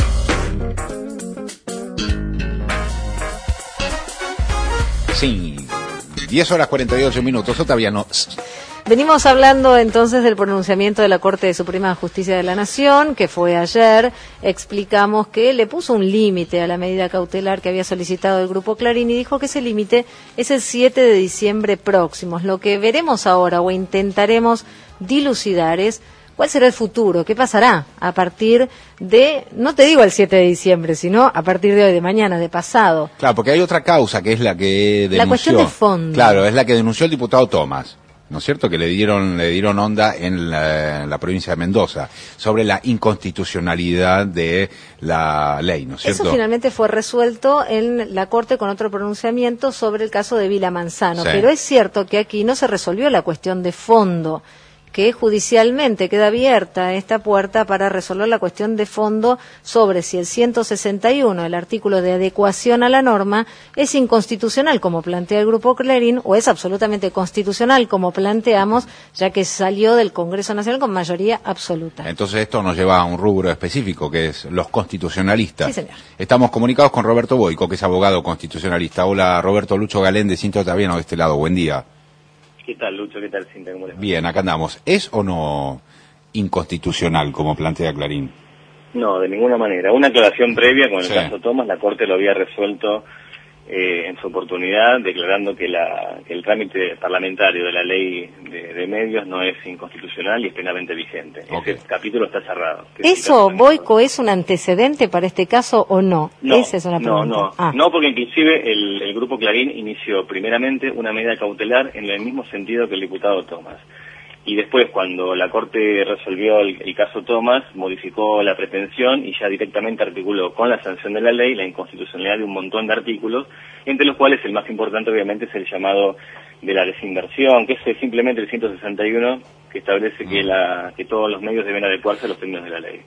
Sí, diez horas cuarenta y ocho minutos, todavía no. Venimos hablando entonces del pronunciamiento de la Corte Suprema de Justicia de la Nación, que fue ayer. Explicamos que le puso un límite a la medida cautelar que había solicitado el Grupo Clarín y dijo que ese límite es el siete de diciembre próximo. Lo que veremos ahora o intentaremos dilucidar es cuál será el futuro, qué pasará a partir de, no te digo el siete de diciembre, sino a partir de hoy, de mañana, de pasado. Claro, porque hay otra causa que es la que denunció. La cuestión de fondo. Claro, es la que denunció el diputado Tomás, ¿no es cierto?, que le dieron le dieron onda en la, en la provincia de Mendoza, sobre la inconstitucionalidad de la ley, ¿no es cierto? Eso finalmente fue resuelto en la Corte con otro pronunciamiento sobre el caso de Vila Manzano, Sí. pero es cierto que aquí no se resolvió la cuestión de fondo, que judicialmente queda abierta esta puerta para resolver la cuestión de fondo sobre si el ciento sesenta y uno, el artículo de adecuación a la norma, es inconstitucional como plantea el Grupo Clarín o es absolutamente constitucional como planteamos, ya que salió del Congreso Nacional con mayoría absoluta. Entonces esto nos lleva a un rubro específico, que es los constitucionalistas. Sí, señor. Estamos comunicados con Roberto Boico, que es abogado constitucionalista. Hola, Roberto. Lucho Galén de Cinto Otaviano de este lado. Buen día. ¿Qué tal, Lucho? ¿Qué tal, Cinta? ¿Cómo les va? Bien, acá andamos. ¿Es o no inconstitucional, como plantea Clarín? No, de ninguna manera. Una aclaración previa con el Sí. caso Tomás, la Corte lo había resuelto eh, en su oportunidad, declarando que, la, que el trámite parlamentario de la ley de, de medios no es inconstitucional y es plenamente vigente. Okay. Ese capítulo está cerrado. Que es ¿Eso, Boico, es un antecedente para este caso o no? No, Esa es una no, pregunta. no, Ah. no, porque inclusive el, el Grupo Clarín inició primeramente una medida cautelar en el mismo sentido que el diputado Tomás. Y después, cuando la Corte resolvió el, el caso Tomás, modificó la pretensión y ya directamente articuló con la sanción de la ley la inconstitucionalidad de un montón de artículos, entre los cuales el más importante obviamente es el llamado de la desinversión, que es simplemente el ciento sesenta y uno, que establece que, la, que todos los medios deben adecuarse a los términos de la ley.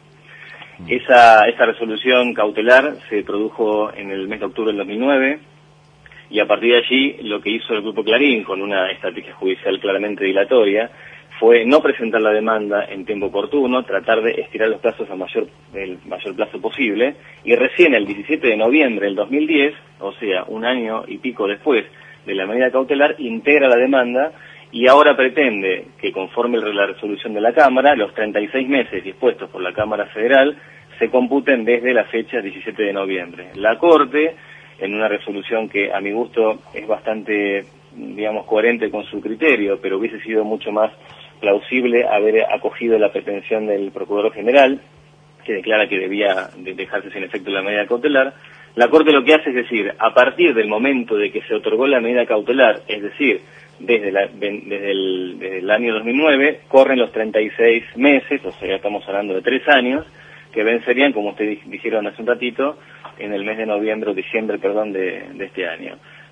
Esa, esa resolución cautelar se produjo en el mes de octubre del dos mil nueve, y a partir de allí lo que hizo el Grupo Clarín, con una estrategia judicial claramente dilatoria, fue no presentar la demanda en tiempo oportuno, tratar de estirar los plazos a mayor, el mayor plazo posible, y recién el diecisiete de noviembre del dos mil diez, o sea, un año y pico después de la medida cautelar, integra la demanda y ahora pretende que, conforme la resolución de la Cámara, los treinta y seis meses dispuestos por la Cámara Federal se computen desde la fecha diecisiete de noviembre. La Corte, en una resolución que a mi gusto es bastante, digamos, coherente con su criterio, pero hubiese sido mucho más plausible haber acogido la pretensión del Procurador General, que declara que debía de dejarse sin efecto la medida cautelar. La Corte lo que hace es decir, a partir del momento de que se otorgó la medida cautelar, es decir, desde, la, desde, el, desde el año dos mil nueve, corren los treinta y seis meses, o sea, estamos hablando de tres años, que vencerían, como ustedes dijeron hace un ratito, en el mes de noviembre o diciembre, perdón, de, de este año.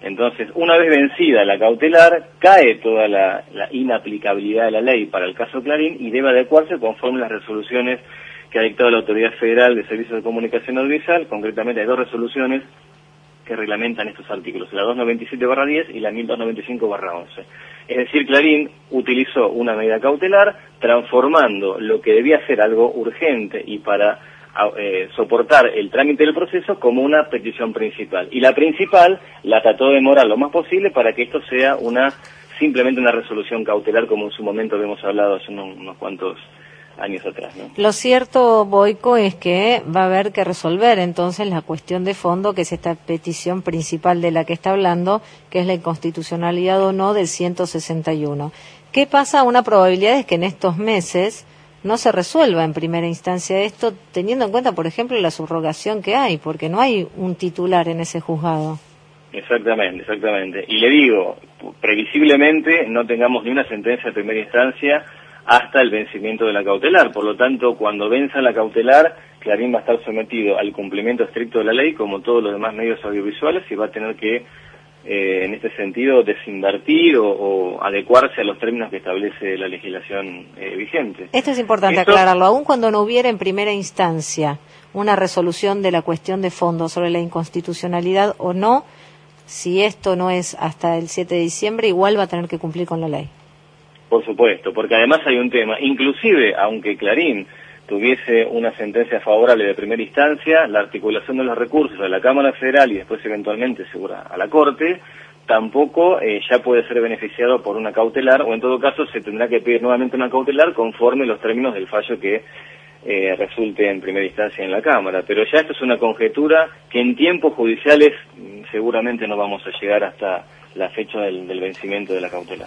Entonces, una vez vencida la cautelar, cae toda la, la inaplicabilidad de la ley para el caso Clarín y debe adecuarse conforme las resoluciones que ha dictado la Autoridad Federal de Servicios de Comunicación Audiovisual. Concretamente hay dos resoluciones que reglamentan estos artículos, la doscientos noventa y siete barra diez y la mil doscientos noventa y cinco barra once. Es decir, Clarín utilizó una medida cautelar transformando lo que debía ser algo urgente y para eh, soportar el trámite del proceso como una petición principal. Y la principal la trató de demorar lo más posible para que esto sea una simplemente una resolución cautelar, como en su momento habíamos hablado hace unos, unos cuantos años atrás, ¿no? Lo cierto, Boico, es que va a haber que resolver entonces la cuestión de fondo, que es esta petición principal de la que está hablando, que es la inconstitucionalidad o no del ciento sesenta y uno. ¿Qué pasa? Una probabilidad es que en estos meses no se resuelva en primera instancia esto, teniendo en cuenta, por ejemplo, la subrogación que hay, porque no hay un titular en ese juzgado. Exactamente, exactamente. Y le digo, previsiblemente no tengamos ni una sentencia de primera instancia hasta el vencimiento de la cautelar. Por lo tanto, cuando venza la cautelar, Clarín va a estar sometido al cumplimiento estricto de la ley, como todos los demás medios audiovisuales, y va a tener que, eh, en este sentido, desinvertir o, o adecuarse a los términos que establece la legislación eh, vigente. Esto es importante Esto... aclararlo. Aun cuando no hubiera en primera instancia una resolución de la cuestión de fondo sobre la inconstitucionalidad o no, si esto no es hasta el siete de diciembre, igual va a tener que cumplir con la ley. Por supuesto, porque además hay un tema, inclusive aunque Clarín tuviese una sentencia favorable de primera instancia, la articulación de los recursos a la Cámara Federal y después eventualmente segura a la Corte, tampoco eh, ya puede ser beneficiado por una cautelar, o en todo caso se tendrá que pedir nuevamente una cautelar conforme los términos del fallo que eh, resulte en primera instancia en la Cámara. Pero ya esto es una conjetura que en tiempos judiciales seguramente no vamos a llegar hasta la fecha del, del vencimiento de la cautelar.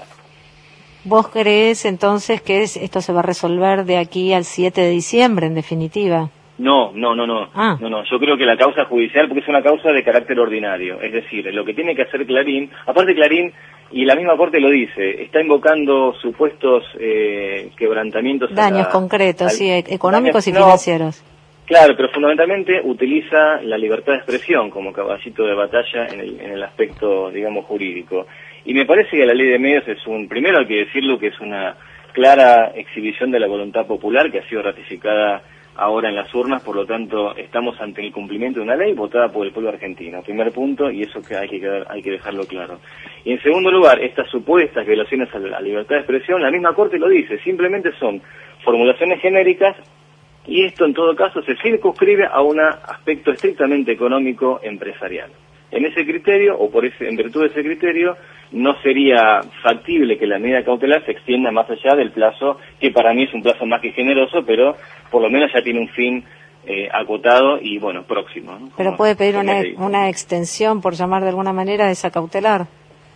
¿Vos creés entonces que es, esto se va a resolver de aquí al siete de diciembre, en definitiva? No, no, no, no. Ah. No, no. Yo creo que la causa judicial, porque es una causa de carácter ordinario, es decir, lo que tiene que hacer Clarín, aparte Clarín, y la misma Corte lo dice, está invocando supuestos eh, quebrantamientos. Daños la, concretos, al, sí, económicos daños, y no, financieros. Claro, pero fundamentalmente utiliza la libertad de expresión como caballito de batalla en el, en el aspecto, digamos, jurídico. Y me parece que la ley de medios es un, primero hay que decirlo que es una clara exhibición de la voluntad popular que ha sido ratificada ahora en las urnas, por lo tanto estamos ante el cumplimiento de una ley votada por el pueblo argentino, primer punto, y eso que hay que quedar, hay que dejarlo claro. Y en segundo lugar, estas supuestas violaciones a la libertad de expresión, la misma Corte lo dice, simplemente son formulaciones genéricas, y esto en todo caso se circunscribe a un aspecto estrictamente económico empresarial. En ese criterio, o por ese, en virtud de ese criterio, no sería factible que la medida cautelar se extienda más allá del plazo, que para mí es un plazo más que generoso, pero por lo menos ya tiene un fin eh, acotado y, bueno, próximo, ¿no? Pero Como, puede pedir una, dice. una extensión, por llamar de alguna manera, de esa cautelar.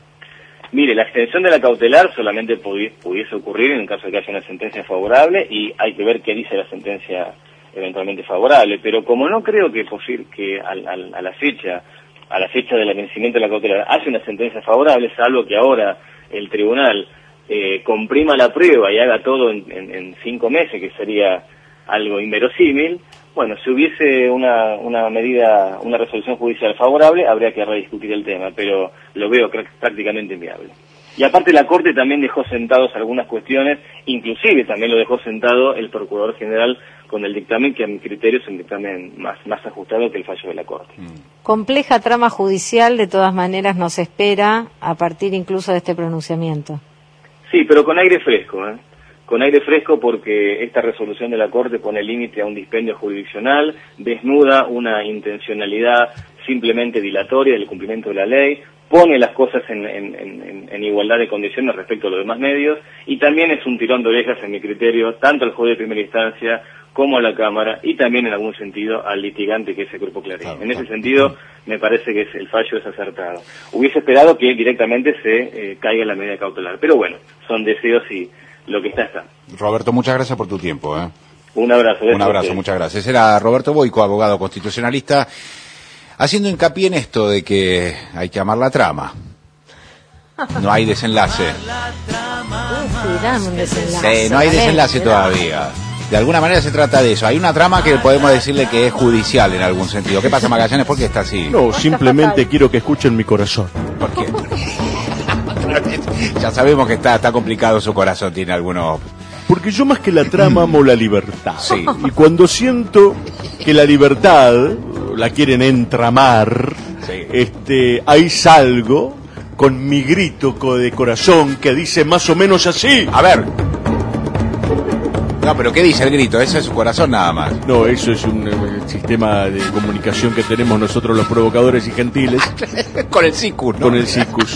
Mire, la extensión de la cautelar solamente pudi- pudiese ocurrir en el caso de que haya una sentencia favorable, y hay que ver qué dice la sentencia eventualmente favorable, pero como no creo que, posible, que al, al, a la fecha a la fecha del vencimiento de la cautelar haya una sentencia favorable, salvo que ahora el tribunal eh, comprima la prueba y haga todo en, en, en cinco meses, que sería algo inverosímil. Bueno, si hubiese una, una medida, una resolución judicial favorable, habría que rediscutir el tema, pero lo veo cr- prácticamente inviable. Y aparte la Corte también dejó sentados algunas cuestiones, inclusive también lo dejó sentado el Procurador General con el dictamen, que a mi criterio es un dictamen más, más ajustado que el fallo de la Corte. Compleja trama judicial, de todas maneras, nos espera a partir incluso de este pronunciamiento. Sí, pero con aire fresco, ¿eh? Con aire fresco, porque esta resolución de la Corte pone límite a un dispendio jurisdiccional, desnuda una intencionalidad simplemente dilatoria del cumplimiento de la ley, pone las cosas en, en, en, en igualdad de condiciones respecto a los demás medios, y también es un tirón de orejas, en mi criterio, tanto al juez de primera instancia como a la Cámara, y también en algún sentido al litigante, que es el Grupo Clarín. Claro, en ese claro. sentido, me parece que es, el fallo es acertado. Hubiese esperado que directamente se eh, caiga la medida cautelar, pero bueno, son deseos y lo que está está. Roberto, muchas gracias por tu tiempo. ¿eh? Un abrazo. Un abrazo, muchas gracias. Era Roberto Boico, abogado constitucionalista, haciendo hincapié en esto de que hay que amar la trama. No hay desenlace. Sí, no hay desenlace todavía. De alguna manera se trata de eso. Hay una trama que podemos decirle que es judicial en algún sentido. ¿Qué pasa, Magallanes? ¿Por qué está así? No, simplemente quiero que escuchen mi corazón. ¿Por qué? Ya sabemos que está, está complicado su corazón, tiene algunos... Porque yo más que la trama amo la libertad. Sí. Y cuando siento que la libertad la quieren entramar, sí. este, ahí salgo con mi grito de corazón que dice más o menos así. A ver. No, pero ¿qué dice el grito? Ese es su corazón nada más. No, eso es un eh, sistema de comunicación que tenemos nosotros los provocadores y gentiles. Con el sicus, ¿no? Con el sicus.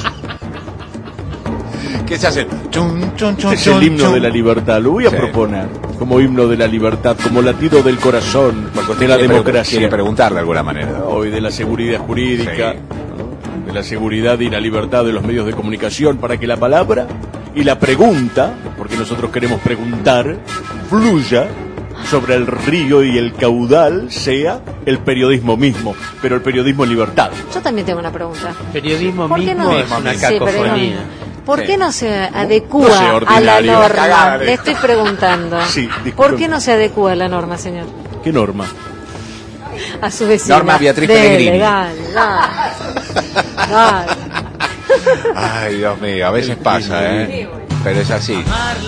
¿Qué se hace? Chun, chun, chun, es el himno chun. de la libertad. Lo voy a sí. proponer como himno de la libertad, como latido del corazón, de la democracia. Quiere preguntar de alguna manera. Hoy de la seguridad jurídica, sí. ¿no? De la seguridad y la libertad de los medios de comunicación para que la palabra y la pregunta, porque nosotros queremos preguntar, fluya sobre el río y el caudal sea el periodismo mismo, pero el periodismo en libertad. Yo también tengo una pregunta. Periodismo ¿Por qué mismo no? es una Sí, cacofonía. ¿Por Sí. qué no se adecúa No sé, a la norma? Cagada, Le estoy preguntando. Sí, ¿Por qué no se adecúa a la norma, señor? ¿Qué norma? A su vecina. Norma Beatriz Dele, Pellegrini. dale, dale. Dale. Ay, Dios mío, a veces pasa, ¿eh? Pero es así.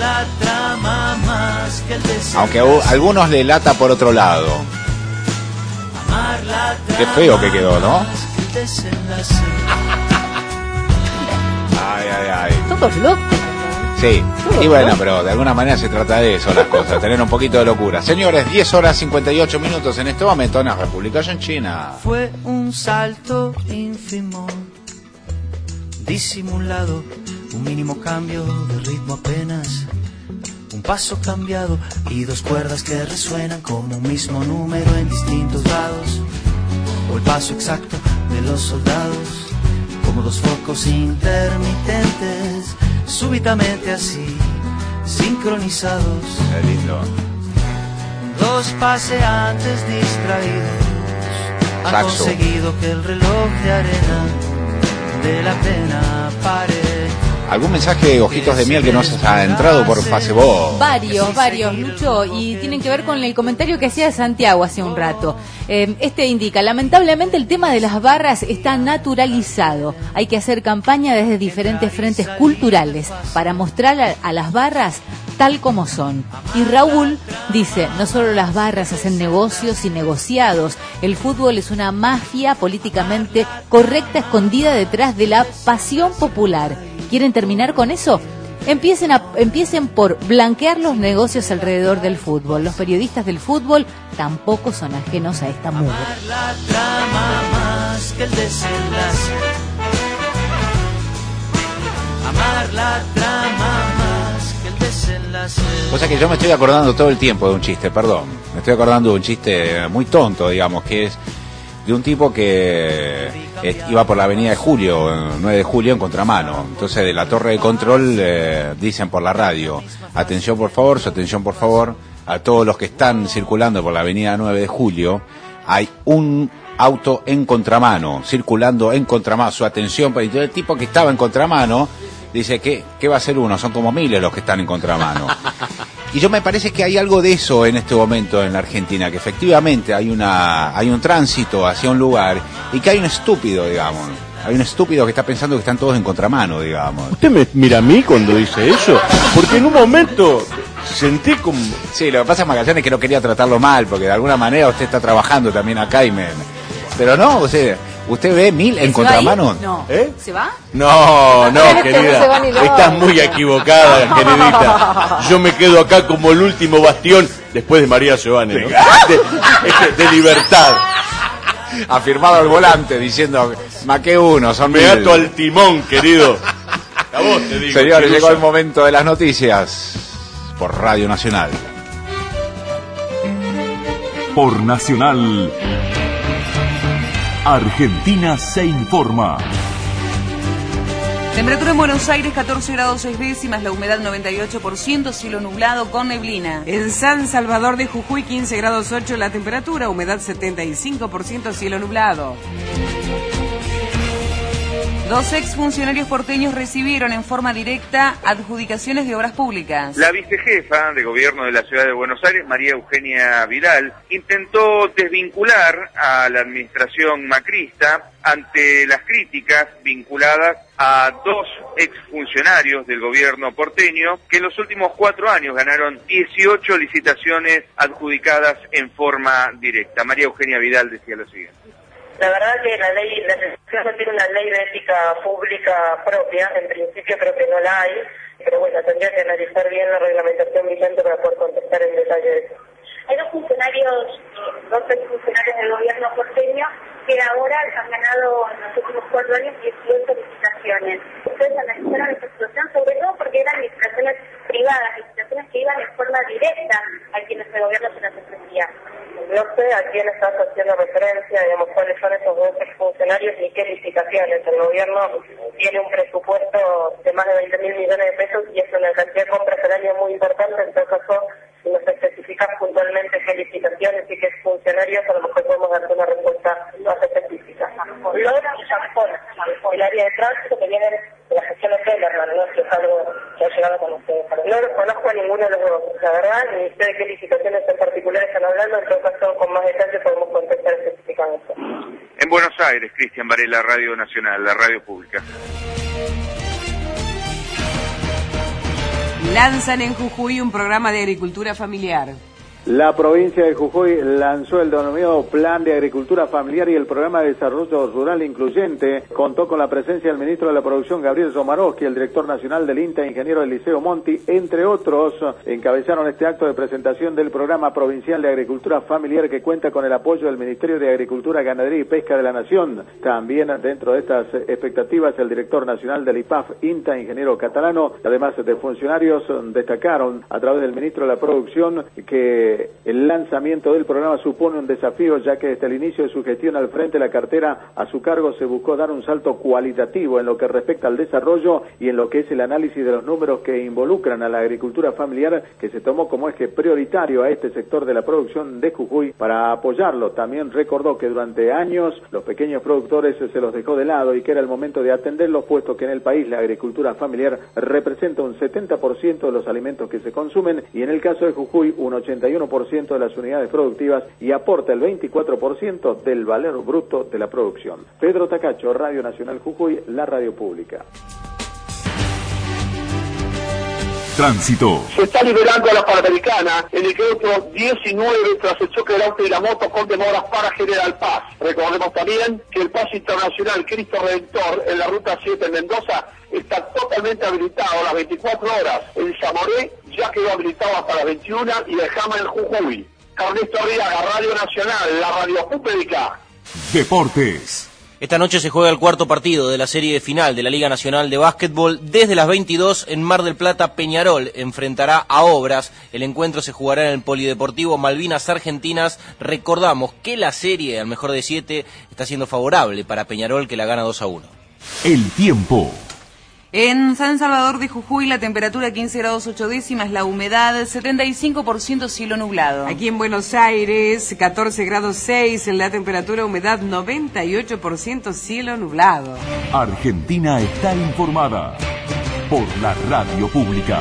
Aunque a algunos le lata por otro lado. Qué feo que quedó, ¿no? Ay, ay, ay. Todos locos. Sí, y bueno, pero de alguna manera se trata de eso las cosas, tener un poquito de locura. Señores, diez horas cincuenta y ocho minutos en este momento en la República Argentina. Fue un salto ínfimo, disimulado, un mínimo cambio de ritmo apenas, un paso cambiado y dos cuerdas que resuenan como un mismo número en distintos lados, o el paso exacto de los soldados, como dos focos intermitentes, súbitamente así, sincronizados. Qué lindo. Dos paseantes distraídos han Saxo. conseguido que el reloj de arena de la pena pare. ¿Algún mensaje, ojitos de miel, que nos ha entrado por Facebook? Varios, varios, Lucho, y tienen que ver con el comentario que hacía Santiago hace un rato. Eh, este indica, lamentablemente el tema de las barras está naturalizado. Hay que hacer campaña desde diferentes frentes culturales para mostrar a, a las barras tal como son. Y Raúl dice, no solo las barras hacen negocios y negociados, el fútbol es una mafia políticamente correcta escondida detrás de la pasión popular. ¿Quieren terminar con eso? Empiecen, a, empiecen por blanquear los negocios alrededor del fútbol. Los periodistas del fútbol tampoco son ajenos a esta mugre. La trama más que el desenlace. Amar la trama más que el desenlace. O sea que yo me estoy acordando todo el tiempo de un chiste, perdón. Me estoy acordando de un chiste muy tonto, digamos, que es de un tipo que eh, iba por la avenida de Julio, nueve de Julio, en contramano. Entonces de la torre de control eh, dicen por la radio, atención por favor, su atención por favor, a todos los que están circulando por la avenida nueve de Julio, hay un auto en contramano, circulando en contramano, su atención, para el tipo que estaba en contramano dice, ¿qué, qué va a ser uno? Son como miles los que están en contramano. Y yo me parece que hay algo de eso en este momento en la Argentina, que efectivamente hay una hay un tránsito hacia un lugar y que hay un estúpido, digamos. Hay un estúpido que está pensando que están todos en contramano, digamos. ¿Usted me mira a mí cuando dice eso? Porque en un momento sentí como... Sí, lo que pasa, Magallanes, es que no quería tratarlo mal, porque de alguna manera usted está trabajando también acá y me... Pero no, usted... ¿Usted ve mil en contramano? No. ¿Eh? ¿Se va? No, no, Este querida. no se va ni loco. Estás muy equivocada, queridita. Yo me quedo acá como el último bastión, después de María Giovanni, ¿no? de, de, de libertad. Afirmado al volante, diciendo, más que uno, son Me mil. ato al timón, querido. A vos te digo. Señores, Chirusa. llegó el momento de las noticias por Radio Nacional. Por Nacional, Argentina se informa. Temperatura en Buenos Aires catorce grados seis décimas, la humedad noventa y ocho por ciento, cielo nublado con neblina. En San Salvador de Jujuy quince grados ocho la temperatura, humedad setenta y cinco por ciento, cielo nublado. Dos exfuncionarios porteños recibieron en forma directa adjudicaciones de obras públicas. La vicejefa de gobierno de la ciudad de Buenos Aires, María Eugenia Vidal, intentó desvincular a la administración macrista ante las críticas vinculadas a dos exfuncionarios del gobierno porteño que en los últimos cuatro años ganaron dieciocho licitaciones adjudicadas en forma directa. María Eugenia Vidal decía lo siguiente. La verdad que la ley, la Constitución no tiene una ley de ética pública propia, en principio creo que no la hay, pero bueno, tendría que analizar bien la reglamentación vigente para poder contestar en detalle eso. Hay dos funcionarios, dos exfuncionarios del gobierno porteño que ahora han ganado en los últimos cuatro años dieciocho licitaciones. Ustedes analizaron esta situación, sobre todo porque eran licitaciones privadas, licitaciones que iban en forma directa a quienes el gobierno se las ofrecía. No sé a quién estás haciendo referencia, digamos, cuáles son esos dos funcionarios ni qué licitaciones. El gobierno tiene un presupuesto de más de veinte mil millones de pesos y es una cantidad de compras al año muy importante. En todo caso, si nos especificas puntualmente qué licitaciones y qué funcionarios, a lo mejor podemos darte una respuesta más específica. Los y Jampón, el área de tránsito que viene de la gestión de Kellerman, no es algo que ha llegado con ustedes. No conozco a ninguno de los dos, la verdad, ni sé de qué licitaciones en particular están hablando. En todo caso, con más detalle podemos contestar específicamente. En Buenos Aires, Cristian Varela, Radio Nacional, la radio pública. Lanzan en Jujuy un programa de agricultura familiar. La provincia de Jujuy lanzó el denominado Plan de Agricultura Familiar y el Programa de Desarrollo Rural Incluyente. Contó con la presencia del ministro de la Producción, Gabriel Zomarowski, el director nacional del INTA, ingeniero Eliseo Monti, entre otros. Encabezaron este acto de presentación del Programa Provincial de Agricultura Familiar, que cuenta con el apoyo del Ministerio de Agricultura, Ganadería y Pesca de la Nación. También dentro de estas expectativas, el director nacional del I P A F, INTA, ingeniero Catalano, además de funcionarios, destacaron a través del ministro de la Producción que el lanzamiento del programa supone un desafío, ya que desde el inicio de su gestión al frente de la cartera a su cargo se buscó dar un salto cualitativo en lo que respecta al desarrollo y en lo que es el análisis de los números que involucran a la agricultura familiar, que se tomó como eje prioritario a este sector de la producción de Jujuy para apoyarlo. También recordó que durante años los pequeños productores se los dejó de lado y que era el momento de atenderlos, puesto que en el país la agricultura familiar representa un setenta por ciento de los alimentos que se consumen y en el caso de Jujuy un ochenta y uno por ciento de las unidades productivas y aporta el veinticuatro por ciento del valor bruto de la producción. Pedro Tacacho, Radio Nacional Jujuy, la radio pública. Tránsito. Se está liberando a la Panamericana en el kilómetro diecinueve tras el choque del auto y la moto con demoras para General Paz. Recordemos también que el paso internacional Cristo Redentor en la ruta siete en Mendoza está totalmente habilitado a las veinticuatro horas. El Zamoré ya quedó habilitado hasta las veintiuna y el Jama en Jujuy. Ernesto Arriaga, Radio Nacional, la radio pública. Deportes. Esta noche se juega el cuarto partido de la serie final de la Liga Nacional de Básquetbol. Desde las veintidós en Mar del Plata, Peñarol enfrentará a Obras. El encuentro se jugará en el Polideportivo Malvinas Argentinas. Recordamos que la serie, al mejor de siete, está siendo favorable para Peñarol, que la gana dos a uno. El tiempo. En San Salvador de Jujuy la temperatura quince grados ocho décimas, la humedad setenta y cinco por ciento, cielo nublado. Aquí en Buenos Aires catorce grados seis, la temperatura humedad noventa y ocho por ciento, cielo nublado. Argentina está informada por la radio pública.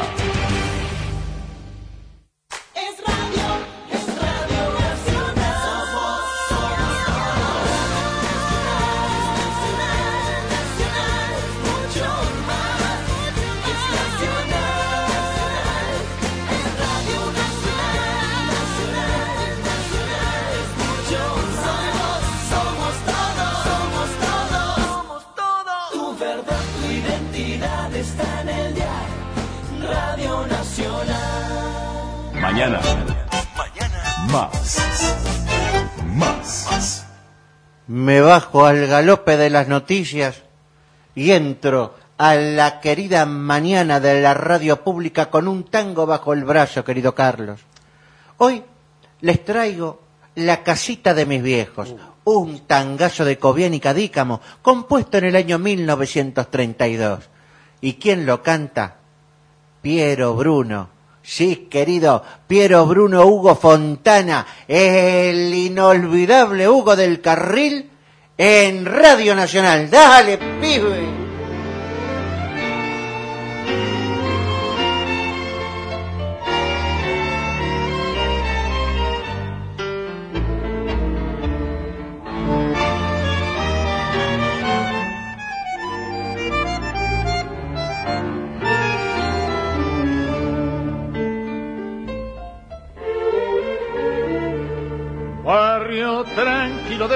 Mañana. Mañana. Más. Más. Me bajo al galope de las noticias y entro a la querida mañana de la radio pública con un tango bajo el brazo, querido Carlos. Hoy les traigo La casita de mis viejos, un tangazo de Cobian y Cadícamo, compuesto en el año mil novecientos treinta y dos. ¿Y quién lo canta? Piero Bruno. Sí, querido, Piero Bruno Hugo Fontana, el inolvidable Hugo del Carril, en Radio Nacional. ¡Dale, pibe!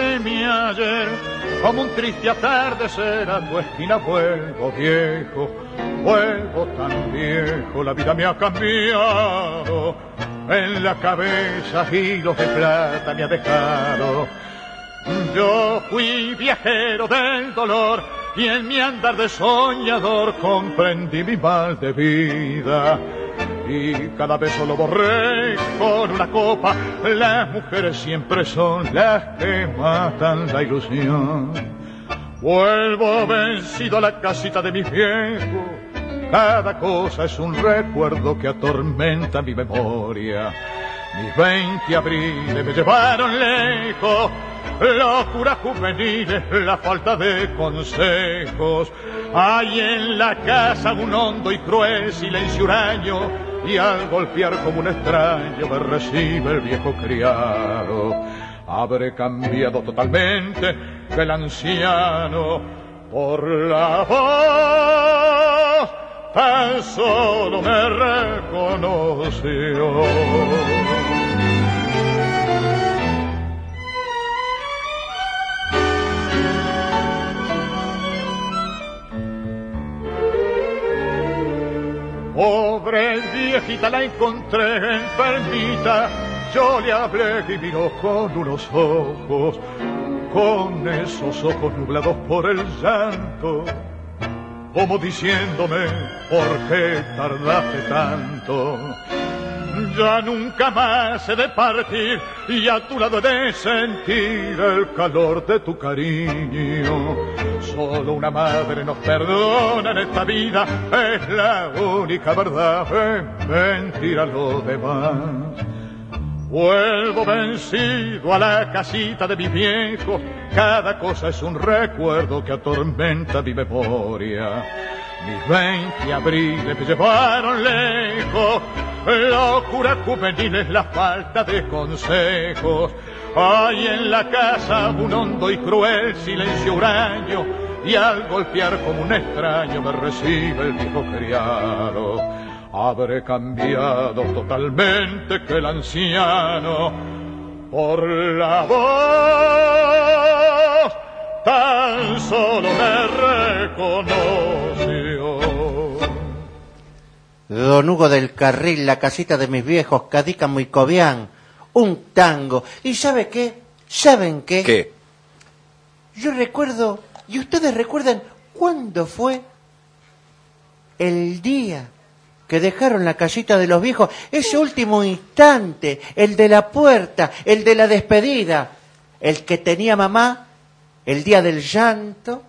de mi ayer, como un triste atardecer a tu esquina vuelvo viejo, vuelvo tan viejo, la vida me ha cambiado, en la cabeza hilos de plata me ha dejado. Yo fui viajero del dolor y en mi andar de soñador comprendí mi mal de vida. Y cada beso lo borré con una copa. Las mujeres siempre son las que matan la ilusión. Vuelvo vencido a la casita de mis viejos. Cada cosa es un recuerdo que atormenta mi memoria. Mis veinte abriles me llevaron lejos, locuras juveniles, la falta de consejos. Hay en la casa un hondo y cruel silencio huraño, y al golpear como un extraño me recibe el viejo criado. Habré cambiado totalmente del anciano por la voz, tan solo me reconoció. Pobre viejita, la encontré enfermita. Yo le hablé y miró con unos ojos, con esos ojos nublados por el llanto, como diciéndome, ¿por qué tardaste tanto? Ya nunca más he de partir y a tu lado he de sentir el calor de tu cariño. Solo una madre nos perdona en esta vida, es la única verdad, es mentira lo demás. Vuelvo vencido a la casita de mis viejos, cada cosa es un recuerdo que atormenta mi memoria. Mis veinte abriles me llevaron lejos, locura juvenil es la falta de consejos. Hay en la casa un hondo y cruel silencio huraño, y al golpear como un extraño me recibe el viejo criado. Habré cambiado totalmente que el anciano por la voz, tan solo me reconoció. Don Hugo del Carril, la casita de mis viejos, Cadícamo y Cobián, un tango. ¿Y sabe qué? ¿Saben qué? ¿Qué? Yo recuerdo, y ustedes recuerdan, ¿cuándo fue el día que dejaron la casita de los viejos? Ese último instante, el de la puerta, el de la despedida, el que tenía mamá, el día del llanto.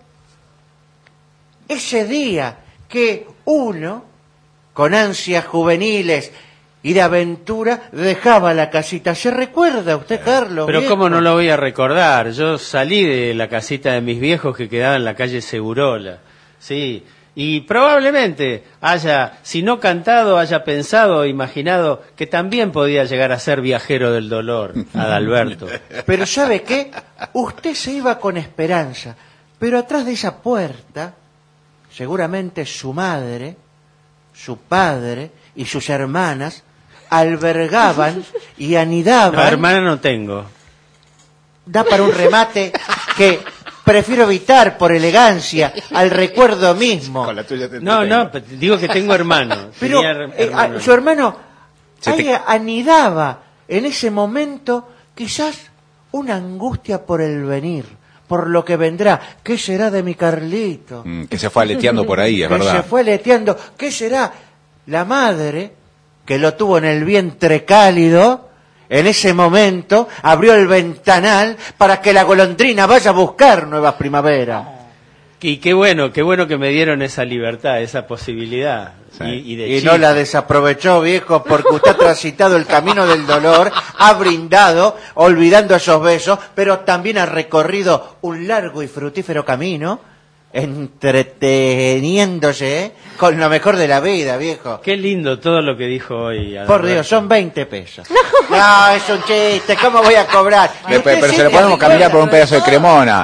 Ese día que uno, con ansias juveniles y de aventura, dejaba la casita. ¿Se recuerda usted, Carlos? Pero viejo? cómo no lo voy a recordar. Yo salí de la casita de mis viejos que quedaba en la calle Segurola. Sí. Y probablemente haya, si no cantado, haya pensado, imaginado que también podía llegar a ser viajero del dolor, Adalberto. Pero ¿sabe qué? Usted se iba con esperanza, pero atrás de esa puerta, seguramente su madre, su padre y sus hermanas albergaban y anidaban. No, hermana no tengo. Da para un remate que prefiero evitar por elegancia al recuerdo mismo. Con la tuya te No, no, digo que tengo hermano. Pero Tenía eh, hermano. a- su hermano Se ahí te- anidaba en ese momento quizás una angustia por el venir, por lo que vendrá. ¿Qué será de mi Carlito? Mm, que se fue aleteando por ahí, es Que verdad. se fue leteando. ¿Qué será? La madre, que lo tuvo en el vientre cálido, en ese momento abrió el ventanal para que la golondrina vaya a buscar nuevas primaveras. Y qué bueno, qué bueno que me dieron esa libertad, esa posibilidad. Sí. Y, y de Y chico. no la desaprovechó, viejo, porque usted ha transitado el camino del dolor, ha brindado, olvidando esos besos, pero también ha recorrido un largo y fructífero camino, entreteniéndose ¿eh? con lo mejor de la vida, viejo. Qué lindo todo lo que dijo hoy. Por Adalberto. Dios, son veinte pesos. No, es un chiste, ¿cómo voy a cobrar? Y Pero, usted pero se siempre lo podemos cambiar por un recuerda pedazo de cremona.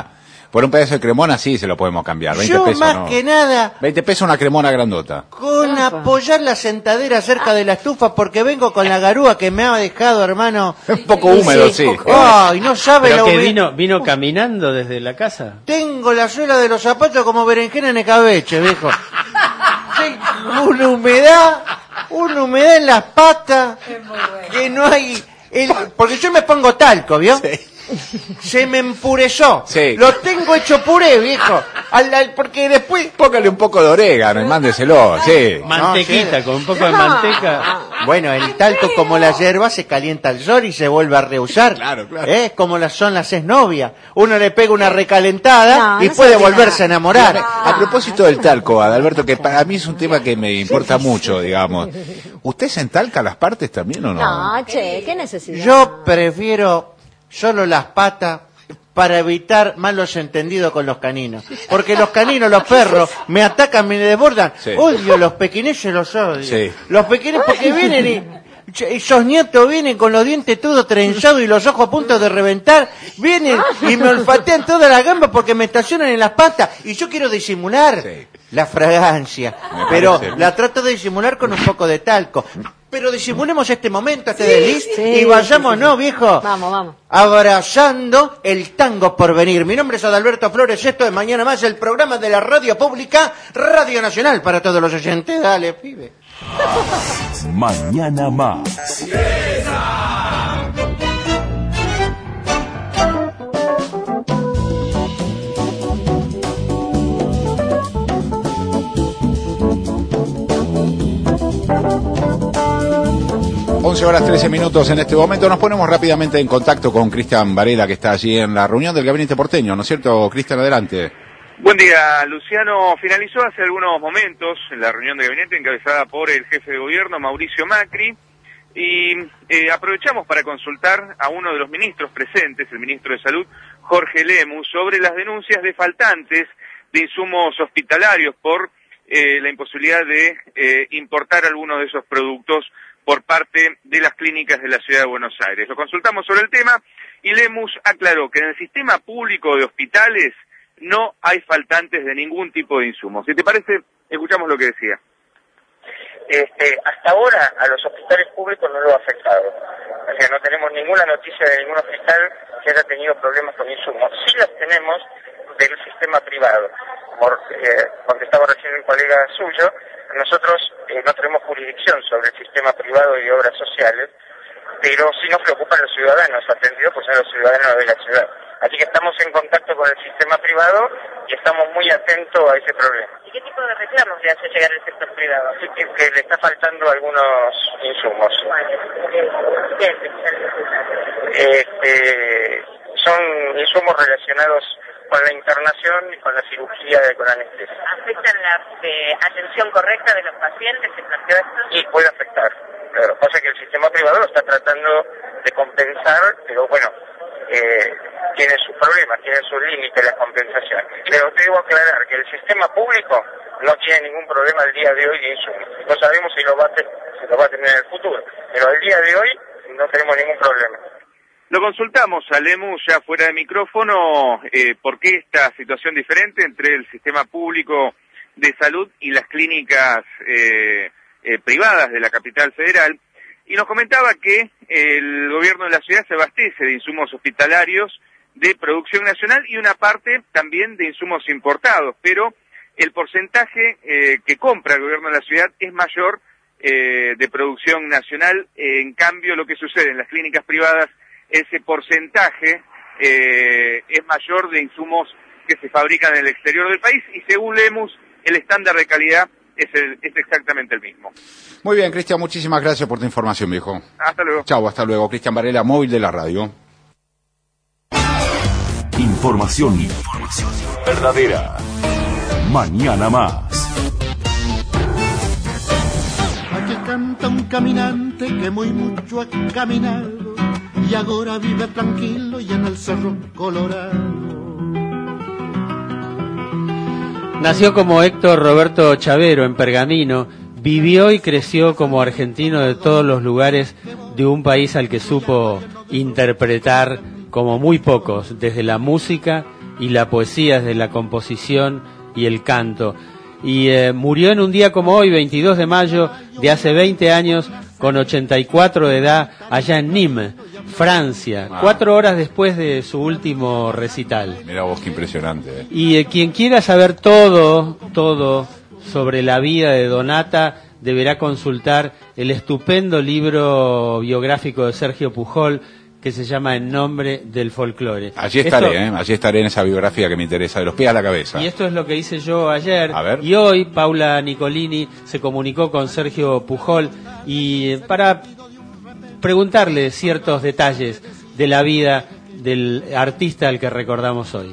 Por un pedazo de cremona sí se lo podemos cambiar. veinte Yo pesos más no. que nada, veinte pesos una cremona grandota. con apoyar la sentadera cerca de la estufa porque vengo con la garúa que me ha dejado, hermano. Un poco húmedo, sí. Ay, no sabe ¿Pero lo que húmedo. vino, vino caminando desde la casa? Tengo la suela de los zapatos como berenjena en escabeche, viejo. Tengo una humedad, una humedad en las patas que no hay... el- porque yo me pongo talco, ¿vio? Se me empureció. Sí. Lo tengo hecho puré, viejo. Al- al- porque después... Póngale un poco de orégano y mándeselo, sí. Mantequita, con un poco de manteca. Bueno, el talco como la hierba se calienta al sol y se vuelve a reusar. Claro, claro. ¿Eh? Como las son las exnovias. Uno le pega una recalentada No, y no puede se hace volverse a nada. enamorar. A propósito del talco, Adalberto, que para mí es un tema que me importa mucho, digamos. ¿Usted se entalca las partes también o no? No, che, qué necesidad. Yo prefiero solo las patas para evitar malos entendidos con los caninos. Porque los caninos, los perros, me atacan, me desbordan. Sí. Odio los pequeñeces, los odio. Sí. Los pequeños porque vienen y... Esos nietos vienen con los dientes todos trenzados y los ojos a punto de reventar. Vienen y me olfatean toda la gamba porque me estacionan en las patas. Y yo quiero disimular Sí. la fragancia. Me Pero parece. la trato de disimular con un poco de talco. Pero disimulemos este momento, este desliz, sí, y vayamos, sí, sí. ¿no, viejo? Vamos, vamos. Abrazando el tango por venir. Mi nombre es Adalberto Flores, esto es Mañana Más, el programa de la radio pública, Radio Nacional, para todos los oyentes. Dale, pibe. Mañana Más. once horas trece minutos en este momento. Nos ponemos rápidamente en contacto con Cristian Varela, que está allí en la reunión del Gabinete Porteño, ¿no es cierto, Cristian? Adelante. Buen día, Luciano. Finalizó hace algunos momentos la reunión de gabinete encabezada por el jefe de gobierno, Mauricio Macri, y eh, aprovechamos para consultar a uno de los ministros presentes, el ministro de Salud, Jorge Lemus, sobre las denuncias de faltantes de insumos hospitalarios por eh, la imposibilidad de eh, importar algunos de esos productos por parte de las clínicas de la Ciudad de Buenos Aires. Lo consultamos sobre el tema y Lemus aclaró que en el sistema público de hospitales no hay faltantes de ningún tipo de insumos. Si te parece, escuchamos lo que decía. Este, hasta ahora a los hospitales públicos no lo ha afectado. O sea, no tenemos ninguna noticia de ningún hospital que haya tenido problemas con insumos. Sí las tenemos del sistema privado. Como eh, contestaba recién un colega suyo, nosotros eh, no tenemos jurisdicción sobre el sistema privado y de obras sociales, pero sí nos preocupan los ciudadanos, atendidos pues son los ciudadanos de la ciudad. Así que estamos en contacto con el sistema privado y estamos muy atentos a ese problema. ¿Y qué tipo de reclamos le hace llegar el sector privado? Así que, que le está faltando algunos insumos. Este, son insumos relacionados con la internación y con la cirugía y con anestesia. ¿Afectan la eh, atención correcta de los pacientes? ¿Se planteó esto? Y puede afectar. Claro, pasa que el sistema privado lo está tratando de compensar, pero bueno, eh, tiene sus problemas, tiene sus límites la compensación. Pero te debo aclarar que el sistema público no tiene ningún problema al día de hoy de insumos. No sabemos si lo va a, te- si lo va a tener en el futuro, pero al día de hoy no tenemos ningún problema. Lo consultamos a Lemus ya fuera de micrófono, eh, por qué esta situación diferente entre el sistema público de salud y las clínicas eh, eh, privadas de la capital federal, y nos comentaba que el gobierno de la ciudad se abastece de insumos hospitalarios de producción nacional y una parte también de insumos importados, pero el porcentaje eh, que compra el gobierno de la ciudad es mayor eh, de producción nacional. En cambio, lo que sucede en las clínicas privadas, ese porcentaje eh, es mayor de insumos que se fabrican en el exterior del país, y según Lemus, el estándar de calidad es, el, es exactamente el mismo. Muy bien, Cristian, muchísimas gracias por tu información, viejo. Hasta luego. Chau, hasta luego. Cristian Varela, móvil de la radio. Información, información verdadera. Mañana Más. Aquí canta un caminante que muy mucho ha caminado y ahora vive tranquilo y en el Cerro Colorado. Nació como Héctor Roberto Chavero en Pergamino, vivió y creció como argentino de todos los lugares de un país al que supo interpretar como muy pocos, desde la música y la poesía, desde la composición y el canto. Y eh, murió en un día como hoy, veintidós de mayo de hace veinte años, con ochenta y cuatro de edad, allá en Nîmes, Francia, ah. cuatro horas después de su último recital. Mira vos, qué impresionante. Eh. Y eh, quien quiera saber todo, todo sobre la vida de Donata, deberá consultar el estupendo libro biográfico de Sergio Pujol, que se llama En nombre del folclore. Allí estaré, esto, ¿eh? Allí estaré en esa biografía que me interesa, de los pies a la cabeza. Y esto es lo que hice yo ayer. A ver. Y hoy Paula Nicolini se comunicó con Sergio Pujol y para preguntarle ciertos detalles de la vida del artista al que recordamos hoy.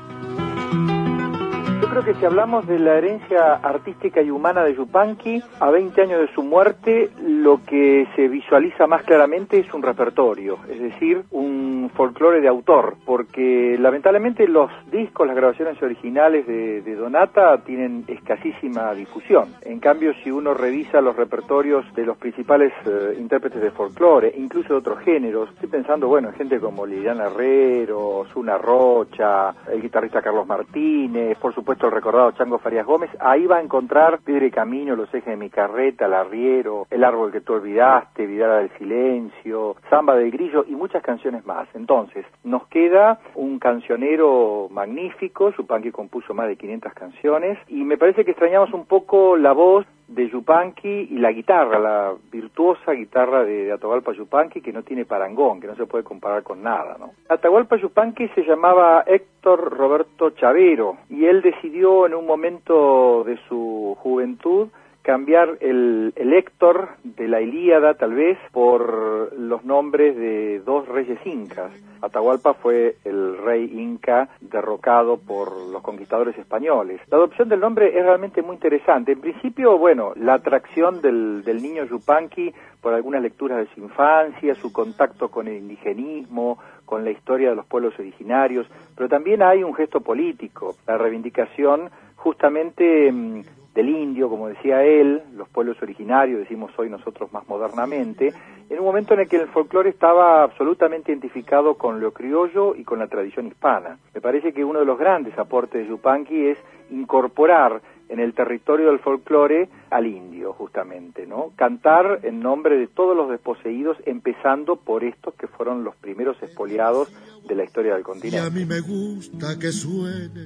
Yo creo que si hablamos de la herencia artística y humana de Yupanqui, a veinte años de su muerte, lo que se visualiza más claramente es un repertorio, es decir, un folclore de autor, porque lamentablemente los discos, las grabaciones originales de, de Donata tienen escasísima difusión. En cambio, si uno revisa los repertorios de los principales eh, intérpretes de folclore, incluso de otros géneros, estoy pensando, bueno, en gente como Liliana Herrero, Zuna Rocha, el guitarrista Carlos Martínez, por supuesto el recordado Chango Farías Gómez, ahí va a encontrar Piedra y Camino, Los ejes de mi carreta, El arriero, El árbol que tú olvidaste, Vidala del silencio, Samba del grillo y muchas canciones más. Entonces, nos queda un cancionero magnífico. Yupanqui compuso más de quinientas canciones y me parece que extrañamos un poco la voz de Yupanqui y la guitarra, la virtuosa guitarra de, de Atahualpa Yupanqui, que no tiene parangón, que no se puede comparar con nada, ¿no? Atahualpa Yupanqui se llamaba Héctor Roberto Chavero y él decidió en un momento de su juventud cambiar el, el Héctor de la Ilíada, tal vez, por los nombres de dos reyes incas. Atahualpa fue el rey inca derrocado por los conquistadores españoles. La adopción del nombre es realmente muy interesante. En principio, bueno, la atracción del, del niño Yupanqui por algunas lecturas de su infancia, su contacto con el indigenismo, con la historia de los pueblos originarios, pero también hay un gesto político, la reivindicación justamente mmm, del indio, como decía él, los pueblos originarios, decimos hoy nosotros más modernamente, en un momento en el que el folclore estaba absolutamente identificado con lo criollo y con la tradición hispana. Me parece que uno de los grandes aportes de Yupanqui es incorporar en el territorio del folclore al indio, justamente, ¿no? Cantar en nombre de todos los desposeídos, empezando por estos que fueron los primeros expoliados de la historia del continente. Y a mí me gusta que suenen,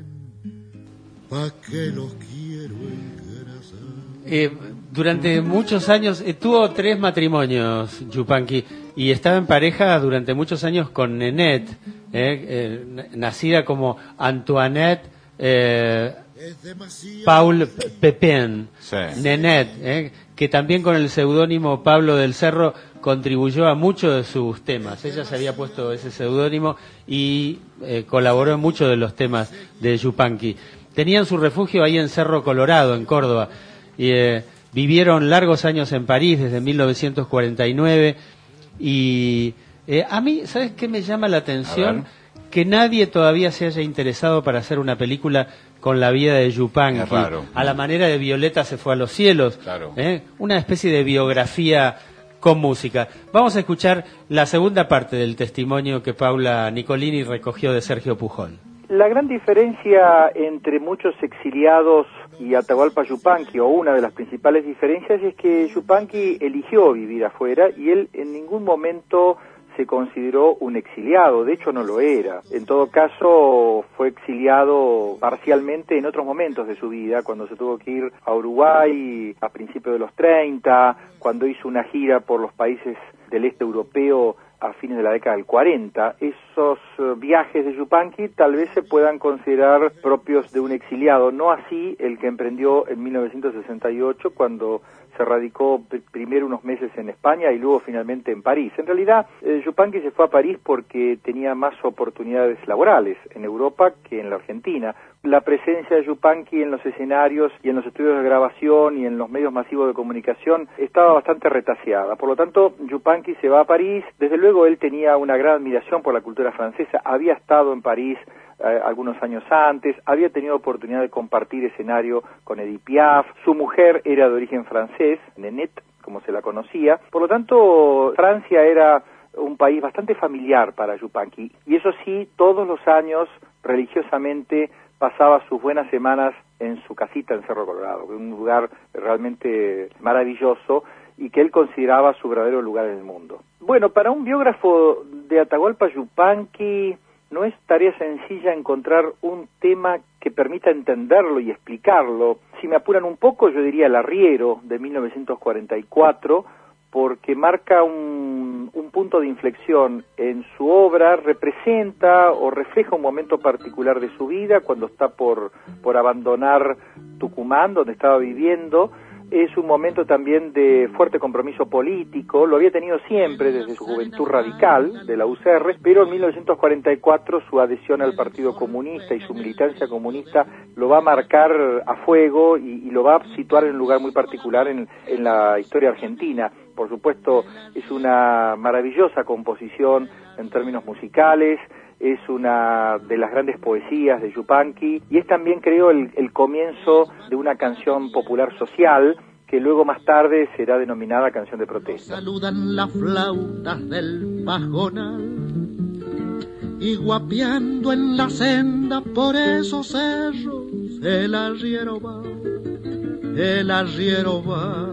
pa' que los quiero engrasar. Eh, durante muchos años, eh, tuvo tres matrimonios Yupanqui y estaba en pareja durante muchos años con Nenette, eh, eh, nacida como Antoinette eh, Paul Pepin, sí. Nenette, eh, que también con el seudónimo Pablo del Cerro contribuyó a muchos de sus temas. Ella se había puesto ese seudónimo y eh, colaboró en muchos de los temas de Yupanqui. Tenían su refugio ahí en Cerro Colorado, en Córdoba, y eh, vivieron largos años en París, desde mil novecientos cuarenta y nueve, y eh, a mí, ¿sabes qué me llama la atención? Que nadie todavía se haya interesado para hacer una película con la vida de Yupanqui, es raro. A la manera de Violeta se fue a los cielos, claro. ¿eh? Una especie de biografía con música. Vamos a escuchar la segunda parte del testimonio que Paula Nicolini recogió de Sergio Pujol. La gran diferencia entre muchos exiliados y Atahualpa Yupanqui, o una de las principales diferencias, es que Yupanqui eligió vivir afuera y él en ningún momento se consideró un exiliado, de hecho no lo era. En todo caso, fue exiliado parcialmente en otros momentos de su vida, cuando se tuvo que ir a Uruguay a principios de los treinta, cuando hizo una gira por los países del este europeo a fines de la década del cuarenta. Esos uh, viajes de Yupanqui tal vez se puedan considerar propios de un exiliado, no así el que emprendió en mil novecientos sesenta y ocho, cuando se radicó pr- primero unos meses en España y luego finalmente en París. En realidad, eh, Yupanqui se fue a París porque tenía más oportunidades laborales en Europa que en la Argentina. La presencia de Yupanqui en los escenarios y en los estudios de grabación y en los medios masivos de comunicación estaba bastante retaseada. Por lo tanto, Yupanqui se va a París. Desde luego él tenía una gran admiración por la cultura francesa, había estado en París eh, algunos años antes, había tenido oportunidad de compartir escenario con Edith Piaf, su mujer era de origen francés, Nenette, como se la conocía. Por lo tanto, Francia era un país bastante familiar para Yupanqui, y eso sí, todos los años religiosamente pasaba sus buenas semanas en su casita en Cerro Colorado, un lugar realmente maravilloso y que él consideraba su verdadero lugar en el mundo. Bueno, para un biógrafo de Atahualpa Yupanqui no es tarea sencilla encontrar un tema que permita entenderlo y explicarlo. Si me apuran un poco, yo diría El Arriero, de mil novecientos cuarenta y cuatro, porque marca un, un punto de inflexión en su obra, representa o refleja un momento particular de su vida, cuando está por, por abandonar Tucumán, donde estaba viviendo. Es un momento también de fuerte compromiso político, lo había tenido siempre desde su juventud radical de la U C R, pero en mil novecientos cuarenta y cuatro su adhesión al Partido Comunista y su militancia comunista lo va a marcar a fuego y, y lo va a situar en un lugar muy particular en, en la historia argentina. Por supuesto, es una maravillosa composición en términos musicales, es una de las grandes poesías de Yupanqui y es también, creo, el, el comienzo de una canción popular social que luego más tarde será denominada canción de protesta. Saludan las flautas del pajonal y guapeando en la senda por esos cerros el arriero va, el arriero va.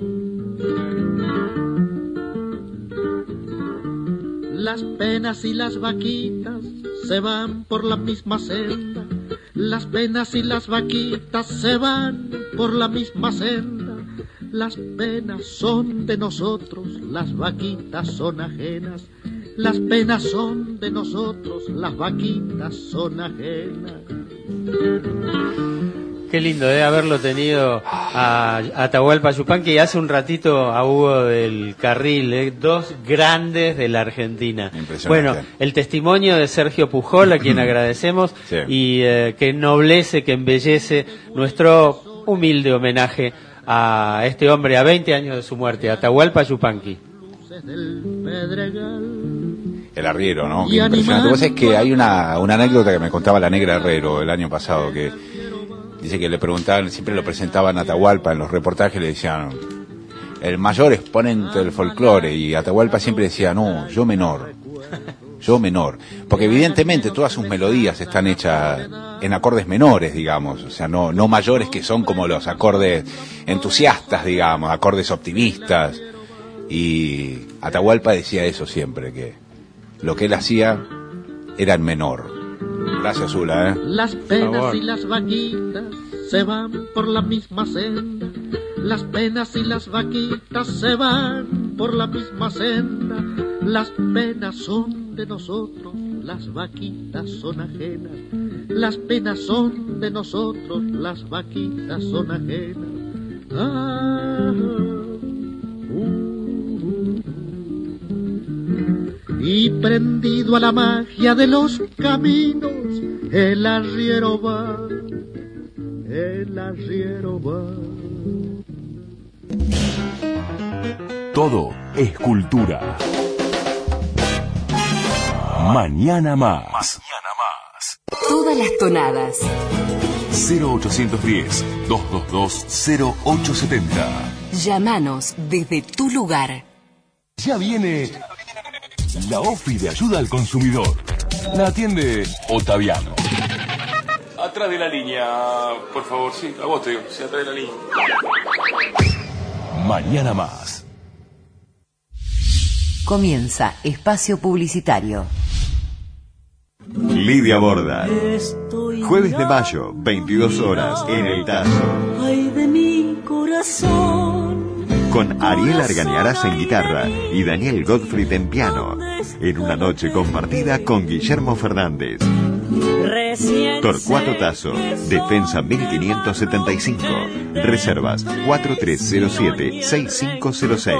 Las penas y las vaquitas se van por la misma senda, las penas y las vaquitas se van por la misma senda, las penas son de nosotros, las vaquitas son ajenas, las penas son de nosotros, las vaquitas son ajenas. Qué lindo de eh, haberlo tenido a, a Atahualpa Yupanqui y hace un ratito a Hugo del Carril, eh, dos grandes de la Argentina. Bueno, el testimonio de Sergio Pujol, a quien agradecemos, sí. y eh, que ennoblece, que embellece nuestro humilde homenaje a este hombre a veinte años de su muerte, Atahualpa Yupanqui. El arriero, ¿no? Qué impresionante. Vos sabés que hay una, una anécdota que me contaba la Negra Herrero el año pasado, que dice que le preguntaban, siempre lo presentaban a Atahualpa en los reportajes, le decían el mayor exponente del folclore, y Atahualpa siempre decía, no, yo menor, yo menor, porque evidentemente todas sus melodías están hechas en acordes menores, digamos, o sea, no, no mayores, que son como los acordes entusiastas, digamos, acordes optimistas, y Atahualpa decía eso siempre, que lo que él hacía era en menor. Gracias, Zula, ¿eh? Las penas y las vaquitas se van por la misma senda, las penas y las vaquitas se van por la misma senda, las penas son de nosotros, las vaquitas son ajenas, las penas son de nosotros, las vaquitas son ajenas. Ah, uh. Y prendido a la magia de los caminos, el arriero va, el arriero va. Todo es cultura. Mañana más. Mañana más. Todas las tonadas. cero ochocientos diez, doscientos veintidós, cero ocho setenta. Llámanos desde tu lugar. Ya viene la OFI de ayuda al consumidor. La atiende Otaviano. Atrás de la línea, por favor, sí, a vos te digo, sí, atrás de la línea. Mañana más. Comienza espacio publicitario. Lidia Borda. Jueves de mayo, veintidós horas, en El Tazo. Ay de mi corazón. Con Ariel Argañarás en guitarra y Daniel Gottfried en piano. En una noche compartida con Guillermo Fernández. Torcuato Tazo, Defensa mil quinientos setenta y cinco. Reservas cuatro tres cero siete, seis cinco cero seis.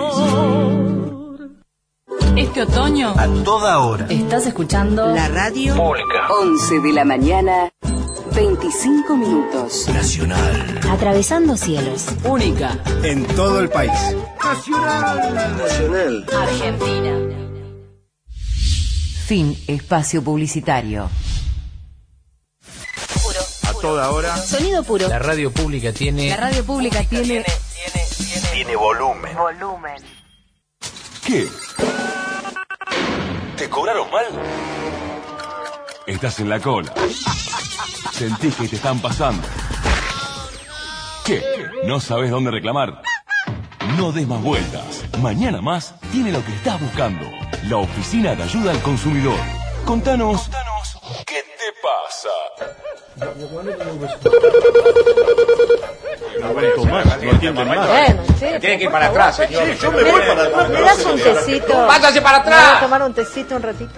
Este otoño, a toda hora, estás escuchando la radio pública. once de la mañana, veinticinco minutos. Nacional. Atravesando cielos. Única en todo el país. Nacional. Nacional. Argentina. Fin espacio publicitario. Puro. A toda hora. Sonido puro. La radio pública tiene. La radio pública tiene. Tiene, tiene, tiene, tiene volumen. Volumen. ¿Qué? ¿Te cobraron mal? Estás en la cola. Sentís que te están pasando. ¿Qué? ¿No sabes dónde reclamar? No des más vueltas. Mañana Más tiene lo que estás buscando. La oficina de ayuda al consumidor. Contanos, Contanos ¿qué te pasa? No aguanto más, no entienden más. Bueno, sí, Tiene que ir para atrás, señor. Sí, yo me voy para atrás. ¿Me das un tecito? ¡Váyase para atrás! ¿Me voy a tomar un tecito un ratito?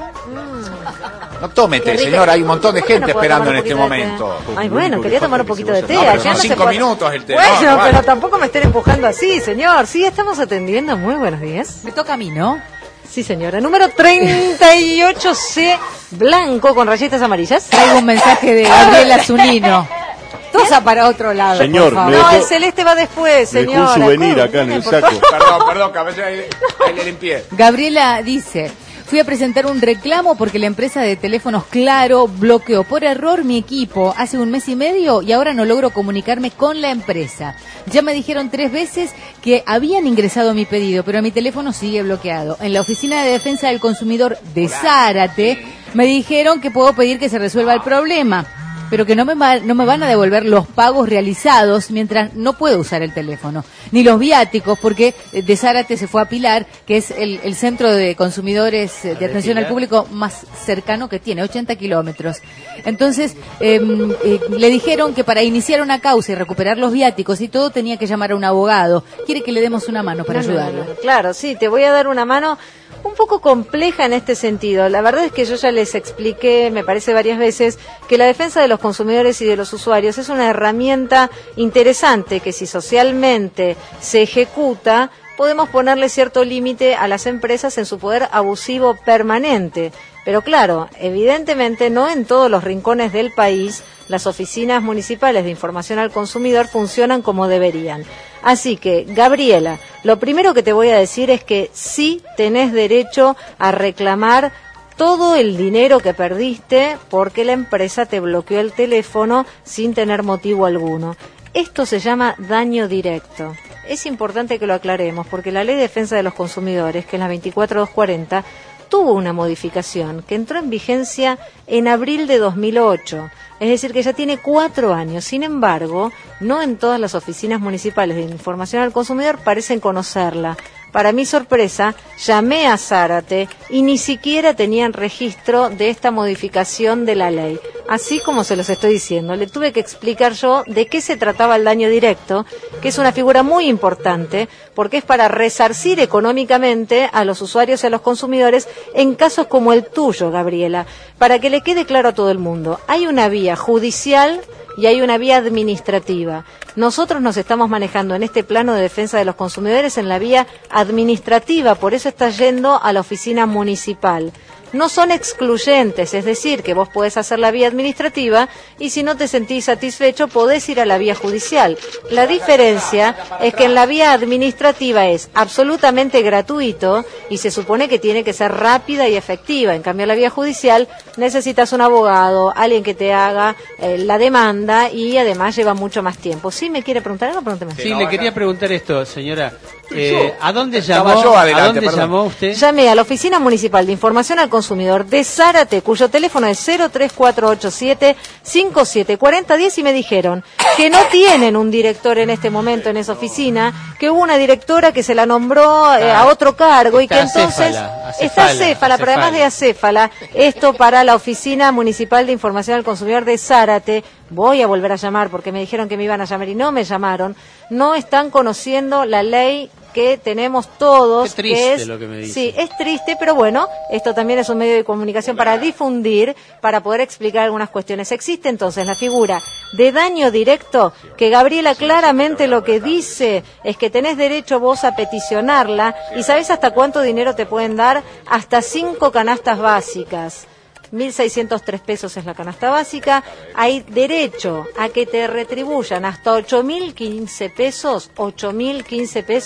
Mm. No tómete, señor, hay un montón de gente esperando en este momento. Ay, bueno, quería tomar un poquito de té. No, pero Acá son no se cinco puede- minutos el té. Bueno, No, no vale. pero tampoco me estén empujando así, señor. Sí, estamos atendiendo. Muy buenos días. Me toca a mí, ¿no? Sí, señora. Número treinta y ocho C, blanco con rayitas amarillas. Traigo un mensaje de Gabriela Zunino. Tosa para otro lado, Señor, por favor. me No, dejó- el celeste va después, Me dejó señora. un souvenir acá en el Por saco. favor. Perdón, perdón, caballero, ahí, ahí le limpié. Gabriela dice, fui a presentar un reclamo porque la empresa de teléfonos Claro bloqueó por error mi equipo hace un mes y medio y ahora no logro comunicarme con la empresa. Ya me dijeron tres veces que habían ingresado mi pedido, pero mi teléfono sigue bloqueado. En la Oficina de Defensa del Consumidor de Zárate me dijeron que puedo pedir que se resuelva el problema, pero que no me, va- no me van a devolver los pagos realizados mientras no puedo usar el teléfono, ni los viáticos, porque eh, de Zárate se fue a Pilar, que es el, el centro de consumidores eh, de de atención al Pilar. público más cercano que tiene, ochenta kilómetros. Entonces, eh, eh, le dijeron que para iniciar una causa y recuperar los viáticos y todo tenía que llamar a un abogado. Quiere que le demos una mano para No, no, ayudarlo. no, no. Claro, sí, te voy a dar una mano un poco compleja en este sentido. La verdad es que yo ya les expliqué, me parece varias veces, que la defensa de los consumidores y de los usuarios es una herramienta interesante que si socialmente se ejecuta, podemos ponerle cierto límite a las empresas en su poder abusivo permanente. Pero claro, evidentemente no en todos los rincones del país las oficinas municipales de información al consumidor funcionan como deberían. Así que, Gabriela, lo primero que te voy a decir es que sí tenés derecho a reclamar todo el dinero que perdiste porque la empresa te bloqueó el teléfono sin tener motivo alguno. Esto se llama daño directo. Es importante que lo aclaremos porque la Ley de Defensa de los Consumidores, que es la veinticuatro mil doscientos cuarenta, tuvo una modificación que entró en vigencia en abril de dos mil ocho. Es decir, que ya tiene cuatro años. Sin embargo, no en todas las oficinas municipales de información al consumidor parecen conocerla. Para mi sorpresa, llamé a Zárate y ni siquiera tenían registro de esta modificación de la ley. Así como se los estoy diciendo, le tuve que explicar yo de qué se trataba el daño directo, que es una figura muy importante, porque es para resarcir económicamente a los usuarios y a los consumidores en casos como el tuyo, Gabriela. Para que le quede claro a todo el mundo, hay una vía judicial y hay una vía administrativa. Nosotros nos estamos manejando en este plano de defensa de los consumidores en la vía administrativa, por eso está yendo a la oficina municipal. No son excluyentes, es decir, que vos podés hacer la vía administrativa y si no te sentís satisfecho podés ir a la vía judicial. La diferencia es que en la vía administrativa es absolutamente gratuito y se supone que tiene que ser rápida y efectiva. En cambio, en la vía judicial necesitas un abogado, alguien que te haga eh, la demanda y además lleva mucho más tiempo. ¿Sí me quiere preguntar algo? Pregúnteme. Sí, le quería preguntar esto, señora. Eh, Yo. ¿A dónde Estaba llamó? yo adelante, ¿A dónde perdón. llamó usted? Llamé a la Oficina Municipal de Información al Consumidor de Zárate, cuyo teléfono es cero tres cuatro ocho siete, cinco siete cuatro cero uno cero y me dijeron que no tienen un director en este momento en esa oficina, que hubo una directora que se la nombró eh, a otro cargo y que Está entonces acéfala, está acéfala, acéfala, pero además de acéfala, esto para la Oficina Municipal de Información al Consumidor de Zárate. Voy a volver a llamar porque me dijeron que me iban a llamar y no me llamaron. No están conociendo la ley que tenemos todos. Qué triste que es, lo que me dice. Sí, es triste, pero bueno, esto también es un medio de comunicación para difundir, para poder explicar algunas cuestiones. Existe entonces la figura de daño directo, que Gabriela claramente lo que dice es que tenés derecho vos a peticionarla, y ¿sabés hasta cuánto dinero te pueden dar? Hasta cinco canastas básicas. mil seiscientos tres pesos es la canasta básica. Hay derecho a que te retribuyan hasta ocho mil quince pesos, ocho mil quince pesos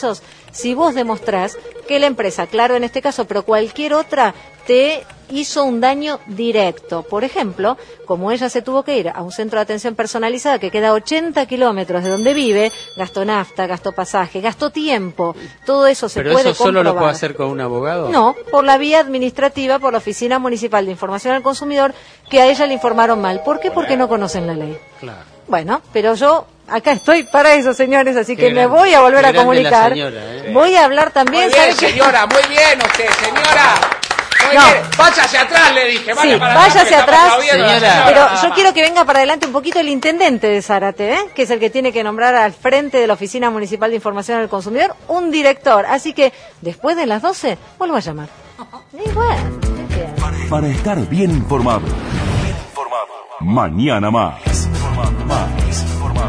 si vos demostrás que la empresa, claro en este caso, pero cualquier otra, te hizo un daño directo. Por ejemplo, como ella se tuvo que ir a un centro de atención personalizada que queda a ochenta kilómetros de donde vive, gastó nafta, gastó pasaje, gastó tiempo, todo eso se ¿Pero puede eso solo comprobar. lo puede hacer con un abogado? No, por la vía administrativa, por la Oficina Municipal de Información al Consumidor, que a ella le informaron mal. ¿Por qué? Porque no conocen la ley. Claro. Bueno, pero yo acá estoy para eso, señores, así Qué que grande, me voy a volver qué a grande comunicar. la señora, ¿eh? Voy a hablar también. Muy bien, ¿sabe qué? señora, muy bien usted, señora. Muy No. bien. Váyase atrás, le dije. Vaya Sí, para váyase atrás, que estamos atrás, aplaudiendo a la señora. pero nada yo más. quiero que venga para adelante un poquito el intendente de Zárate, ¿eh? Que es el que tiene que nombrar al frente de la Oficina Municipal de Información al Consumidor un director. Así que después de las doce, vuelvo a llamar. Y bueno, Para estar bien informado. Mañana más. Más.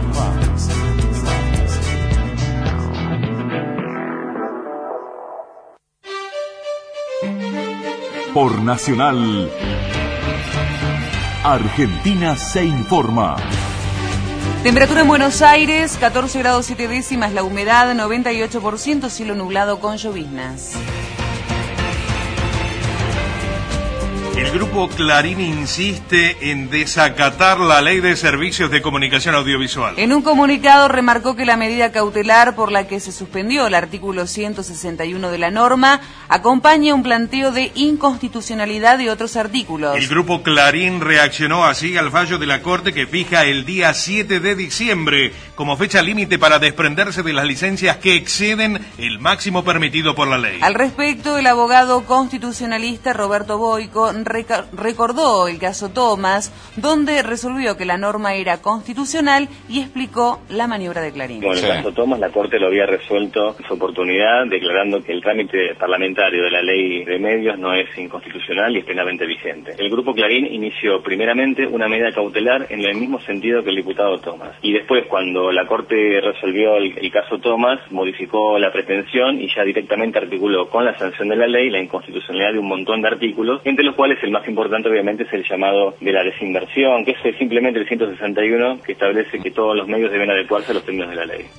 Por Nacional, Argentina se informa. Temperatura en Buenos Aires, catorce grados siete décimas, la humedad noventa y ocho por ciento, cielo nublado con lloviznas. El grupo Clarín insiste en desacatar la Ley de Servicios de Comunicación Audiovisual. En un comunicado remarcó que la medida cautelar por la que se suspendió el artículo ciento sesenta y uno de la norma acompaña un planteo de inconstitucionalidad de otros artículos. El grupo Clarín reaccionó así al fallo de la Corte que fija el día siete de diciembre como fecha límite para desprenderse de las licencias que exceden el máximo permitido por la ley. Al respecto, el abogado constitucionalista Roberto Boico reca- recordó el caso Thomas, donde resolvió que la norma era constitucional y explicó la maniobra de Clarín. Bueno, en el caso Thomas, la Corte lo había resuelto en su oportunidad, declarando que el trámite parlamentario de la ley de medios no es inconstitucional y es plenamente vigente. El grupo Clarín inició primeramente una medida cautelar en el mismo sentido que el diputado Thomas. Y después, cuando la Corte resolvió el, el caso Thomas, modificó la pretensión y ya directamente articuló con la sanción de la ley la inconstitucionalidad de un montón de artículos, entre los cuales el más importante obviamente es el llamado de la desinversión, que es simplemente el ciento sesenta y uno, que establece que todos los medios deben adecuarse a los términos de la ley.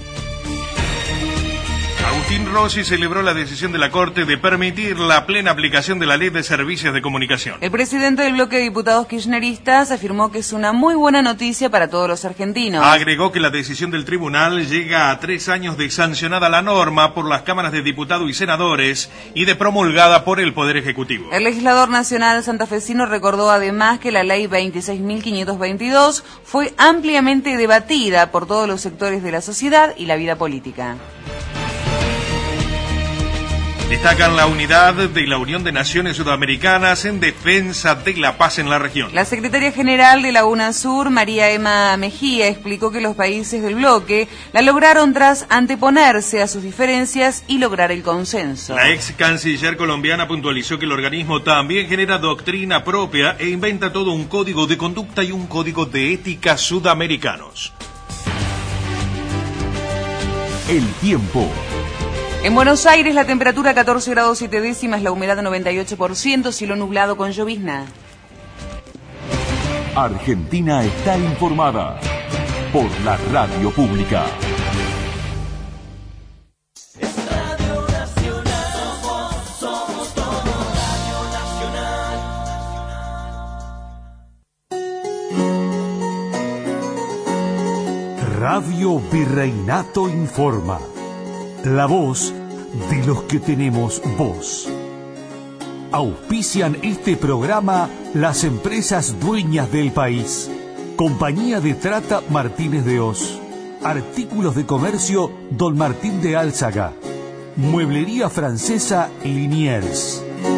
Agustín Rossi celebró la decisión de la Corte de permitir la plena aplicación de la Ley de Servicios de Comunicación. El presidente del bloque de diputados kirchneristas afirmó que es una muy buena noticia para todos los argentinos. Agregó que la decisión del tribunal llega a tres años de sancionada la norma por las cámaras de diputados y senadores y de promulgada por el Poder Ejecutivo. El legislador nacional santafesino recordó además que la ley veintiséis mil quinientos veintidós fue ampliamente debatida por todos los sectores de la sociedad y la vida política. Destacan la unidad de la Unión de Naciones Sudamericanas en defensa de la paz en la región. La secretaria general de la UNASUR, María Emma Mejía, explicó que los países del bloque la lograron tras anteponerse a sus diferencias y lograr el consenso. La ex canciller colombiana puntualizó que el organismo también genera doctrina propia e inventa todo un código de conducta y un código de ética sudamericanos. El tiempo. En Buenos Aires la temperatura catorce grados siete décimas, la humedad noventa y ocho por ciento, cielo nublado con llovizna. Argentina está informada por la radio pública. Radio Virreinato informa. La voz de los que tenemos voz. Auspician este programa las empresas dueñas del país. Compañía de Trata Martínez de Hoz. Artículos de comercio Don Martín de Álzaga. Mueblería francesa Liniers.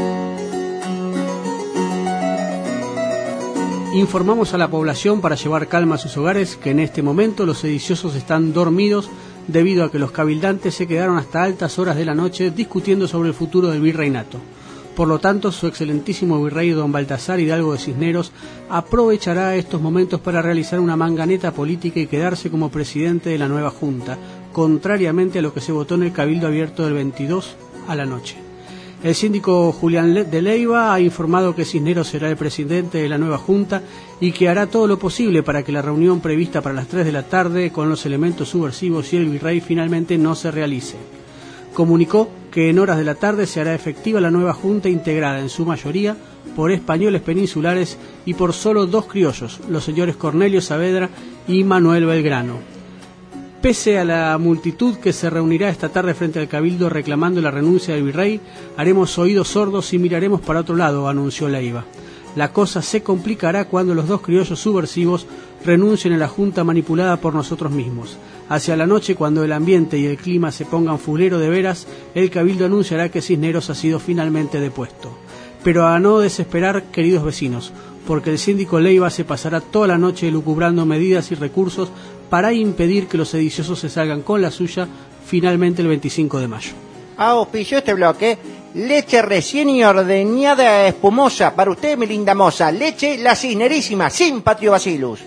Informamos a la población para llevar calma a sus hogares que en este momento los sediciosos están dormidos debido a que los cabildantes se quedaron hasta altas horas de la noche discutiendo sobre el futuro del virreinato. Por lo tanto, su excelentísimo virrey don Baltasar Hidalgo de Cisneros aprovechará estos momentos para realizar una manganeta política y quedarse como presidente de la nueva Junta, contrariamente a lo que se votó en el Cabildo Abierto del veintidós a la noche. El síndico Julián de Leiva ha informado que Cisneros será el presidente de la nueva Junta y que hará todo lo posible para que la reunión prevista para las tres de la tarde con los elementos subversivos y el virrey finalmente no se realice. comunicó que en horas de la tarde se hará efectiva la nueva junta integrada en su mayoría por españoles peninsulares y por solo dos criollos, los señores Cornelio Saavedra y Manuel Belgrano. Pese a la multitud que se reunirá esta tarde frente al Cabildo reclamando la renuncia del virrey, haremos oídos sordos y miraremos para otro lado, anunció Leiva. La cosa se complicará cuando los dos criollos subversivos renuncien a la junta manipulada por nosotros mismos. Hacia la noche, cuando el ambiente y el clima se pongan fulero de veras, el Cabildo anunciará que Cisneros ha sido finalmente depuesto. Pero a no desesperar, queridos vecinos, porque el síndico Leiva se pasará toda la noche lucubrando medidas y recursos para impedir que los sediciosos se salgan con la suya finalmente el veinticinco de mayo. Auspició este bloque leche recién y ordeñada espumosa para usted, mi linda moza. Leche La Cisnerísima, sin Patriobacillus.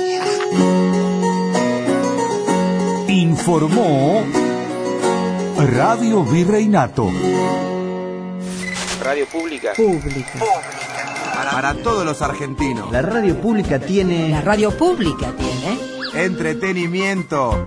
Informó Radio Virreinato. Radio pública. Pública. Para, para todos los argentinos. La radio pública tiene... La radio pública tiene... Entretenimiento.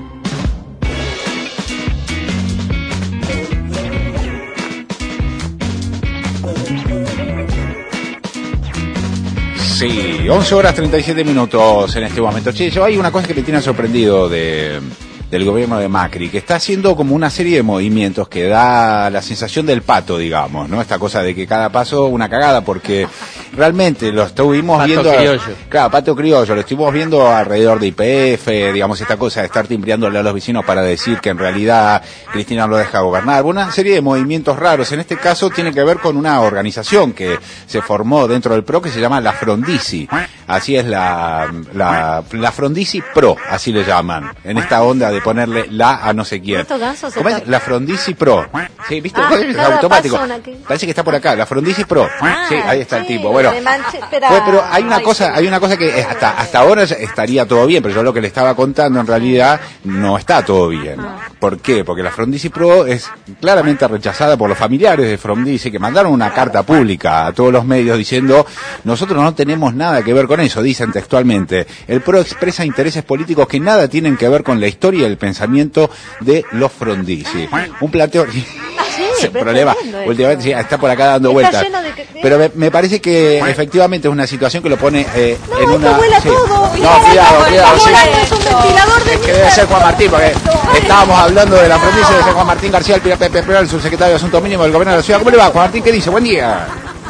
Sí, once horas treinta y siete minutos en este momento. Che, yo hay una cosa que me tiene sorprendido de... del gobierno de Macri, que está haciendo como una serie de movimientos que da la sensación del pato, digamos, ¿no? Esta cosa de que cada paso una cagada, porque realmente lo estuvimos pato viendo... criollo. Claro, pato criollo, lo estuvimos viendo alrededor de Y P F, digamos, esta cosa de estar timbriándole a los vecinos para decir que en realidad Cristina no lo deja gobernar. Una serie de movimientos raros. En este caso tiene que ver con una organización que se formó dentro del P R O que se llama la Frondizi. Así es la, la, la Frondizi Pro, así le llaman, en esta onda de ponerle la a no sé quién. ¿Cómo es? La Frondizi Pro. Sí, ¿viste? Ah, es claro, automático. aquí. Parece que está por acá, la Frondizi Pro. Ah, sí, ahí está sí, el tipo. Bueno, manche, espera. pues, pero hay una Ay, cosa, sí. hay una cosa que hasta hasta ahora estaría todo bien, pero yo lo que le estaba contando en realidad no está todo bien. ¿Por qué? Porque la Frondizi Pro es claramente rechazada por los familiares de Frondizi, que mandaron una carta pública a todos los medios diciendo: nosotros no tenemos nada que ver con eso, dicen textualmente. El P R O expresa intereses políticos que nada tienen que ver con la historia y el pensamiento de los Frondizi. Un planteo... Sí, problema, últimamente sí, está por acá dando Está vueltas. lleno de que- Pero me, me parece que efectivamente es una situación que lo pone eh, No, en que una... vuela sí. todo. No, Mira, cuidado, está cuidado. sí. volando, es un ventilador de Es que debe ser Juan Martín, porque estábamos hablando de la Frondizi de Juan Martín García, el el subsecretario de Asuntos Mínimos del Gobierno de la Ciudad. ¿Cómo le va, Juan Martín? ¿Qué dice? Buen día.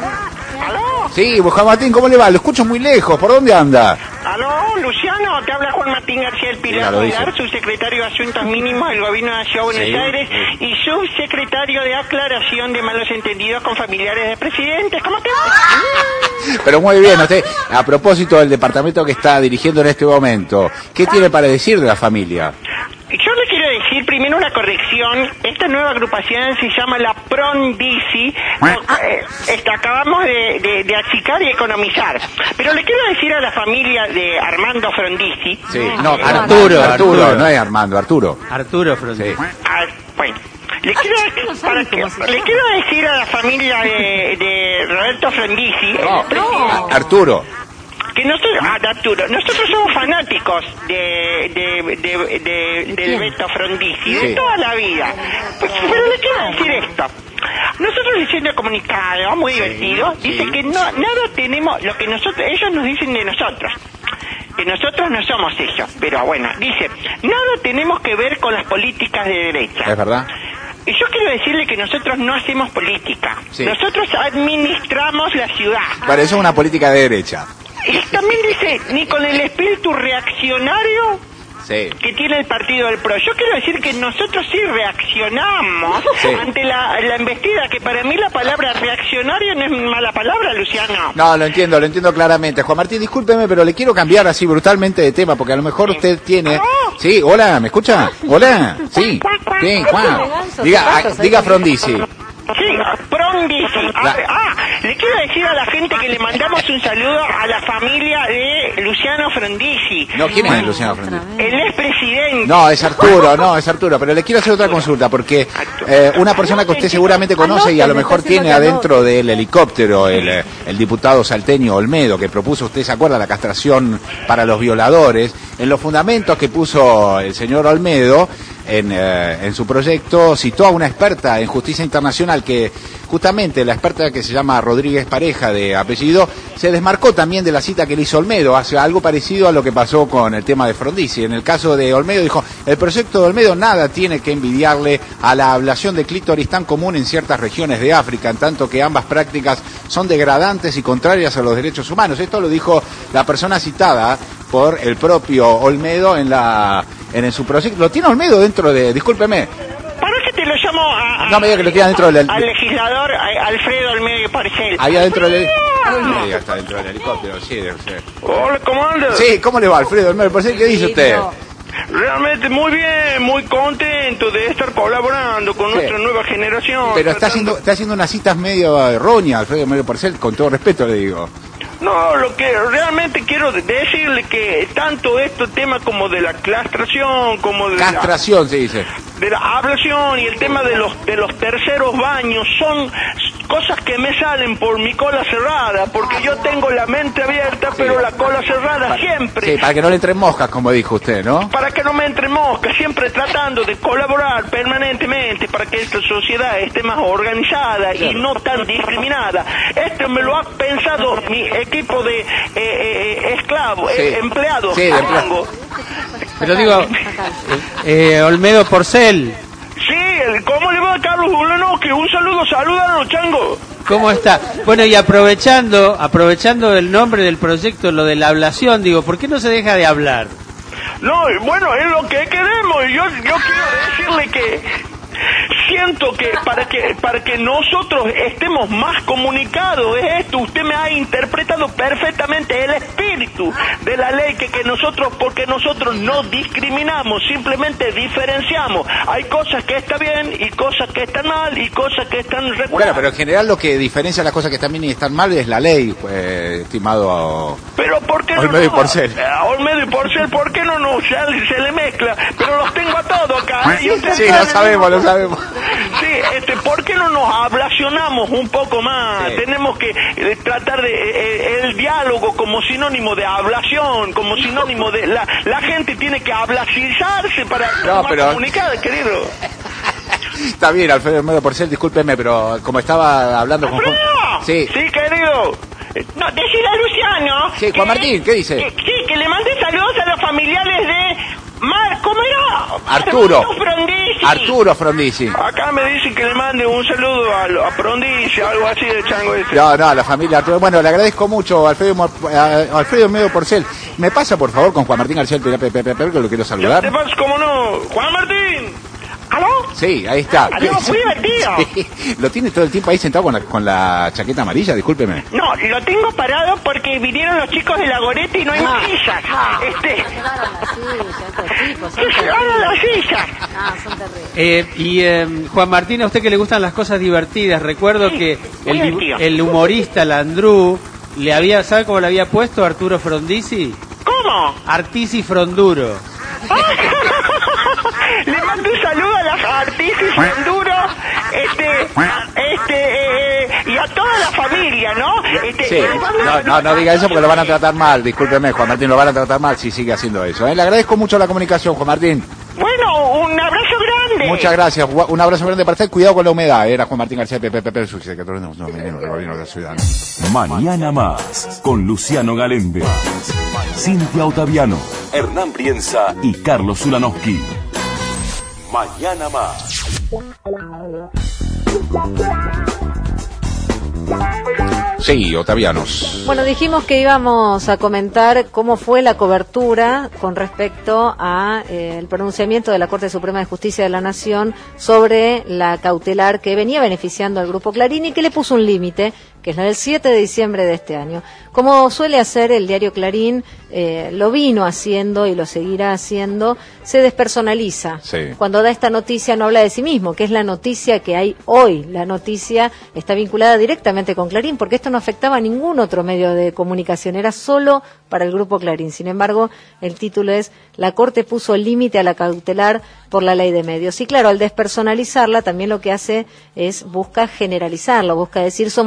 Sí, Juan Martín, ¿cómo le va? Lo escucho muy lejos. ¿Por dónde anda? Aló, Luciano, te habla Juan Martín García El Ya Pilar lo dice. Pilar, subsecretario de Asuntos Mínimos del Gobierno de la Ciudad de Buenos Sí. Aires y subsecretario de Aclaración de Malos Entendidos con Familiares de Presidentes. ¿Cómo te va? Pero muy bien, usted, a propósito del departamento que está dirigiendo en este momento, ¿qué tiene para decir de la familia? Yo le quiero decir primero una corrección. Esta nueva agrupación se llama la Frondizi. Eh, esta, acabamos de, de, de achicar y economizar. Pero le quiero decir a la familia de Armando Frondizi. Sí, no, eh, Arturo, Arturo, Arturo. no es Armando, Arturo. Arturo Frondizi. Ah, bueno. Le quiero, para que- le quiero decir a la familia de, de Roberto Frondizi, el presidente, Arturo. que nosotros, ah, de Arturo, nosotros somos fanáticos de, de, de, de- del Beto Frondizi, de Sí. toda la vida. Pues, pero le quiero decir esto. Nosotros diciendo el comunicado, muy divertido, dice que no nada tenemos, lo que nosotros, ellos nos dicen de nosotros. Que nosotros no somos ellos, pero bueno, dice, nada tenemos que ver con las políticas de derecha. ¿Es verdad? Y yo quiero decirle que nosotros no hacemos política. Sí. Nosotros administramos la ciudad. Para eso es una política de derecha. Y también dice, ni con el espíritu reaccionario Sí. que tiene el partido del P R O. Yo quiero decir que nosotros sí reaccionamos Sí. ante la, la embestida, que para mí la palabra reaccionario no es mala palabra, Luciano. No, lo entiendo, lo entiendo claramente. Juan Martín, discúlpeme, pero le quiero cambiar así brutalmente de tema, porque a lo mejor usted tiene... Sí, hola, ¿me escucha? Hola, sí. Sí, Juan. Diga, ah, diga Frondizi. Sí, Frondizi. Ah, ah, le quiero decir a la gente que le mandamos un saludo a la familia de Luciano Frondizi. No, ¿quién es Luciano Frondizi? El expresidente. No, es Arturo, no, es Arturo, pero le quiero hacer otra consulta, porque eh, una persona que usted seguramente conoce y a lo mejor tiene adentro del helicóptero el, eh, el diputado salteño Olmedo, que propuso, usted se acuerda, la castración para los violadores, en los fundamentos que puso el señor Olmedo, en, eh, en su proyecto, citó a una experta en justicia internacional que justamente la experta que se llama Rodríguez Pareja de apellido, se desmarcó también de la cita que le hizo Olmedo, hace algo parecido a lo que pasó con el tema de Frondizi. En el caso de Olmedo dijo, el proyecto de Olmedo nada tiene que envidiarle a la ablación de clítoris tan común en ciertas regiones de África, en tanto que ambas prácticas son degradantes y contrarias a los derechos humanos. Esto lo dijo la persona citada por el propio Olmedo en la en, en su proyecto. Lo tiene Olmedo dentro de, discúlpeme. ¿Para qué te lo llamo a, No me diga que lo tiene dentro del... al legislador a, Alfredo Olmedo Porcel? Ahí adentro del... No me diga, está dentro del helicóptero, sí, debe ser. Hola, ¿cómo anda? Sí, ¿cómo le va, Alfredo Olmedo Porcel? ¿Qué dice usted? Realmente muy bien, muy contento de estar colaborando con Sí. nuestra nueva generación. Pero está haciendo, está haciendo unas citas medio erróneas, Alfredo Olmedo Porcel, con todo respeto le digo. No, lo que realmente quiero decirle que tanto este tema como de la castración, como de Castración se dice. la, de la ablación y el tema de los de los terceros baños son cosas que me salen por mi cola cerrada, porque yo tengo la mente abierta, pero la cola cerrada siempre. Sí, para que no le entren moscas, como dijo usted, ¿no? Para que no me entre moscas, siempre tratando de colaborar permanentemente para que esta sociedad esté más organizada y no tan discriminada. Esto me lo ha pensado mi equipo de eh, eh, esclavos, Sí. eh, empleados. Sí, de empleados. Tango. Pero digo, eh, eh, Olmedo Porcel, Sí, el- ¿cómo le va a Carlos Ulanowski? Un saludo, salúdanos, chango. ¿cómo está? Bueno, y aprovechando, aprovechando el nombre del proyecto, lo de la ablación, digo, ¿por qué no se deja de hablar? No, bueno, es lo que queremos. Yo, yo quiero decirle que siento que para que para que nosotros estemos más comunicados es esto. Usted me ha interpretado perfectamente el espíritu de la ley, que, que nosotros, porque nosotros no discriminamos, simplemente diferenciamos. Hay cosas que están bien y cosas que están mal y cosas que están regulares. Bueno, pero en general lo que diferencia las cosas que están bien y están mal es la ley, pues, estimado Pero ¿por qué no Olmedo y nos- Porcel. eh, Olmedo y Porcel, ¿por qué no nos se, se le mezcla? Pero los tengo a todos acá. ¿eh? Y ustedes Sí, lo saben- sabemos, lo sabemos. Sí, este, ¿por qué no nos ablacionamos un poco más? Sí. Tenemos que eh, tratar de eh, eh, el diálogo como sinónimo de ablación, como sinónimo de la la gente tiene que ablacizarse para estar No, más pero- comunicada, querido. Está bien, Alfredo Olmedo Porcel, discúlpeme, pero como estaba hablando con... ¡Alfredo! Sí. Sí, querido. Eh, No, decile a Luciano. Sí, Juan Martín, ¿qué dice? Que, sí, que le mande saludos a los familiares de Mar, ¿cómo era? Arturo. Arturo Frondizi. Arturo Frondizi. Acá me dicen que le mande un saludo a, a Frondizi, algo así de chango ese. No, no, a la familia Arturo. Bueno, le agradezco mucho, Alfredo, Mo- a Alfredo Olmedo Porcel. ¿Me pasa, por favor, con Juan Martín García, el P P P, que lo quiero ¿Te saludar? pasa cómo no? Juan Martín. ¿Aló? Sí, ahí está. Aló, muy divertido. Sí, lo tiene todo el tiempo ahí sentado con la, con la chaqueta amarilla, discúlpeme. No, lo tengo parado porque vinieron los chicos de la Goreta y no hay más sillas. Este, se llevaron las sillas. Eh, y eh, Juan Martín, a usted que le gustan las cosas divertidas, recuerdo que muy el, dibu- divertido. el humorista Landru le había, ¿sabe cómo le había puesto a Arturo Frondizi? ¿Cómo? Artizi Fronduro. Le mando un saludo a las artistas Honduro, este, este, eh, y a toda la familia, ¿no? Este, Sí, le mando- no, no, no diga eso porque lo van a tratar mal, discúlpeme, Juan Martín, lo van a tratar mal si sigue haciendo eso. ¿eh? Le agradezco mucho la comunicación, Juan Martín. Bueno, un abrazo grande. Muchas gracias, Gua- un abrazo grande para usted, cuidado con la humedad. Era Juan Martín García, P P P, su secretario de los Mineros, del Gobierno de la Ciudad. Mañana más, con Luciano Galende, Cintia Otaviano, Hernán Brienza y Carlos Ulanowski. Mañana más. Sí, Otavianos. Bueno, dijimos que íbamos a comentar cómo fue la cobertura con respecto a eh, el pronunciamiento de la Corte Suprema de Justicia de la Nación sobre la cautelar que venía beneficiando al Grupo Clarín y que le puso un límite, que es la del siete de diciembre de este año. Como suele hacer el diario Clarín, eh, lo vino haciendo y lo seguirá haciendo, se despersonaliza. Sí. Cuando da esta noticia no habla de sí mismo, que es la noticia que hay hoy. La noticia está vinculada directamente con Clarín, porque esto no afectaba a ningún otro medio de comunicación, era solo para el Grupo Clarín. Sin embargo, el título es "La Corte puso límite a la cautelar por la ley de medios". Y claro, al despersonalizarla también lo que hace es busca generalizarlo, busca decir somos muchos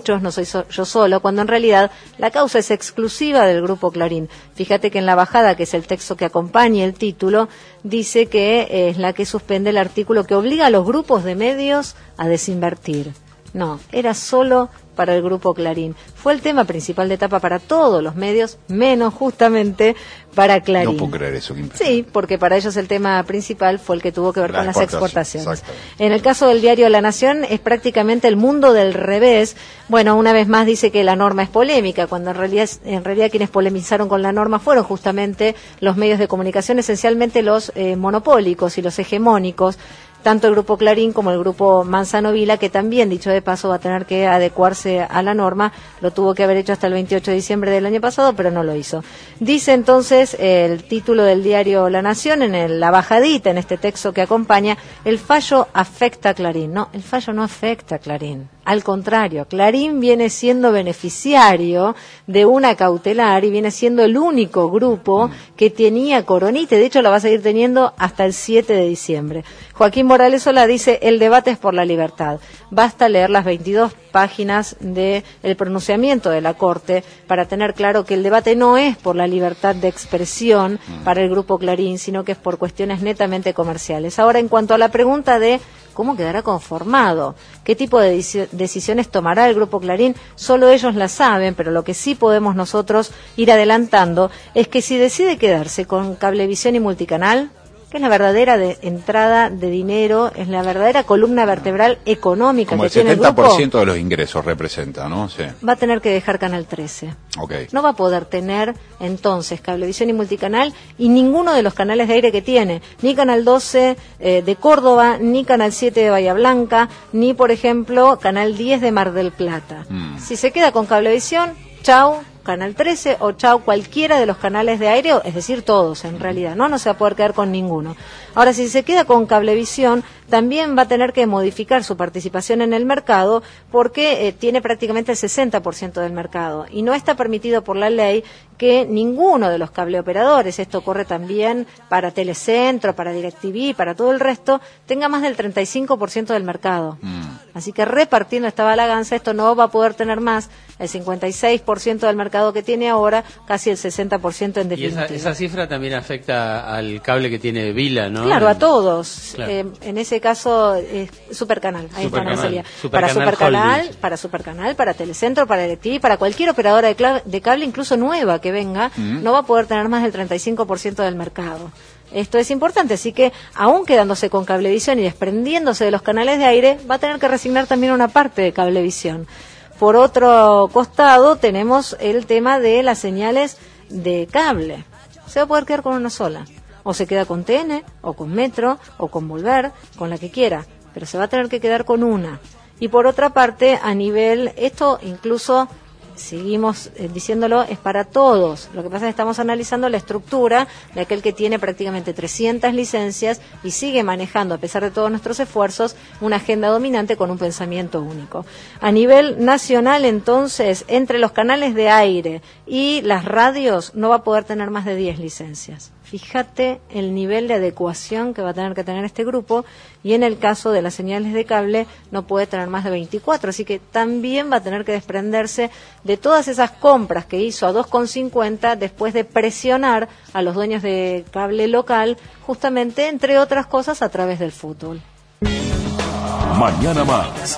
muchos, no soy so- yo solo, cuando en realidad la causa es exclusiva del Grupo Clarín. Fíjate que en la bajada, que es el texto que acompaña el título, dice que es la que suspende el artículo que obliga a los grupos de medios a desinvertir. No, era solo para el Grupo Clarín. Fue el tema principal de etapa para todos los medios, menos justamente para Clarín. No puedo creer eso. Qué Sí, porque para ellos el tema principal fue el que tuvo que ver La con las exportación, exportaciones. En el caso del diario La Nación es prácticamente el mundo del revés. Bueno, una vez más dice que la norma es polémica, cuando en realidad, en realidad quienes polemizaron con la norma fueron justamente los medios de comunicación, esencialmente los eh, monopólicos y los hegemónicos, tanto el Grupo Clarín como el Grupo Manzano Vila, que también, dicho de paso, va a tener que adecuarse a la norma. Lo tuvo que haber hecho hasta el veintiocho de diciembre del año pasado, pero no lo hizo. Dice entonces el título del diario La Nación, en el, la bajadita, en este texto que acompaña, el fallo afecta a Clarín. No, el fallo no afecta a Clarín. Al contrario, Clarín viene siendo beneficiario de una cautelar y viene siendo el único grupo que tenía coronita. De hecho, la va a seguir teniendo hasta el siete de diciembre. Joaquín Morales Solá dice, el debate es por la libertad. Basta leer las veintidós páginas del pronunciamiento de la Corte para tener claro que el debate no es por la libertad de expresión para el Grupo Clarín, sino que es por cuestiones netamente comerciales. Ahora, en cuanto a la pregunta de cómo quedará conformado, qué tipo de decisiones tomará el Grupo Clarín, solo ellos la saben, pero lo que sí podemos nosotros ir adelantando es que si decide quedarse con Cablevisión y Multicanal, que es la verdadera de entrada de dinero, es la verdadera columna vertebral económica Como que el tiene el setenta por grupo, ciento de los ingresos representa, ¿no? Sí. va a tener que dejar Canal trece. Okay. No va a poder tener entonces Cablevisión y Multicanal y ninguno de los canales de aire que tiene, ni Canal doce eh, de Córdoba, ni Canal siete de Bahía Blanca, ni por ejemplo Canal diez de Mar del Plata. Mm. Si se queda con Cablevisión, chau, Canal trece o chau cualquiera de los canales de aire, es decir, todos en realidad, ¿no? No se va a poder quedar con ninguno. Ahora, si se queda con Cablevisión, también va a tener que modificar su participación en el mercado porque eh, tiene prácticamente el sesenta por ciento del mercado y no está permitido por la ley que ninguno de los cableoperadores, esto corre también para Telecentro, para DirecTV, para todo el resto, tenga más del treinta y cinco por ciento del mercado. Mm. Así que repartiendo esta balanza, esto no va a poder tener más el cincuenta y seis por ciento del mercado que tiene ahora, casi el sesenta por ciento en definitiva. Y esa, esa cifra también afecta al cable que tiene Vila, ¿no? Claro, a todos. Claro. Eh, en ese caso, eh, Supercanal. Ahí está, no salía. Super Para Supercanal, para Supercanal, para Telecentro, para DirecTV, para cualquier operadora de, clave, de cable, incluso nueva que venga, mm. no va a poder tener más del treinta y cinco por ciento del mercado. Esto es importante, así que aún quedándose con Cablevisión y desprendiéndose de los canales de aire, va a tener que resignar también una parte de Cablevisión. Por otro costado, tenemos el tema de las señales de cable. Se va a poder quedar con una sola. O se queda con T N, o con Metro, o con Volver, con la que quiera. Pero se va a tener que quedar con una. Y por otra parte, a nivel, esto incluso, seguimos eh, diciéndolo, es para todos. Lo que pasa es que estamos analizando la estructura de aquel que tiene prácticamente trescientas licencias y sigue manejando, a pesar de todos nuestros esfuerzos, una agenda dominante con un pensamiento único. A nivel nacional, entonces, entre los canales de aire y las radios, no va a poder tener más de diez licencias. Fíjate el nivel de adecuación que va a tener que tener este grupo, y en el caso de las señales de cable no puede tener más de veinticuatro, así que también va a tener que desprenderse de todas esas compras que hizo a dos con cincuenta después de presionar a los dueños de cable local, justamente, entre otras cosas, a través del fútbol. Mañana más.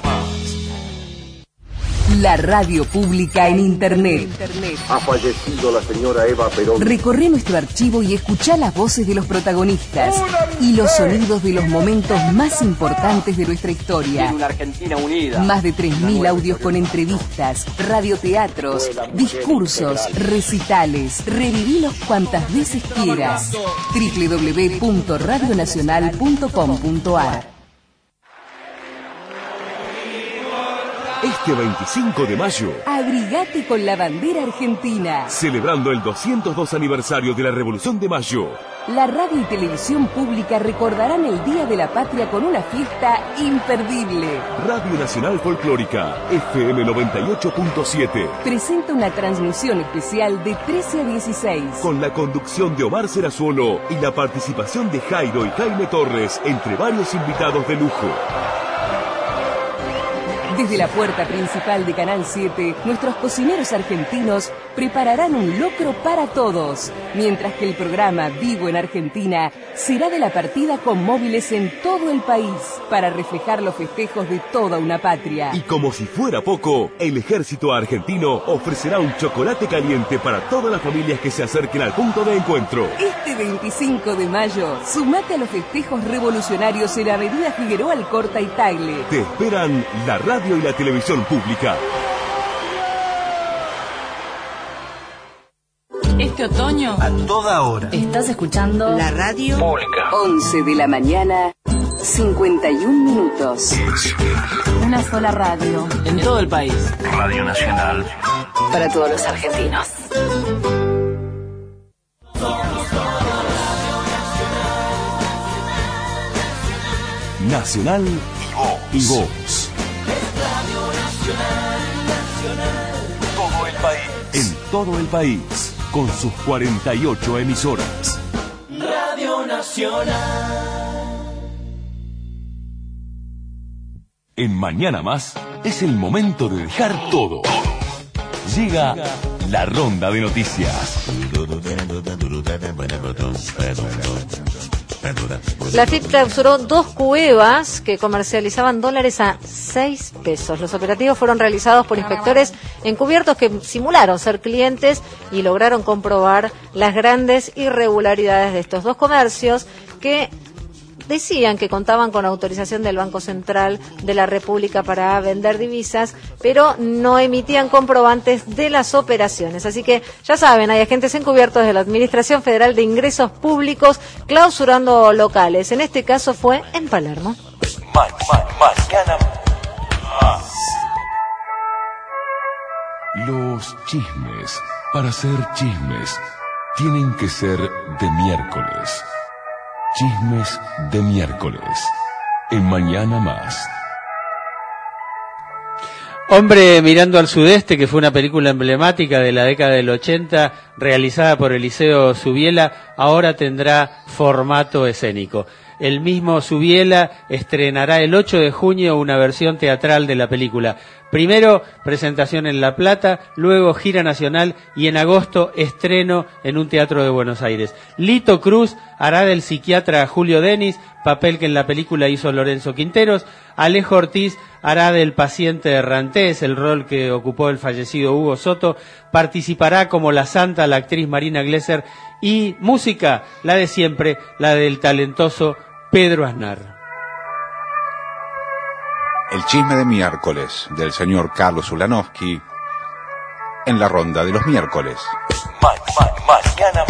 La radio pública en Internet. Ha fallecido la señora Eva Perón. Recorre nuestro archivo y escuchá las voces de los protagonistas y los sonidos de los momentos más importantes de nuestra historia. Una Argentina unida. Más de tres mil audios con entrevistas, radioteatros, discursos, recitales. Revivilos cuantas veces quieras. doble u doble u doble u punto radio nacional punto com punto a r. Este veinticinco de mayo, abrigate con la bandera argentina. Celebrando el doscientos dos aniversario de la Revolución de Mayo, la radio y televisión pública recordarán el Día de la Patria con una fiesta imperdible. Radio Nacional Folclórica, F M noventa y ocho punto siete. Presenta una transmisión especial de trece a dieciséis. Con la conducción de Omar Serazuolo y la participación de Jairo y Jaime Torres, entre varios invitados de lujo. Desde la puerta principal de Canal siete, nuestros cocineros argentinos prepararán un locro para todos, mientras que el programa Vivo en Argentina será de la partida con móviles en todo el país para reflejar los festejos de toda una patria. Y como si fuera poco, el Ejército Argentino ofrecerá un chocolate caliente para todas las familias que se acerquen al punto de encuentro. Este veinticinco de mayo, sumate a los festejos revolucionarios en Avenida Figueroa Alcorta y Tagle. Te esperan la radio y la televisión pública. Este otoño, a toda hora, estás escuchando La radio pública. once de la mañana, cincuenta y un minutos. una sola radio en todo el país. Radio Nacional. Para todos los argentinos. Nacional y Voz. Todo el país. En todo el país, con sus cuarenta y ocho emisoras. Radio Nacional. En Mañana Más es el momento de dejar todo. Llega la ronda de noticias. La F I P clausuró dos cuevas que comercializaban dólares a seis pesos. Los operativos fueron realizados por inspectores encubiertos que simularon ser clientes y lograron comprobar las grandes irregularidades de estos dos comercios que decían que contaban con autorización del Banco Central de la República para vender divisas, pero no emitían comprobantes de las operaciones. Así que ya saben, hay agentes encubiertos de la Administración Federal de Ingresos Públicos clausurando locales. En este caso fue en Palermo. Ma- ma- mañana Más. Los chismes, para ser chismes, tienen que ser de miércoles. Chismes de miércoles. En Mañana Más. Hombre mirando al sudeste, que fue una película emblemática de la década del ochenta, realizada por Eliseo Subiela, ahora tendrá formato escénico. El mismo Subiela estrenará el ocho de junio una versión teatral de la película. Primero, presentación en La Plata, luego gira nacional y en agosto estreno en un teatro de Buenos Aires. Lito Cruz hará del psiquiatra Julio Denis, papel que en la película hizo Lorenzo Quinteros. Alejo Ortiz hará del paciente errantés, el rol que ocupó el fallecido Hugo Soto. Participará como la santa la actriz Marina Glesser y música, la de siempre, la del talentoso Pedro Aznar. El chisme de miércoles del señor Carlos Ulanovsky en la ronda de los miércoles. Ma- ma- mañana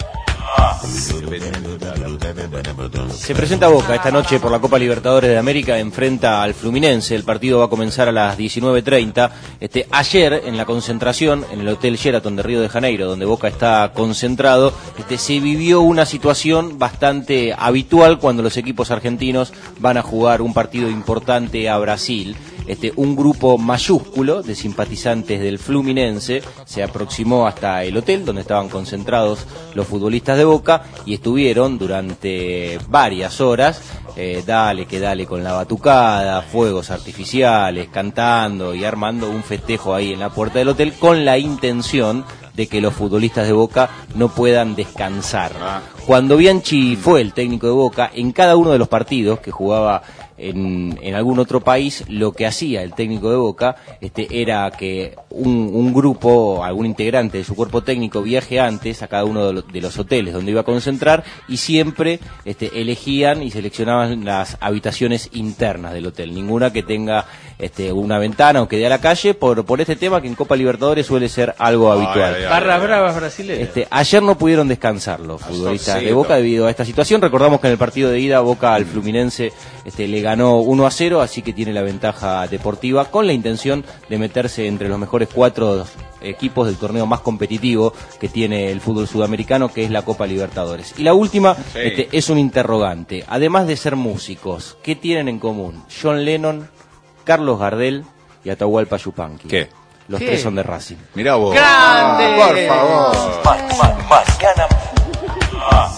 Se presenta Boca esta noche por la Copa Libertadores de América, enfrenta al Fluminense. El partido va a comenzar a las diecinueve treinta. Este, ayer, en la concentración, en el Hotel Sheraton de Río de Janeiro, donde Boca está concentrado, este, se vivió una situación bastante habitual cuando los equipos argentinos van a jugar un partido importante a Brasil. Este, un grupo mayúsculo de simpatizantes del Fluminense se aproximó hasta el hotel donde estaban concentrados los futbolistas de Boca y estuvieron durante varias horas, eh, dale que dale con la batucada, fuegos artificiales, cantando y armando un festejo ahí en la puerta del hotel con la intención de que los futbolistas de Boca no puedan descansar. Cuando Bianchi fue el técnico de Boca, en cada uno de los partidos que jugaba en, en algún otro país, lo que hacía el técnico de Boca este, era que un, un grupo, algún integrante de su cuerpo técnico viaje antes a cada uno de los, de los hoteles donde iba a concentrar y siempre este, elegían y seleccionaban las habitaciones internas del hotel, ninguna que tenga este, una ventana o que dé a la calle, por, por este tema que en Copa Libertadores suele ser algo habitual. Ay, ay, Barras bravas brasileñas. Este, ayer no pudieron descansar los futbolistas de Boca debido a esta situación. Recordamos que en el partido de ida Boca al Fluminense este, le ganó uno a cero, así que tiene la ventaja deportiva con la intención de meterse entre los mejores cuatro equipos del torneo más competitivo que tiene el fútbol sudamericano, que es la Copa Libertadores. Y la última sí. este, es un interrogante. Además de ser músicos, ¿qué tienen en común John Lennon, Carlos Gardel y Atahualpa Yupanqui? ¿Qué? Los ¿Qué? tres son de Racing. Mirá vos. ¡Grande! Ah, por favor. Ma- ma- mañana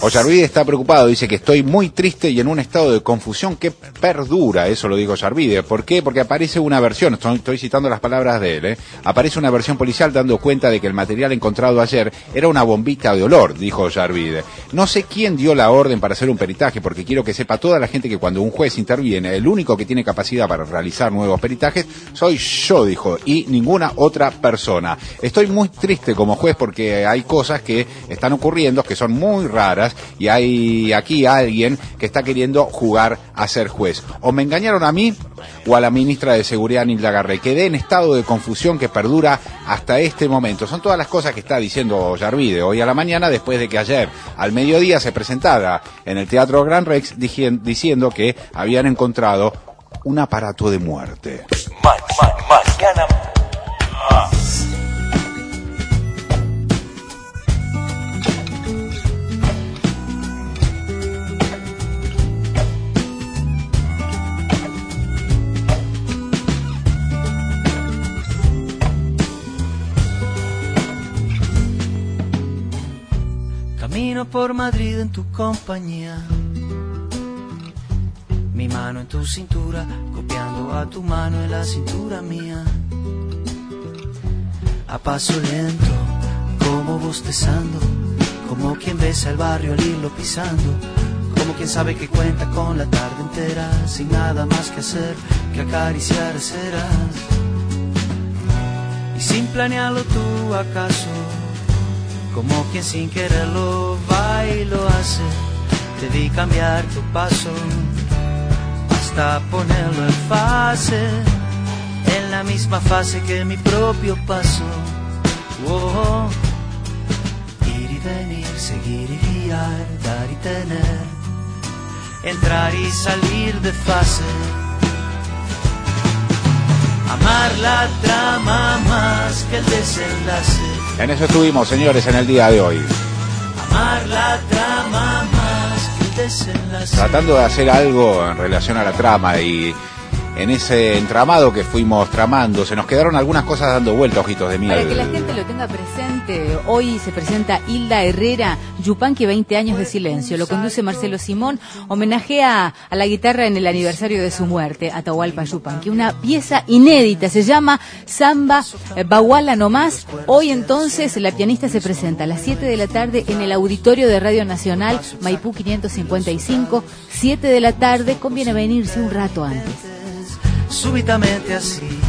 Ollarvide está preocupado, dice que estoy muy triste y en un estado de confusión que perdura, eso lo dijo Ollarvide. ¿Por qué? Porque aparece una versión, estoy, estoy citando las palabras de él, ¿eh? aparece una versión policial dando cuenta de que el material encontrado ayer era una bombita de olor, dijo Ollarvide. No sé quién dio la orden para hacer un peritaje, porque quiero que sepa toda la gente que cuando un juez interviene, el único que tiene capacidad para realizar nuevos peritajes soy yo, dijo, y ninguna otra persona. Estoy muy triste como juez porque hay cosas que están ocurriendo que son muy raras y hay aquí alguien que está queriendo jugar a ser juez. O me engañaron a mí o a la ministra de Seguridad, Nilda Garré. Quedé en estado de confusión que perdura hasta este momento. Son todas las cosas que está diciendo Ollarvide hoy a la mañana, después de que ayer al mediodía se presentara en el Teatro Gran Rex diciendo que habían encontrado un aparato de muerte. Ma, ma, mañana más. Camino por Madrid en tu compañía, mi mano en tu cintura, copiando a tu mano en la cintura mía. A paso lento, como bostezando, como quien besa el barrio al irlo pisando, como quien sabe que cuenta con la tarde entera, sin nada más que hacer que acariciar ceras. Y sin planearlo tú acaso, como quien sin quererlo va y lo hace, te vi cambiar tu paso hasta ponerlo en fase, en la misma fase que mi propio paso. Oh, ir y venir, seguir y guiar, dar y tener, entrar y salir de fase. Amar la trama más que el desenlace. En eso estuvimos, señores, en el día de hoy. Amar la trama más que el desenlace. Tratando de hacer algo en relación a la trama y en ese entramado que fuimos tramando, se nos quedaron algunas cosas dando vuelta, ojitos de miel. Para que la gente lo tenga presente, hoy se presenta Hilda Herrera, Yupanqui, veinte años de silencio. Lo conduce Marcelo Simón, homenajea a la guitarra en el aniversario de su muerte, Atahualpa Yupanqui. Una pieza inédita, se llama Samba Baguala No Más. Hoy entonces la pianista se presenta a las siete de la tarde en el auditorio de Radio Nacional, Maipú quinientos cincuenta y cinco, siete de la tarde, conviene venirse un rato antes. Súbitamente así,